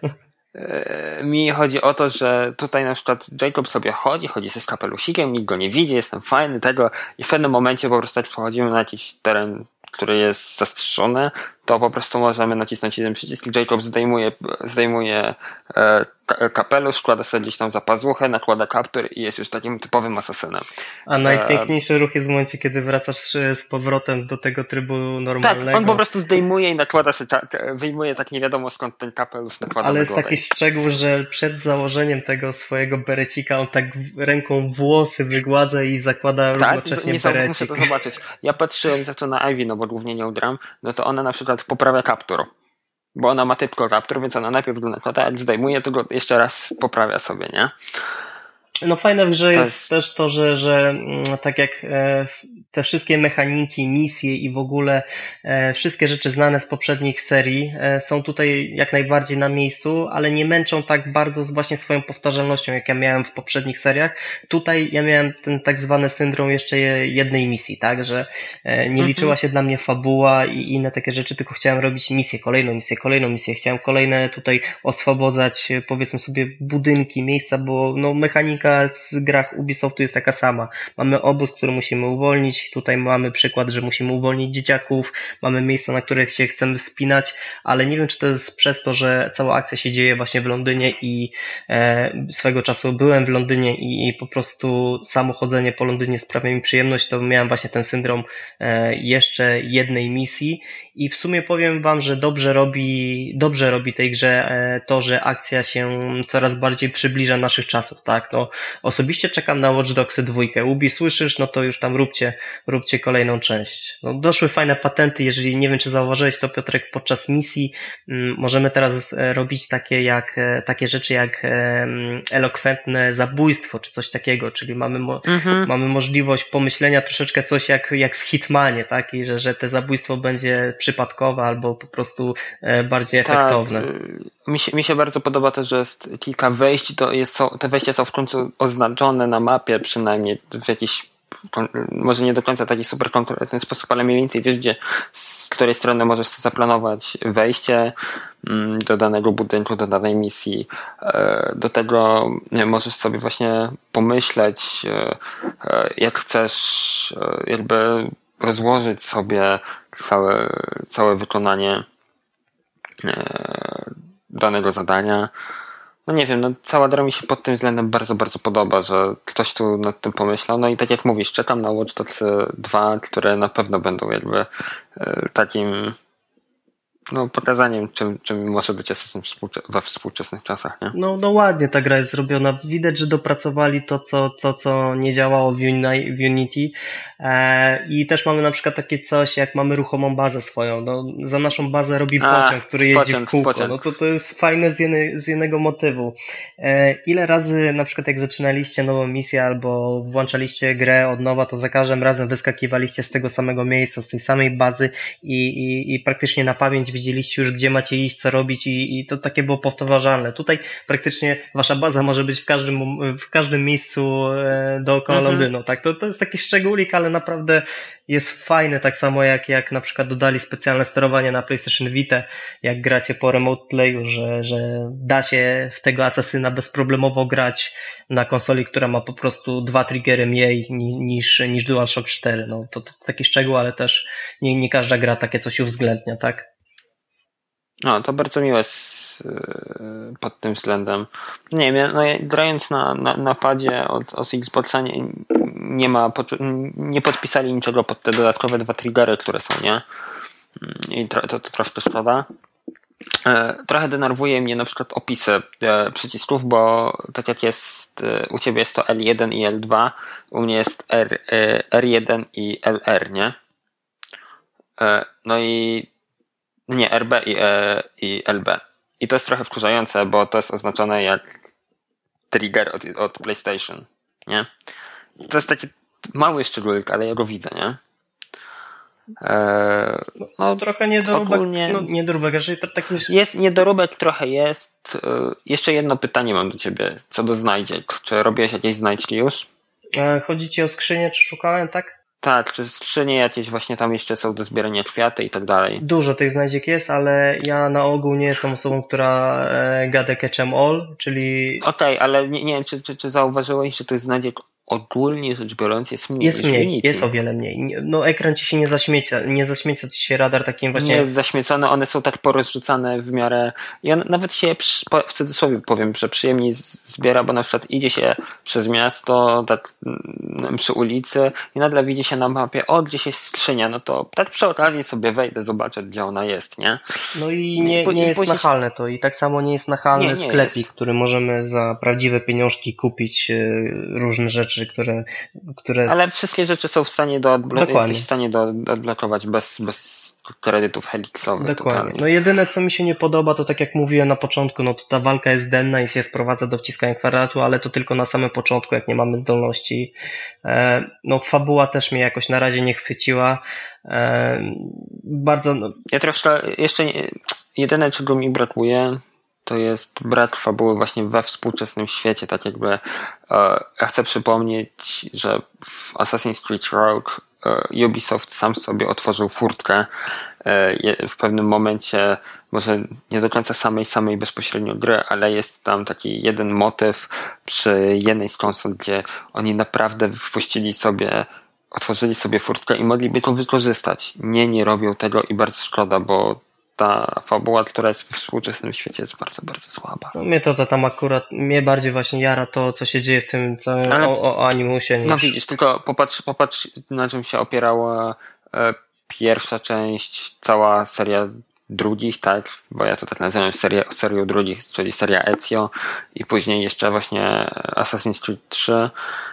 Mi chodzi o to, że tutaj na przykład Jacob sobie chodzi ze z kapelusikiem, nikt go nie widzi, jestem fajny tego i w pewnym momencie po prostu jak przechodzimy na jakiś teren, który jest zastrzeżony, to po prostu możemy nacisnąć jeden przycisk i Jacob zdejmuje kapelusz, wkłada sobie gdzieś tam za pazuchę, nakłada kaptur i jest już takim typowym asasynem. A najpiękniejszy ruch jest w momencie, kiedy wracasz z powrotem do tego trybu normalnego. Tak, on po prostu zdejmuje i nakłada sobie, wyjmuje tak nie wiadomo skąd ten kapelusz nakłada. Ale na jest głowę. taki szczegół, że przed założeniem tego swojego berecika on tak ręką włosy wygładza i zakłada równocześnie berecik. Muszę to zobaczyć. Ja patrzyłem za to na Ivy, no bo głównie nią gram, no to ona na przykład poprawia kaptur. Bo ona ma tylko kaptur, więc ona najpierw go nakłada, jak zdejmuje, to go jeszcze raz poprawia sobie, nie? No fajne w grze jest też to, że tak jak te wszystkie mechaniki, misje i w ogóle wszystkie rzeczy znane z poprzednich serii są tutaj jak najbardziej na miejscu, ale nie męczą tak bardzo właśnie swoją powtarzalnością, jak ja miałem w poprzednich seriach. Tutaj ja miałem ten tak zwany syndrom jeszcze jednej misji, tak, że nie liczyła się dla mnie fabuła i inne takie rzeczy, tylko chciałem robić misję, kolejną misję. Chciałem kolejne tutaj oswobodzać, powiedzmy sobie, budynki, miejsca, bo no mechanika w grach Ubisoftu jest taka sama. Mamy obóz, który musimy uwolnić. Tutaj mamy przykład, że musimy uwolnić dzieciaków. Mamy miejsca, na których się chcemy wspinać, ale nie wiem, czy to jest przez to, że cała akcja się dzieje właśnie w Londynie i swego czasu byłem w Londynie i po prostu samo chodzenie po Londynie sprawia mi przyjemność, to miałem właśnie ten syndrom jeszcze jednej misji i w sumie powiem wam, że dobrze robi tej grze to, że akcja się coraz bardziej przybliża naszych czasów, tak? No, osobiście czekam na Watch Dogsy 2. Ubi, słyszysz? No to już tam róbcie kolejną część. No, doszły fajne patenty, jeżeli nie wiem, czy zauważyłeś to, Piotrek, podczas misji możemy teraz robić takie rzeczy jak elokwentne zabójstwo, czy coś takiego, czyli mamy możliwość pomyślenia troszeczkę coś jak w Hitmanie, tak? I że te zabójstwo będzie przypadkowe albo po prostu bardziej efektowne. Mi się bardzo podoba to, że jest kilka wejść, te wejścia są w końcu oznaczone na mapie, przynajmniej w jakiś, może nie do końca taki super konkretny sposób, ale mniej więcej wiesz, z której strony możesz zaplanować wejście do danego budynku, do danej misji. Do tego możesz sobie właśnie pomyśleć, jak chcesz jakby rozłożyć sobie całe wykonanie danego zadania. No nie wiem, no cała gra mi się pod tym względem bardzo, bardzo podoba, że ktoś tu nad tym pomyślał. No i tak jak mówisz, czekam na Watch Dogs 2, które na pewno będą jakby takim pokazaniem, czym może być Assassin we współczesnych czasach, nie? No ładnie ta gra jest zrobiona. Widać, że dopracowali to, co nie działało w Unity. I też mamy na przykład takie coś, jak mamy ruchomą bazę swoją. No, za naszą bazę robi pociąg, który jeździ w kółko. No to jest fajne z jednego motywu. Ile razy na przykład jak zaczynaliście nową misję albo włączaliście grę od nowa, to za każdym razem wyskakiwaliście z tego samego miejsca, z tej samej bazy i praktycznie na pamięć wiedzieliście już, gdzie macie iść, co robić i to takie było powtarzalne. Tutaj praktycznie wasza baza może być w każdym miejscu dookoła Londynu. Tak? To jest taki szczególik, ale naprawdę jest fajne, tak samo jak na przykład dodali specjalne sterowanie na PlayStation Vita, jak gracie po remote playu, że da się w tego asasyna bezproblemowo grać na konsoli, która ma po prostu 2 triggery mniej niż DualShock 4. No, to taki szczegół, ale też nie każda gra takie coś uwzględnia, tak? No, to bardzo miłe pod tym względem. Nie wiem, no grając na padzie od Xboxa nie podpisali niczego pod te dodatkowe 2 triggery, które są, nie? I to troszkę szkoda. Trochę denerwuje mnie na przykład opisy przycisków, bo tak jak jest u ciebie jest to L1 i L2, u mnie jest R1 i LR, nie? No i nie, RB i LB. I to jest trochę wkurzające, bo to jest oznaczone jak trigger od PlayStation, nie? To jest taki mały szczególik, ale ja go widzę, nie? No trochę niedoróbek, ogólnie, niedoróbek, jeżeli to taki... Jest niedoróbek, trochę jest. Jeszcze jedno pytanie mam do ciebie, co do znajdziek. Czy robiłeś jakieś znajdźki już? Chodzi ci o skrzynię, czy szukałem, tak? Tak, czy skrzynie jakieś właśnie tam jeszcze są do zbierania, kwiaty i tak dalej. Dużo tych znajdziek jest, ale ja na ogół nie jestem osobą, która gada catch 'em all, czyli... Okej, ale nie wiem, czy zauważyłeś, że tych znajdziek ogólnie rzecz biorąc jest mniej. Jest mniej, jest o wiele mniej. No ekran ci się nie zaśmieca ci się radar takim właśnie... Nie jest zaśmiecony, one są tak porozrzucane w miarę... Ja nawet się w cudzysłowie powiem, że przyjemniej zbiera, bo na przykład idzie się przez miasto, tak przy ulicy i nagle widzi się na mapie, gdzieś jest skrzynia, no to tak przy okazji sobie wejdę, zobaczę, gdzie ona jest, nie? No i nie jest nachalne to i tak samo nie jest nachalny sklepik, który możemy za prawdziwe pieniążki kupić różne rzeczy, które... Ale wszystkie rzeczy są w stanie jesteś w stanie odblokować bez kredytów helixowych. Dokładnie. Totalnie. No jedyne, co mi się nie podoba, to tak jak mówiłem na początku, no to ta walka jest denna i się sprowadza do wciskania kwadratu, ale to tylko na samym początku, jak nie mamy zdolności. No fabuła też mnie jakoś na razie nie chwyciła. Bardzo... No... Ja troszkę jeszcze jedyne, czego mi brakuje, to jest brak fabuły właśnie we współczesnym świecie, tak jakby ja chcę przypomnieć, że w Assassin's Creed Rogue Ubisoft sam sobie otworzył furtkę w pewnym momencie, może nie do końca samej bezpośrednio gry, ale jest tam taki jeden motyw przy jednej z konsol, gdzie oni naprawdę otworzyli sobie furtkę i mogliby to wykorzystać. Nie robią tego i bardzo szkoda, bo ta fabuła, która jest w współczesnym świecie, jest bardzo, bardzo słaba. No mnie to tam akurat, mnie bardziej właśnie jara to, co się dzieje w tym całym o animusie. No widzisz, tylko popatrz na czym się opierała pierwsza część, cała seria drugich, tak, bo ja to tak nazywam serią drugich, czyli seria Ezio i później jeszcze właśnie Assassin's Creed 3.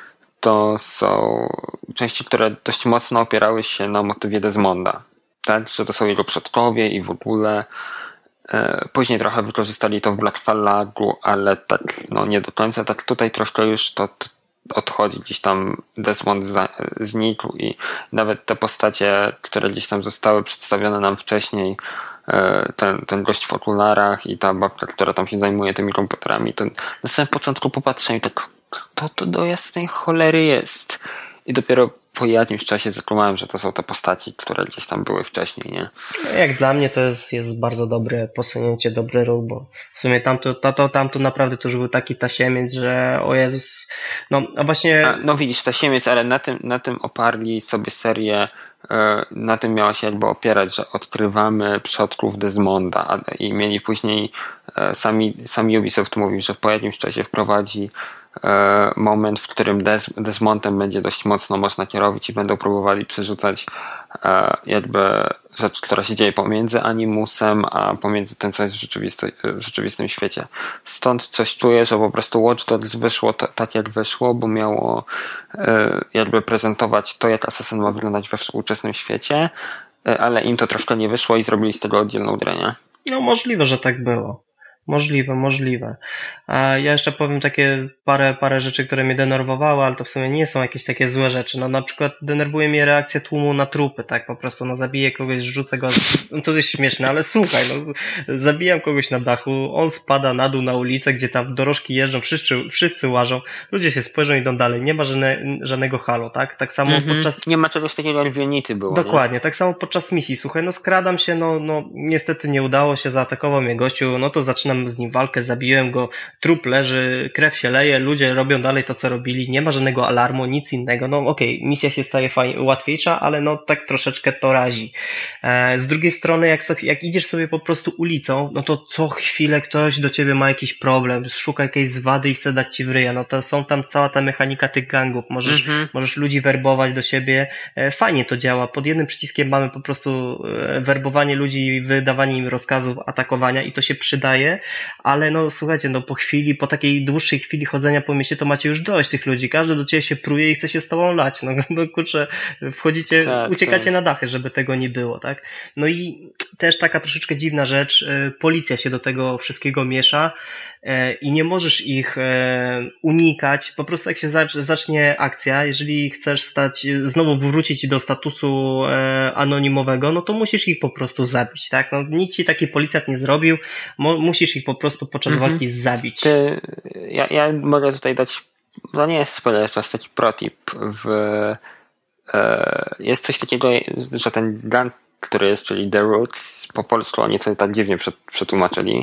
To są części, które dość mocno opierały się na motywie Desmonda. Tak, że to są jego przodkowie i w ogóle. Później trochę wykorzystali to w Black Flagu, ale tak nie do końca. Tak tutaj troszkę już to odchodzi. Gdzieś tam Desmond znikł i nawet te postacie, które gdzieś tam zostały przedstawione nam wcześniej, ten gość w okularach i ta babka, która tam się zajmuje tymi komputerami, to na samym początku popatrzę i tak, kto to do jasnej cholery jest? I dopiero po jakimś czasie zakumałem, że to są te postaci, które gdzieś tam były wcześniej, nie? Jak dla mnie to jest bardzo dobre posunięcie, dobry ruch, bo w sumie tamto naprawdę to już był taki tasiemiec, że o Jezus, no a właśnie... No widzisz, tasiemiec, ale na tym oparli sobie serię, na tym miała się jakby opierać, że odkrywamy przodków Desmonda i mieli później sami Ubisoft mówił, że po jakimś czasie wprowadzi moment, w którym Desmondem będzie dość mocno można kierować i będą próbowali przerzucać jakby rzecz, która się dzieje pomiędzy animusem, a pomiędzy tym, co jest w rzeczywistym świecie. Stąd coś czuję, że po prostu Watch Dogs wyszło tak, jak wyszło, bo miało jakby prezentować to, jak Assassin ma wyglądać we współczesnym świecie, ale im to troszkę nie wyszło i zrobili z tego oddzielną grę, nie? No możliwe, że tak było. Możliwe. A ja jeszcze powiem takie parę rzeczy, które mnie denerwowały, ale to w sumie nie są jakieś takie złe rzeczy. No na przykład denerwuje mnie reakcja tłumu na trupy, tak? Po prostu zabiję kogoś, rzucę go, no to jest śmieszne, ale słuchaj, zabijam kogoś na dachu, on spada na dół na ulicę, gdzie tam dorożki jeżdżą, wszyscy łażą, ludzie się spojrzą i idą dalej, nie ma żadnego halo, tak? Tak samo podczas... Nie ma czegoś takiego, jak w Unity było. Dokładnie, nie? Tak samo podczas misji, słuchaj, skradam się, niestety nie udało się, zaatakował mnie gościu, no to zaczynam z nim walkę, zabiłem go, trup leży, krew się leje, ludzie robią dalej to, co robili, nie ma żadnego alarmu, nic innego, okej, misja się staje łatwiejsza, ale tak troszeczkę to razi. Z drugiej strony, jak idziesz sobie po prostu ulicą, to co chwilę ktoś do ciebie ma jakiś problem, szuka jakiejś zwady i chce dać ci w ryja, to są tam cała ta mechanika tych gangów, możesz ludzi werbować do siebie, fajnie to działa, pod jednym przyciskiem mamy po prostu werbowanie ludzi, wydawanie im rozkazów, atakowania i to się przydaje, ale słuchajcie, po takiej dłuższej chwili chodzenia po mieście to macie już dość tych ludzi, każdy do ciebie się pruje i chce się z tobą lać, kurczę, wchodzicie, uciekacie na dachy, żeby tego nie było, tak? No i też taka troszeczkę dziwna rzecz, policja się do tego wszystkiego miesza i nie możesz ich unikać, po prostu jak się zacznie akcja, jeżeli chcesz znowu wrócić do statusu anonimowego, to musisz ich po prostu zabić, tak? Nic ci taki policjant nie zrobił, musisz ich po prostu podczas walki zabić. Ja mogę tutaj dać, nie jest spoiler, czas taki protip w jest coś takiego, że ten gun, który jest, czyli The Roots, po polsku oni to tak dziwnie przetłumaczyli,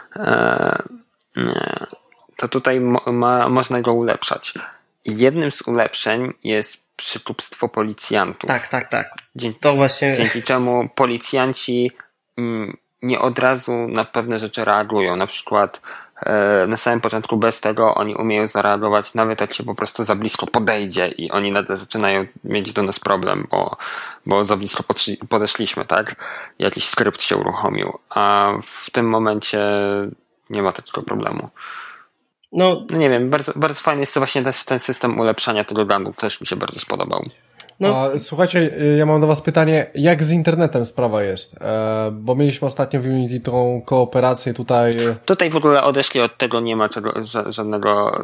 to tutaj można go ulepszać. Jednym z ulepszeń jest przykupstwo policjantów. Tak. To właśnie... Dzięki czemu policjanci nie od razu na pewne rzeczy reagują. Na przykład na samym początku bez tego oni umieją zareagować, nawet jak się po prostu za blisko podejdzie i oni nagle zaczynają mieć do nas problem, bo za blisko podeszliśmy, tak? Jakiś skrypt się uruchomił, a w tym momencie nie ma takiego problemu. No nie wiem, bardzo, bardzo fajny jest to właśnie ten system ulepszania tego gundu, też mi się bardzo spodobał. A, słuchajcie, ja mam do was pytanie, jak z internetem sprawa jest? Bo mieliśmy ostatnio w Unity tą kooperację tutaj. Tutaj w ogóle odeszli od tego, nie ma żadnego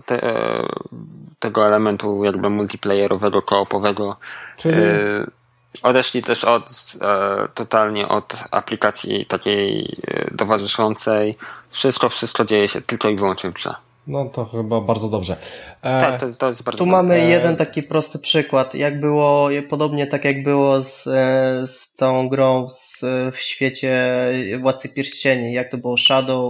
tego elementu jakby multiplayerowego, koopowego. Czyli... Odeszli też totalnie od aplikacji takiej towarzyszącej. Wszystko dzieje się tylko i wyłącznie w grze. No to chyba bardzo dobrze. Tak, to jest bardzo tu dobre. mamy jeden taki prosty przykład. Jak było, podobnie tak jak było z tą grą w świecie Władcy Pierścieni. Jak to było? Shadow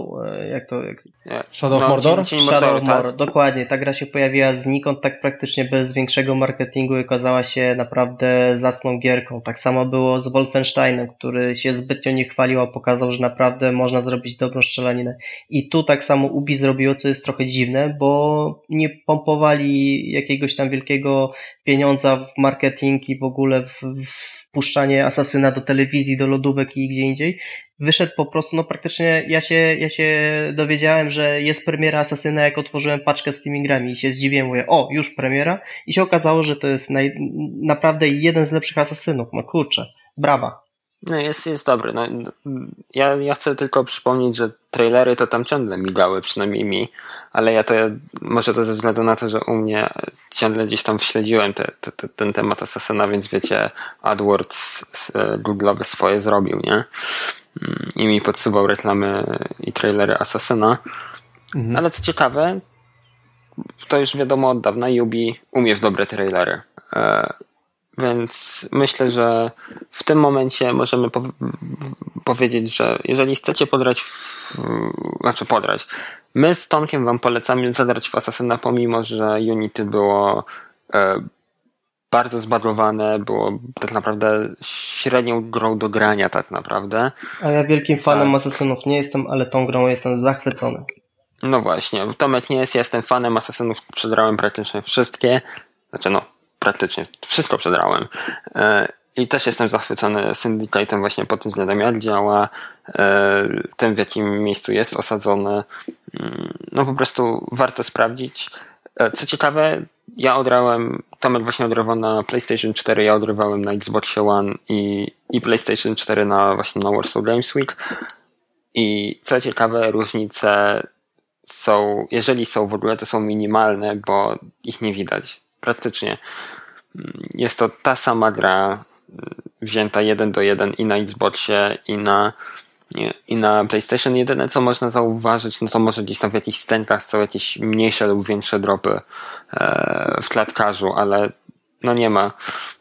Shadow of Mordor? Shadow of Mordor, dokładnie. Ta gra się pojawiła znikąd, tak praktycznie bez większego marketingu i okazała się naprawdę zacną gierką. Tak samo było z Wolfensteinem, który się zbytnio nie chwalił, a pokazał, że naprawdę można zrobić dobrą strzelaninę. I tu tak samo Ubi zrobiło, co jest trochę dziwne, bo nie pompowali jakiegoś tam wielkiego pieniądza w marketing i w ogóle w wpuszczanie Asasyna do telewizji, do lodówek i gdzie indziej. Wyszedł po prostu, no praktycznie ja się dowiedziałem, że jest premiera Asasyna, jak otworzyłem paczkę z tymi grami i się zdziwiłem, mówię, o, już premiera, i się okazało, że to jest naprawdę jeden z lepszych Asasynów. No kurczę, brawa. No jest dobry. No, ja chcę tylko przypomnieć, że trailery to tam ciągle migały, przynajmniej mi, ale może to ze względu na to, że u mnie ciągle gdzieś tam śledziłem ten temat Asasyna, więc wiecie, AdWords Google'owy swoje zrobił, nie? I mi podsuwał reklamy i trailery Asasyna. Mhm. Ale co ciekawe, to już wiadomo od dawna, Ubi umie w dobre trailery. Więc myślę, że w tym momencie możemy powiedzieć, że jeżeli chcecie podrać, my z Tomkiem wam polecamy zadrać w Asasyna, pomimo że Unity było bardzo zbagowane, było tak naprawdę średnią grą do grania tak naprawdę. A ja wielkim fanem Asasynów nie jestem, ale tą grą jestem zachwycony. No właśnie, Tomek nie jest, ja jestem fanem Asasynów, przedrałem praktycznie wszystkie, praktycznie wszystko przedrałem. I też jestem zachwycony Syndicate'em właśnie pod tym względem, jak działa, tym w jakim miejscu jest osadzony. No po prostu warto sprawdzić. Co ciekawe, ja odrałem, Tomek właśnie odrywał na PlayStation 4, ja odrywałem na Xbox One i PlayStation 4 właśnie na Warsaw Games Week. I co ciekawe, różnice są, jeżeli są w ogóle, to są minimalne, bo ich nie widać. Praktycznie jest to ta sama gra wzięta 1:1 i na Xboxie i na PlayStation. Jedyne co można zauważyć, no to może gdzieś tam w jakichś scenkach są jakieś mniejsze lub większe dropy w klatkarzu, ale no nie ma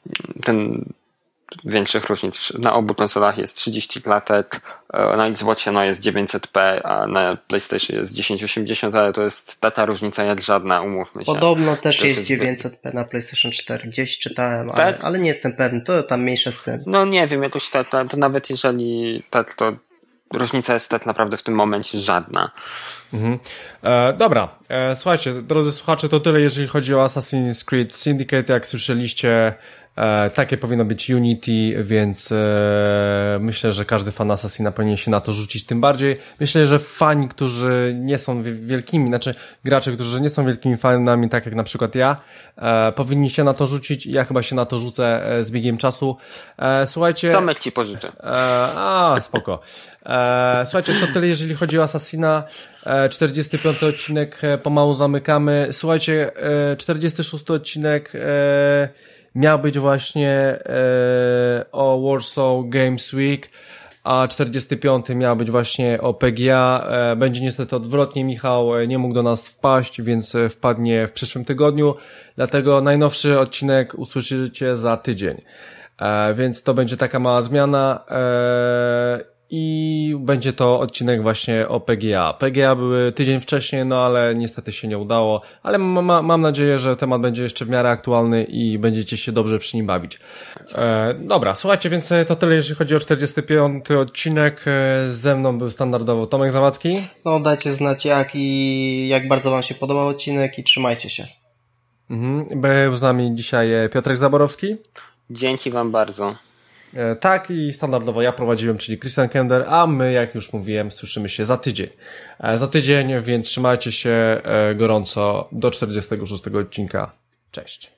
większych różnic. Na obu konsolach jest 30 klatek, na Xboxie jest 900p, a na PlayStation jest 1080, ale to jest taka różnica jak żadna, umówmy się. Podobno też jest 900p na PlayStation 4, gdzieś czytałem, tak? ale nie jestem pewny, to tam mniejsze z tym. No nie wiem, jakoś to nawet jeżeli to różnica jest tak naprawdę w tym momencie żadna. Mhm. Dobra, słuchajcie, drodzy słuchacze, to tyle jeżeli chodzi o Assassin's Creed Syndicate, jak słyszeliście. Takie powinno być Unity, więc myślę, że każdy fan Assassina powinien się na to rzucić, tym bardziej. Myślę, że fani, którzy nie są wielkimi, gracze, którzy nie są wielkimi fanami, tak jak na przykład ja, powinni się na to rzucić. Ja chyba się na to rzucę z biegiem czasu. Słuchajcie... Tomek ci pożyczę. Spoko. Słuchajcie, to tyle jeżeli chodzi o Assassina. 45 odcinek pomału zamykamy. Słuchajcie, 46 odcinek miał być właśnie o Warsaw Games Week, a 45 miał być właśnie o PGA. Będzie niestety odwrotnie, Michał nie mógł do nas wpaść, więc wpadnie w przyszłym tygodniu, dlatego najnowszy odcinek usłyszycie za tydzień. Więc to będzie taka mała zmiana i będzie to odcinek właśnie o PGA. PGA były tydzień wcześniej, no ale niestety się nie udało, ale mam nadzieję, że temat będzie jeszcze w miarę aktualny i będziecie się dobrze przy nim bawić. Dobra, słuchajcie, więc to tyle, jeżeli chodzi o 45. odcinek. Ze mną był standardowo Tomek Zawadzki. No dajcie znać jak bardzo wam się podobał odcinek i trzymajcie się. Był z nami dzisiaj Piotrek Zaborowski. Dzięki wam bardzo. Tak, i standardowo ja prowadziłem, czyli Christian Kender, a my, jak już mówiłem, słyszymy się za tydzień. Więc trzymajcie się gorąco do 46. odcinka. Cześć.